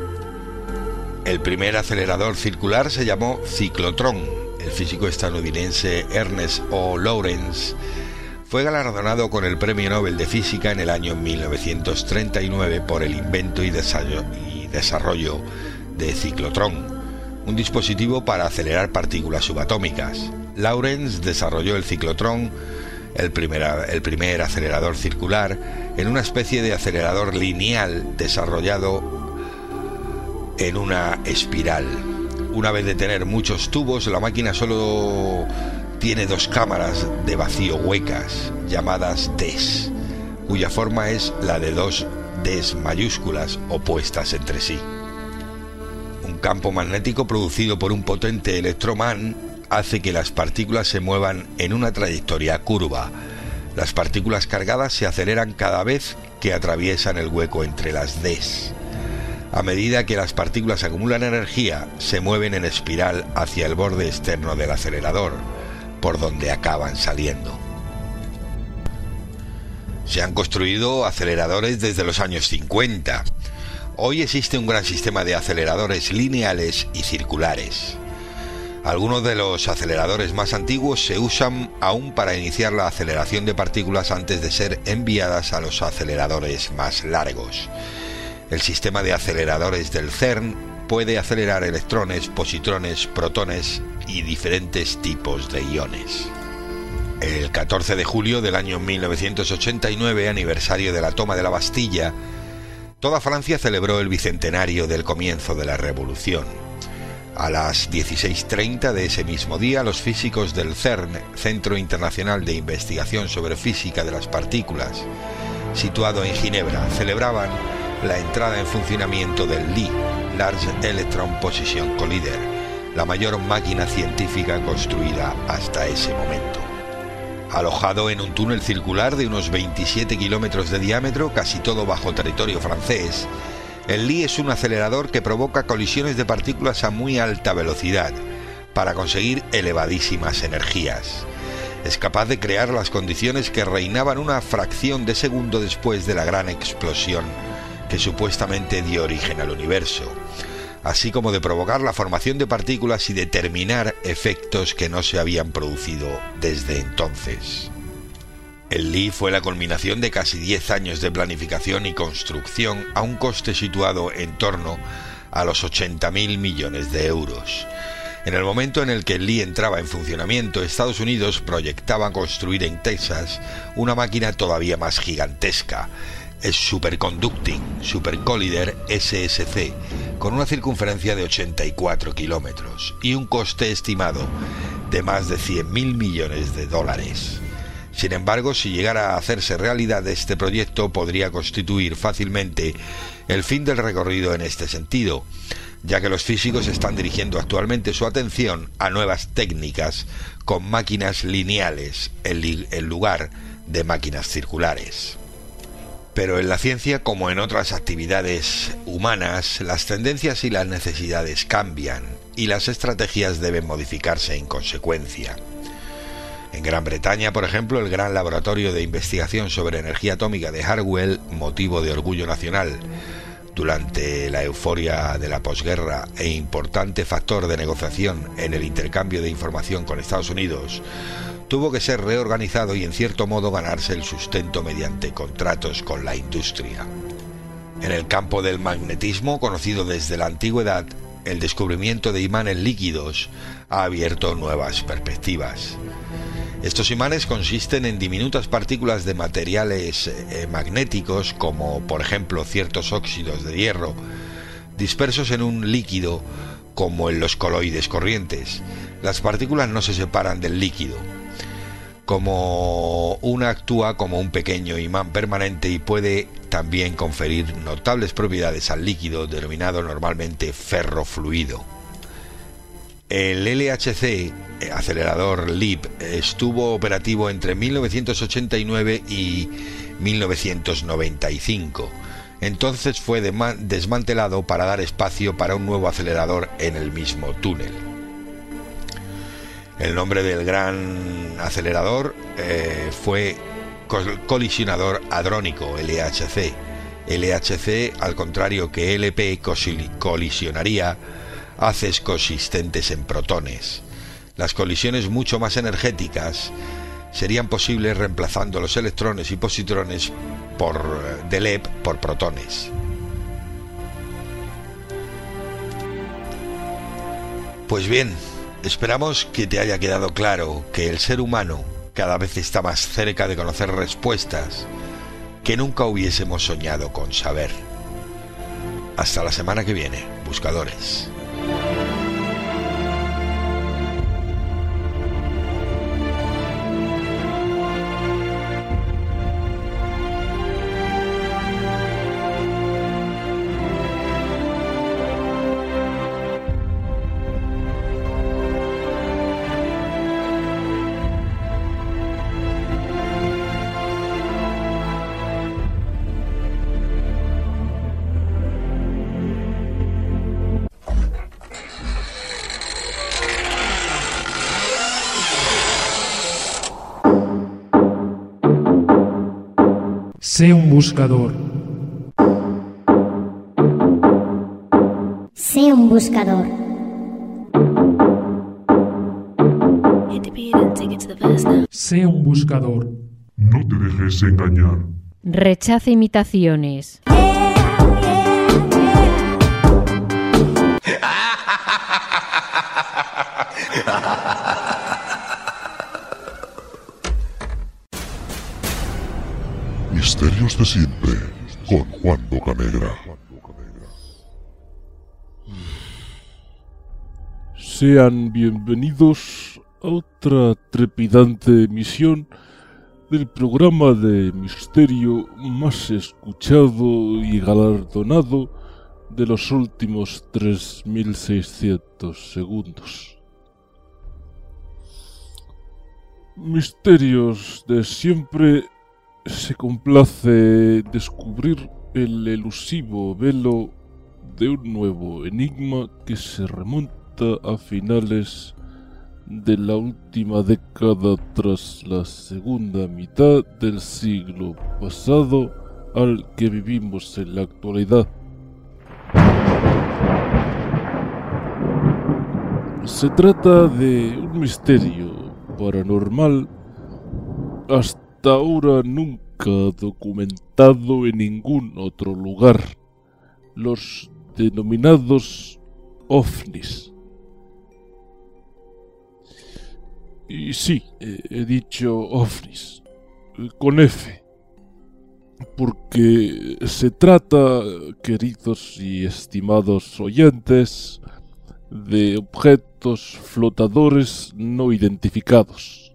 El primer acelerador circular se llamó ciclotrón. El físico estadounidense Ernest O. Lawrence fue galardonado con el Premio Nobel de Física en el año mil novecientos treinta y nueve por el invento y desarrollo de ciclotrón, un dispositivo para acelerar partículas subatómicas. Lawrence desarrolló el ciclotrón, el primer, el primer acelerador circular, en una especie de acelerador lineal desarrollado en una espiral. Una vez de tener muchos tubos, la máquina solo tiene dos cámaras de vacío huecas, llamadas Ds, cuya forma es la de dos Ds mayúsculas opuestas entre sí. Un campo magnético producido por un potente electromagn hace que las partículas se muevan en una trayectoria curva. Las partículas cargadas se aceleran cada vez que atraviesan el hueco entre las Ds. A medida que las partículas acumulan energía, se mueven en espiral hacia el borde externo del acelerador, por donde acaban saliendo. Se han construido aceleradores desde los años cincuenta. Hoy existe un gran sistema de aceleradores lineales y circulares. Algunos de los aceleradores más antiguos se usan aún para iniciar la aceleración de partículas antes de ser enviadas a los aceleradores más largos. El sistema de aceleradores del CERN puede acelerar electrones, positrones, protones y diferentes tipos de iones. El catorce de julio del año mil novecientos ochenta y nueve, aniversario de la toma de la Bastilla, toda Francia celebró el bicentenario del comienzo de la Revolución. A las dieciséis treinta de ese mismo día, los físicos del CERN, Centro Internacional de Investigación sobre Física de las Partículas, situado en Ginebra, celebraban la entrada en funcionamiento del L I, Large Electron Position Collider, la mayor máquina científica construida hasta ese momento. Alojado en un túnel circular de unos veintisiete kilómetros de diámetro, casi todo bajo territorio francés, el L I es un acelerador que provoca colisiones de partículas a muy alta velocidad para conseguir elevadísimas energías. Es capaz de crear las condiciones que reinaban una fracción de segundo después de la gran explosión que supuestamente dio origen al universo, así como de provocar la formación de partículas y determinar efectos que no se habían producido desde entonces. El L I fue la culminación de casi diez años de planificación y construcción a un coste situado en torno a los ochenta mil millones de euros. En el momento en el que el L I entraba en funcionamiento, Estados Unidos proyectaba construir en Texas una máquina todavía más gigantesca, el Superconducting Super Collider S S C, con una circunferencia de ochenta y cuatro kilómetros y un coste estimado de más de cien mil millones de dólares. Sin embargo, si llegara a hacerse realidad, este proyecto podría constituir fácilmente el fin del recorrido en este sentido, ya que los físicos están dirigiendo actualmente su atención a nuevas técnicas con máquinas lineales en lugar de máquinas circulares. Pero en la ciencia, como en otras actividades humanas, las tendencias y las necesidades cambian y las estrategias deben modificarse en consecuencia. En Gran Bretaña, por ejemplo, el gran laboratorio de investigación sobre energía atómica de Harwell, motivo de orgullo nacional durante la euforia de la posguerra e importante factor de negociación en el intercambio de información con Estados Unidos, tuvo que ser reorganizado y en cierto modo ganarse el sustento mediante contratos con la industria. En el campo del magnetismo, conocido desde la antigüedad, el descubrimiento de imanes líquidos ha abierto nuevas perspectivas. Estos imanes consisten en diminutas partículas de materiales eh, magnéticos, como por ejemplo ciertos óxidos de hierro, dispersos en un líquido como en los coloides corrientes. Las partículas no se separan del líquido. Como una actúa como un pequeño imán permanente y puede también conferir notables propiedades al líquido, denominado normalmente ferrofluido. El L H C, acelerador L I P, estuvo operativo entre mil novecientos ochenta y nueve y mil novecientos noventa y cinco. Entonces fue desmantelado para dar espacio para un nuevo acelerador en el mismo túnel. El nombre del gran acelerador eh, fue colisionador hadrónico, L H C. L H C, al contrario que L P, colisionaría haces consistentes en protones. Las colisiones mucho más energéticas serían posibles reemplazando los electrones y positrones por, de L E P por protones. Pues bien, esperamos que te haya quedado claro que el ser humano cada vez está más cerca de conocer respuestas que nunca hubiésemos soñado con saber. Hasta la semana que viene, buscadores. Sé un buscador. Sé un buscador. Sé un buscador. No te dejes engañar. Rechaza imitaciones. Misterios de siempre, con Juan Bocanegra. Sean bienvenidos a otra trepidante emisión del programa de misterio más escuchado y galardonado de los últimos tres mil seiscientos segundos. Misterios de siempre se complace descubrir el elusivo velo de un nuevo enigma que se remonta a finales de la última década tras la segunda mitad del siglo pasado al que vivimos en la actualidad. Se trata de un misterio paranormal hasta hasta ahora nunca documentado en ningún otro lugar, los denominados ovnis. Y sí, he dicho ovnis, con F, porque se trata, queridos y estimados oyentes, de objetos flotadores no identificados.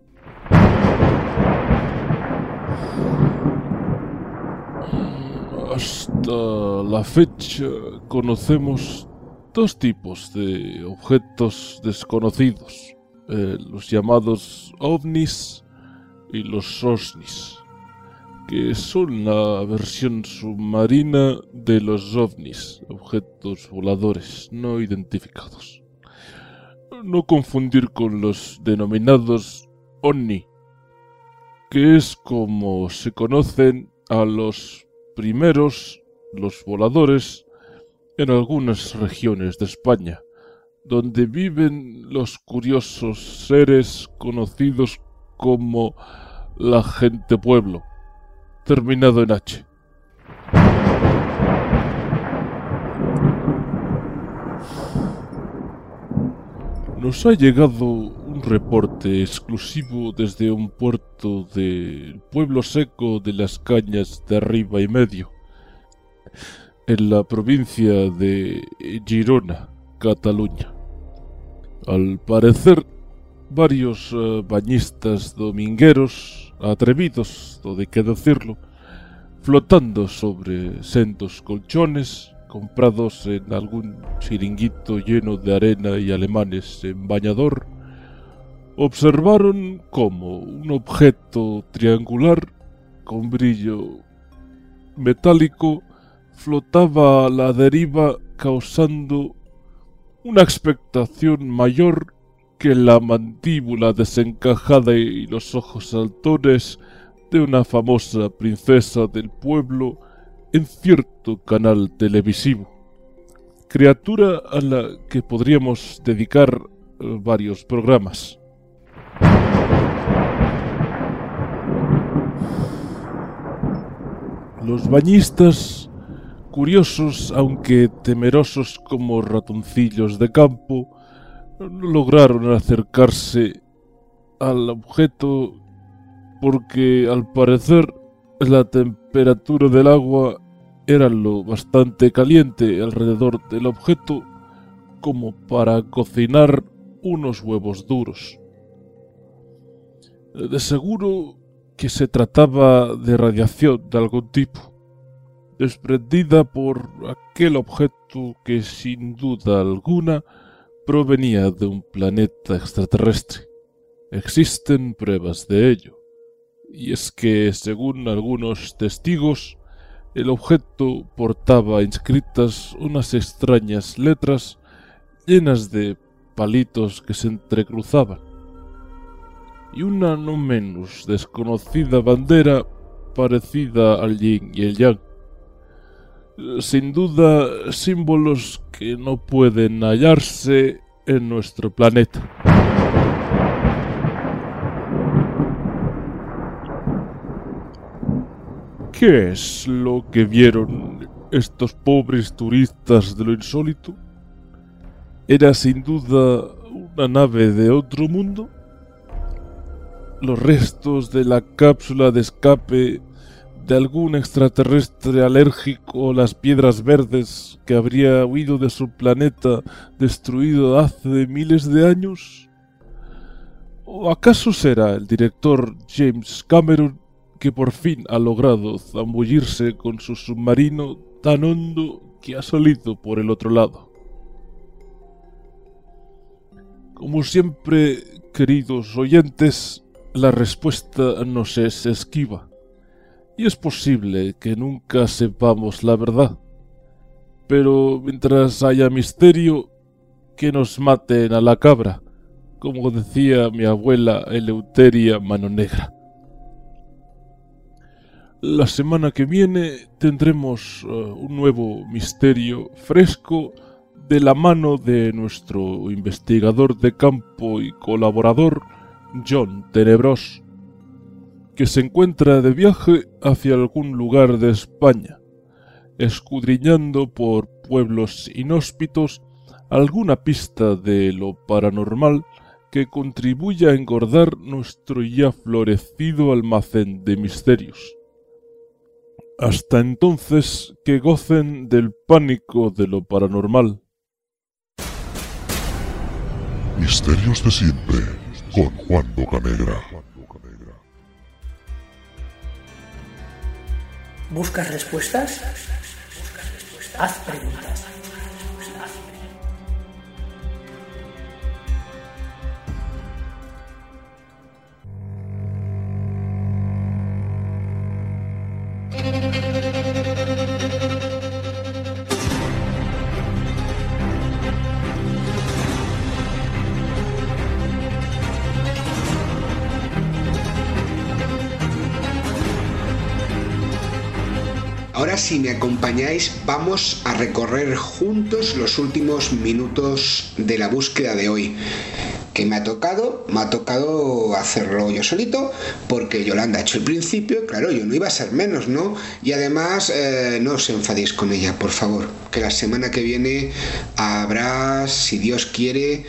Hasta la fecha conocemos dos tipos de objetos desconocidos, eh, los llamados ovnis y los osnis, que son la versión submarina de los ovnis, objetos voladores no identificados. No confundir con los denominados OVNI, que es como se conocen a los primeros, los voladores, en algunas regiones de España, donde viven los curiosos seres conocidos como la gente pueblo, terminado en H. Nos ha llegado un reporte exclusivo desde un puerto del pueblo seco de las Cañas de Arriba y Medio, en la provincia de Girona, Cataluña. Al parecer, varios uh, bañistas domingueros, atrevidos, todo hay que decirlo, flotando sobre sendos colchones, comprados en algún chiringuito lleno de arena y alemanes en bañador, observaron cómo un objeto triangular con brillo metálico flotaba a la deriva, causando una expectación mayor que la mandíbula desencajada y los ojos saltones de una famosa princesa del pueblo en cierto canal televisivo, criatura a la que podríamos dedicar varios programas. Los bañistas, curiosos aunque temerosos como ratoncillos de campo, no lograron acercarse al objeto porque, al parecer, la temperatura del agua era lo bastante caliente alrededor del objeto como para cocinar unos huevos duros. De seguro que se trataba de radiación de algún tipo, desprendida por aquel objeto que sin duda alguna provenía de un planeta extraterrestre. Existen pruebas de ello, y es que, según algunos testigos, el objeto portaba inscritas unas extrañas letras llenas de palitos que se entrecruzaban, y una no menos desconocida bandera parecida al yin y el yang. Sin duda, símbolos que no pueden hallarse en nuestro planeta. ¿Qué es lo que vieron estos pobres turistas de lo insólito? ¿Era sin duda una nave de otro mundo? ¿Los restos de la cápsula de escape de algún extraterrestre alérgico a las piedras verdes que habría huido de su planeta destruido hace miles de años? ¿O acaso será el director James Cameron, que por fin ha logrado zambullirse con su submarino tan hondo que ha salido por el otro lado? Como siempre, queridos oyentes, la respuesta nos es esquiva, y es posible que nunca sepamos la verdad. Pero mientras haya misterio, que nos maten a la cabra, como decía mi abuela Eleuteria Mano Negra. La semana que viene tendremos uh, un nuevo misterio fresco de la mano de nuestro investigador de campo y colaborador, John Tenebros. que se encuentra de viaje hacia algún lugar de España, escudriñando por pueblos inhóspitos alguna pista de lo paranormal que contribuya a engordar nuestro ya florecido almacén de misterios. Hasta entonces, que gocen del pánico de lo paranormal. Misterios de siempre, con Juan Bocanegra. ¿Buscas respuestas? Haz preguntas. Ahora, si me acompañáis, vamos a recorrer juntos los últimos minutos de la búsqueda de hoy. Que me ha tocado, me ha tocado hacerlo yo solito, porque Yolanda ha hecho el principio, claro, yo no iba a ser menos, ¿no? Y además, eh, no os enfadéis con ella, por favor, que la semana que viene habrá, si Dios quiere,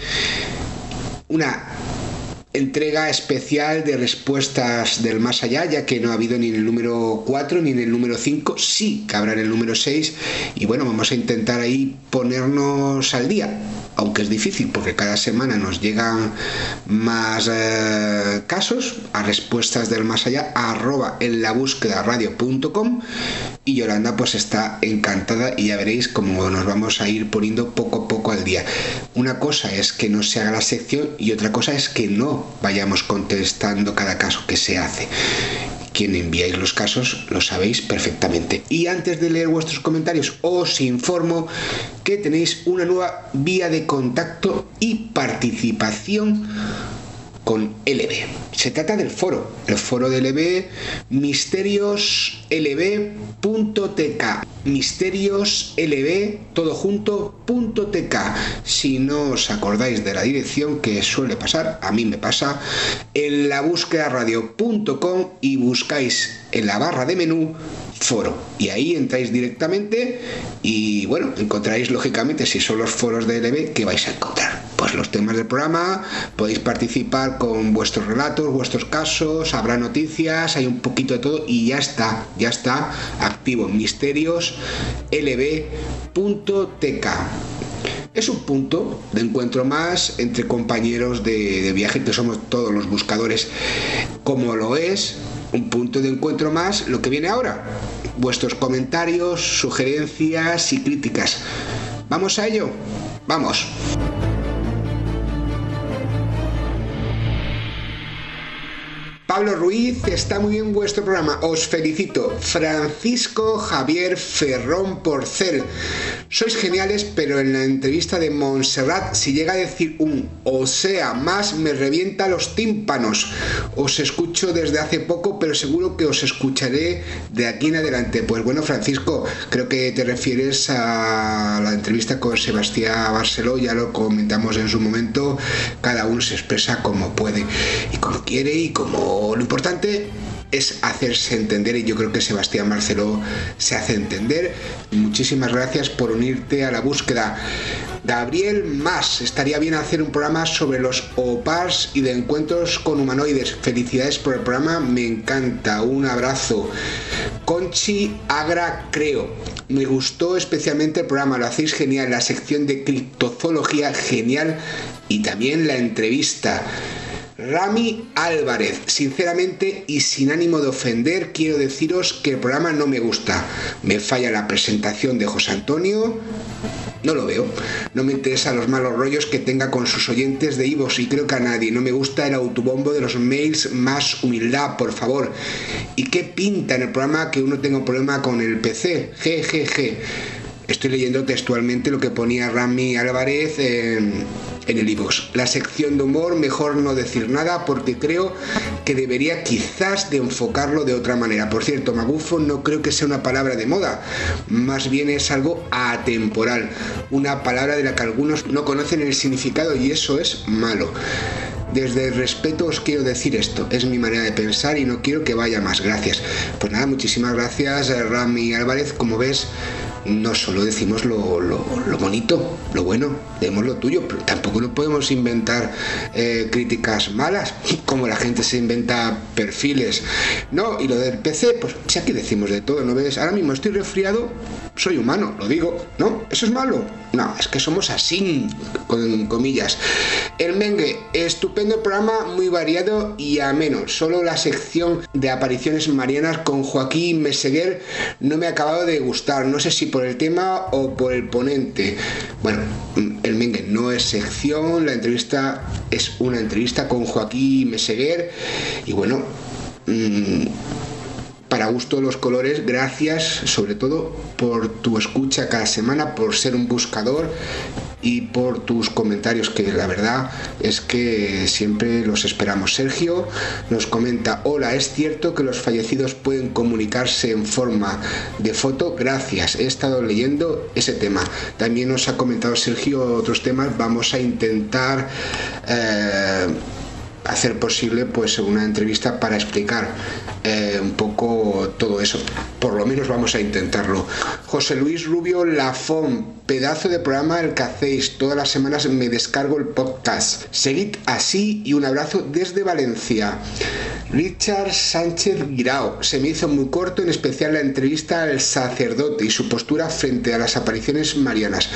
una entrega especial de respuestas del más allá, ya que no ha habido ni en el número cuatro ni en el número cinco, sí que habrá en el número seis, y bueno, vamos a intentar ahí ponernos al día, aunque es difícil porque cada semana nos llegan más eh, casos a respuestas del más allá, arroba en la búsqueda radio punto com, y Yolanda pues está encantada y ya veréis cómo nos vamos a ir poniendo poco a poco al día. Una cosa es que no se haga la sección y otra cosa es que no vayamos contestando cada caso que se hace. Quien enviáis los casos lo sabéis perfectamente. Y antes de leer vuestros comentarios, os informo que tenéis una nueva vía de contacto y participación con L B. Se trata del foro, el foro de L B, misterios l b punto t k, misterios l b, todo junto, punto t k. Si no os acordáis de la dirección, que suele pasar, a mí me pasa, en la búsqueda radio punto com y buscáis en la barra de menú foro, y ahí entráis directamente y bueno, encontraréis lógicamente, si son los foros de L B, ¿qué vais a encontrar? Pues los temas del programa, podéis participar con vuestros relatos, vuestros casos, habrá noticias, hay un poquito de todo y ya está, ya está activo misterios l b punto t k. Es un punto de encuentro más entre compañeros de, de viaje, que somos todos los buscadores, como lo es un punto de encuentro más lo que viene ahora, vuestros comentarios, sugerencias y críticas. ¿Vamos a ello? ¡Vamos! Pablo Ruiz, está muy bien vuestro programa, os felicito. Francisco Javier Ferrón Porcel, sois geniales, pero en la entrevista de Montserrat, si llega a decir un o sea más, me revienta los tímpanos. Os escucho desde hace poco, pero seguro que os escucharé de aquí en adelante. Pues bueno, Francisco, creo que te refieres a la entrevista con Sebastián Barceló, ya lo comentamos en su momento, cada uno se expresa como puede y como quiere y como... Lo importante es hacerse entender, y yo creo que Sebastián Barceló se hace entender. Muchísimas gracias por unirte a la búsqueda. Gabriel Más, estaría bien hacer un programa sobre los O P A Rs y de encuentros con humanoides. Felicidades por el programa, me encanta, un abrazo. Conchi Agra Creo, me gustó especialmente el programa, lo hacéis genial, la sección de criptozoología genial y también la entrevista. Rami Álvarez, sinceramente y sin ánimo de ofender, quiero deciros que el programa no me gusta. Me falla la presentación de José Antonio, no lo veo. No me interesan los malos rollos que tenga con sus oyentes de iVoox y creo que a nadie. No me gusta el autobombo de los mails, más humildad, por favor. ¿Y qué pinta en el programa que uno tenga un problema con el P C? Jejeje. Estoy leyendo textualmente lo que ponía Rami Álvarez en, en el iVoox. La sección de humor, mejor no decir nada porque creo que debería quizás de enfocarlo de otra manera. Por cierto, magufo no creo que sea una palabra de moda, más bien es algo atemporal, una palabra de la que algunos no conocen el significado y eso es malo. Desde el respeto os quiero decir esto, es mi manera de pensar y no quiero que vaya más. Gracias. Pues nada, muchísimas gracias, Rami Álvarez. Como ves, no solo decimos lo, lo, lo bonito, lo bueno, demos lo tuyo, pero tampoco no podemos inventar eh, críticas malas, como la gente se inventa perfiles. No, y lo del P C, pues si aquí decimos de todo, ¿no ves? Ahora mismo estoy resfriado, soy humano, lo digo, ¿no? ¿Eso es malo? No, es que somos así, con comillas. El Mengue, estupendo programa, muy variado y ameno. Solo la sección de apariciones marianas con Joaquín Meseguer no me ha acabado de gustar. No sé si por el tema o por el ponente. Bueno, el Mengue no es sección, la entrevista es una entrevista con Joaquín Meseguer. Y bueno, mmm, para gusto los colores, gracias sobre todo por tu escucha cada semana, por ser un buscador y por tus comentarios, que la verdad es que siempre los esperamos. Sergio nos comenta: hola, ¿es cierto que los fallecidos pueden comunicarse en forma de foto? Gracias, he estado leyendo ese tema. También nos ha comentado Sergio otros temas. Vamos a intentar eh, hacer posible pues una entrevista para explicar eh, un poco todo eso. Por lo menos vamos a intentarlo. José Luis Rubio Lafón, pedazo de programa el que hacéis. Todas las semanas me descargo el podcast. Seguid así y un abrazo desde Valencia. Richard Sánchez Guirao, se me hizo muy corto, en especial la entrevista al sacerdote y su postura frente a las apariciones marianas.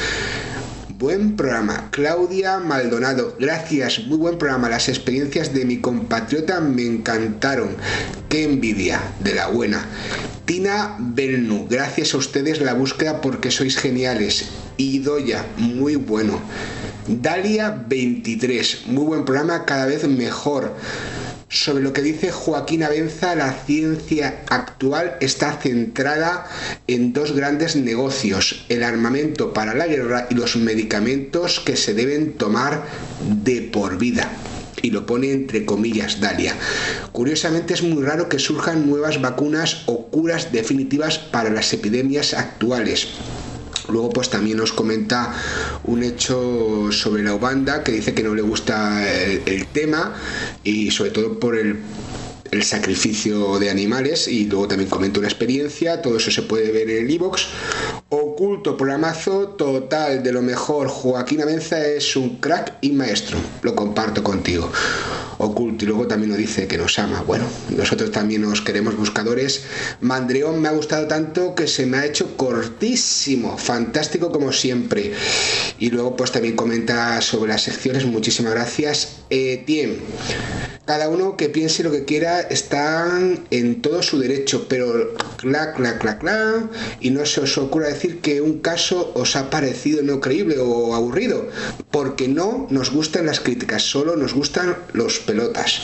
Buen programa. Claudia Maldonado, gracias, muy buen programa. Las experiencias de mi compatriota me encantaron. Qué envidia, de la buena. Tina Belnu, gracias a ustedes la búsqueda porque sois geniales. Idoya, muy bueno. Dalia veintitrés, muy buen programa, cada vez mejor. Sobre lo que dice Joaquín Abenza, la ciencia actual está centrada en dos grandes negocios: el armamento para la guerra y los medicamentos que se deben tomar de por vida. Y lo pone entre comillas Dalia. Curiosamente es muy raro que surjan nuevas vacunas o curas definitivas para las epidemias actuales. Luego pues también nos comenta un hecho sobre la Ubanda, que dice que no le gusta el, el tema, y sobre todo por el, el sacrificio de animales. Y luego también comenta una experiencia. Todo eso se puede ver en el iVoox. Oculto, programazo total, de lo mejor. Joaquín Abenza es un crack y maestro, lo comparto contigo. Oculto, y luego también nos dice que nos ama. Bueno, nosotros también nos queremos, buscadores. Mandreón, me ha gustado tanto que se me ha hecho cortísimo, fantástico como siempre. Y luego pues también comenta sobre las secciones. Muchísimas gracias. Etienne, cada uno que piense lo que quiera, están en todo su derecho, pero clac, clac, clac, clac, y no se os ocurra decir que un caso os ha parecido no creíble o aburrido, porque no nos gustan las críticas, solo nos gustan los pelotas.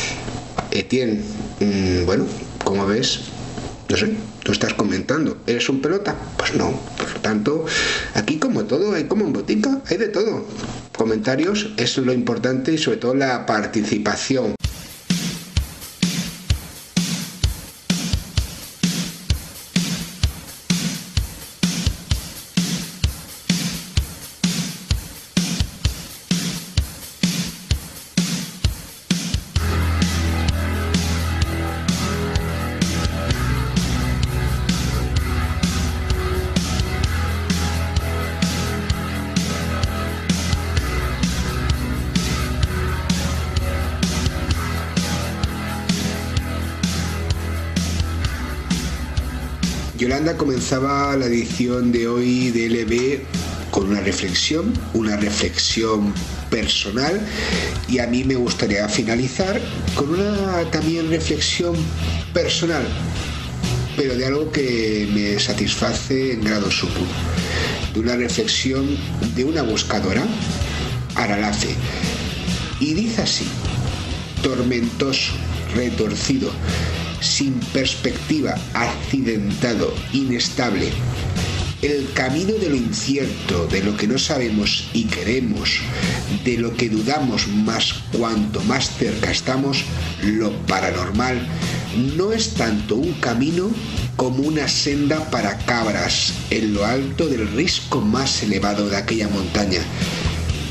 Etienne, mmm, bueno, como ves, no sé, tú estás comentando, ¿eres un pelota? Pues no, por lo tanto, aquí como todo, hay como en botica, hay de todo. Comentarios es lo importante y sobre todo la participación. Yolanda comenzaba la edición de hoy de L B con una reflexión, una reflexión personal, y a mí me gustaría finalizar con una también reflexión personal, pero de algo que me satisface en grado sumo, de una reflexión de una buscadora, Aralace, y dice así: tormentoso, retorcido, sin perspectiva, accidentado, inestable. El camino de lo incierto, de lo que no sabemos y queremos, de lo que dudamos más cuanto más cerca estamos, lo paranormal, no es tanto un camino como una senda para cabras en lo alto del risco más elevado de aquella montaña.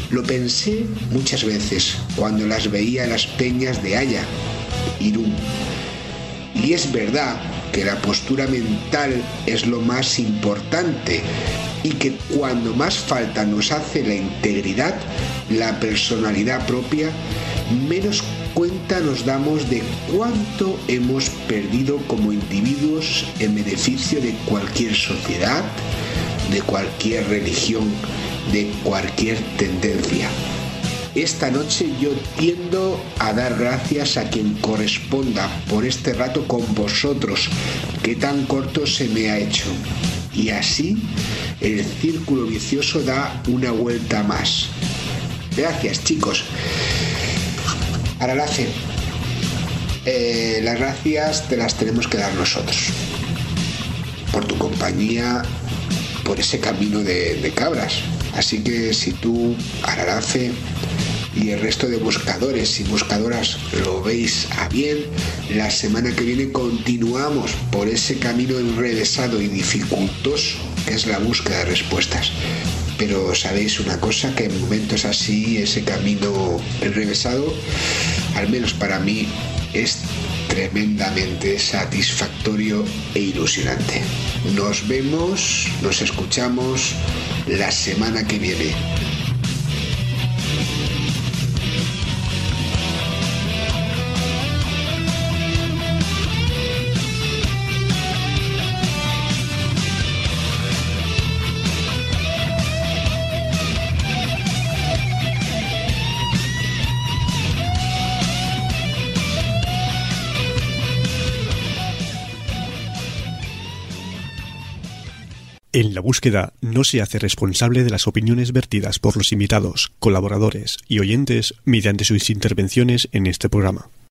Lo pensé muchas veces cuando las veía en las peñas de Haya, Irún. Y es verdad que la postura mental es lo más importante y que cuando más falta nos hace la integridad, la personalidad propia, menos cuenta nos damos de cuánto hemos perdido como individuos en beneficio de cualquier sociedad, de cualquier religión, de cualquier tendencia. Esta noche yo tiendo a dar gracias a quien corresponda por este rato con vosotros, que tan corto se me ha hecho. Y así el círculo vicioso da una vuelta más. Gracias, chicos. Aralace, eh, las gracias te las tenemos que dar nosotros. Por tu compañía, por ese camino de, de cabras. Así que si tú, Aralace, y el resto de buscadores y buscadoras lo veis a bien, la semana que viene continuamos por ese camino enrevesado y dificultoso que es la búsqueda de respuestas. Pero sabéis una cosa, que en momentos así ese camino enrevesado, al menos para mí, es tremendamente satisfactorio e ilusionante. Nos vemos, nos escuchamos la semana que viene. En La Búsqueda no se hace responsable de las opiniones vertidas por los invitados, colaboradores y oyentes mediante sus intervenciones en este programa.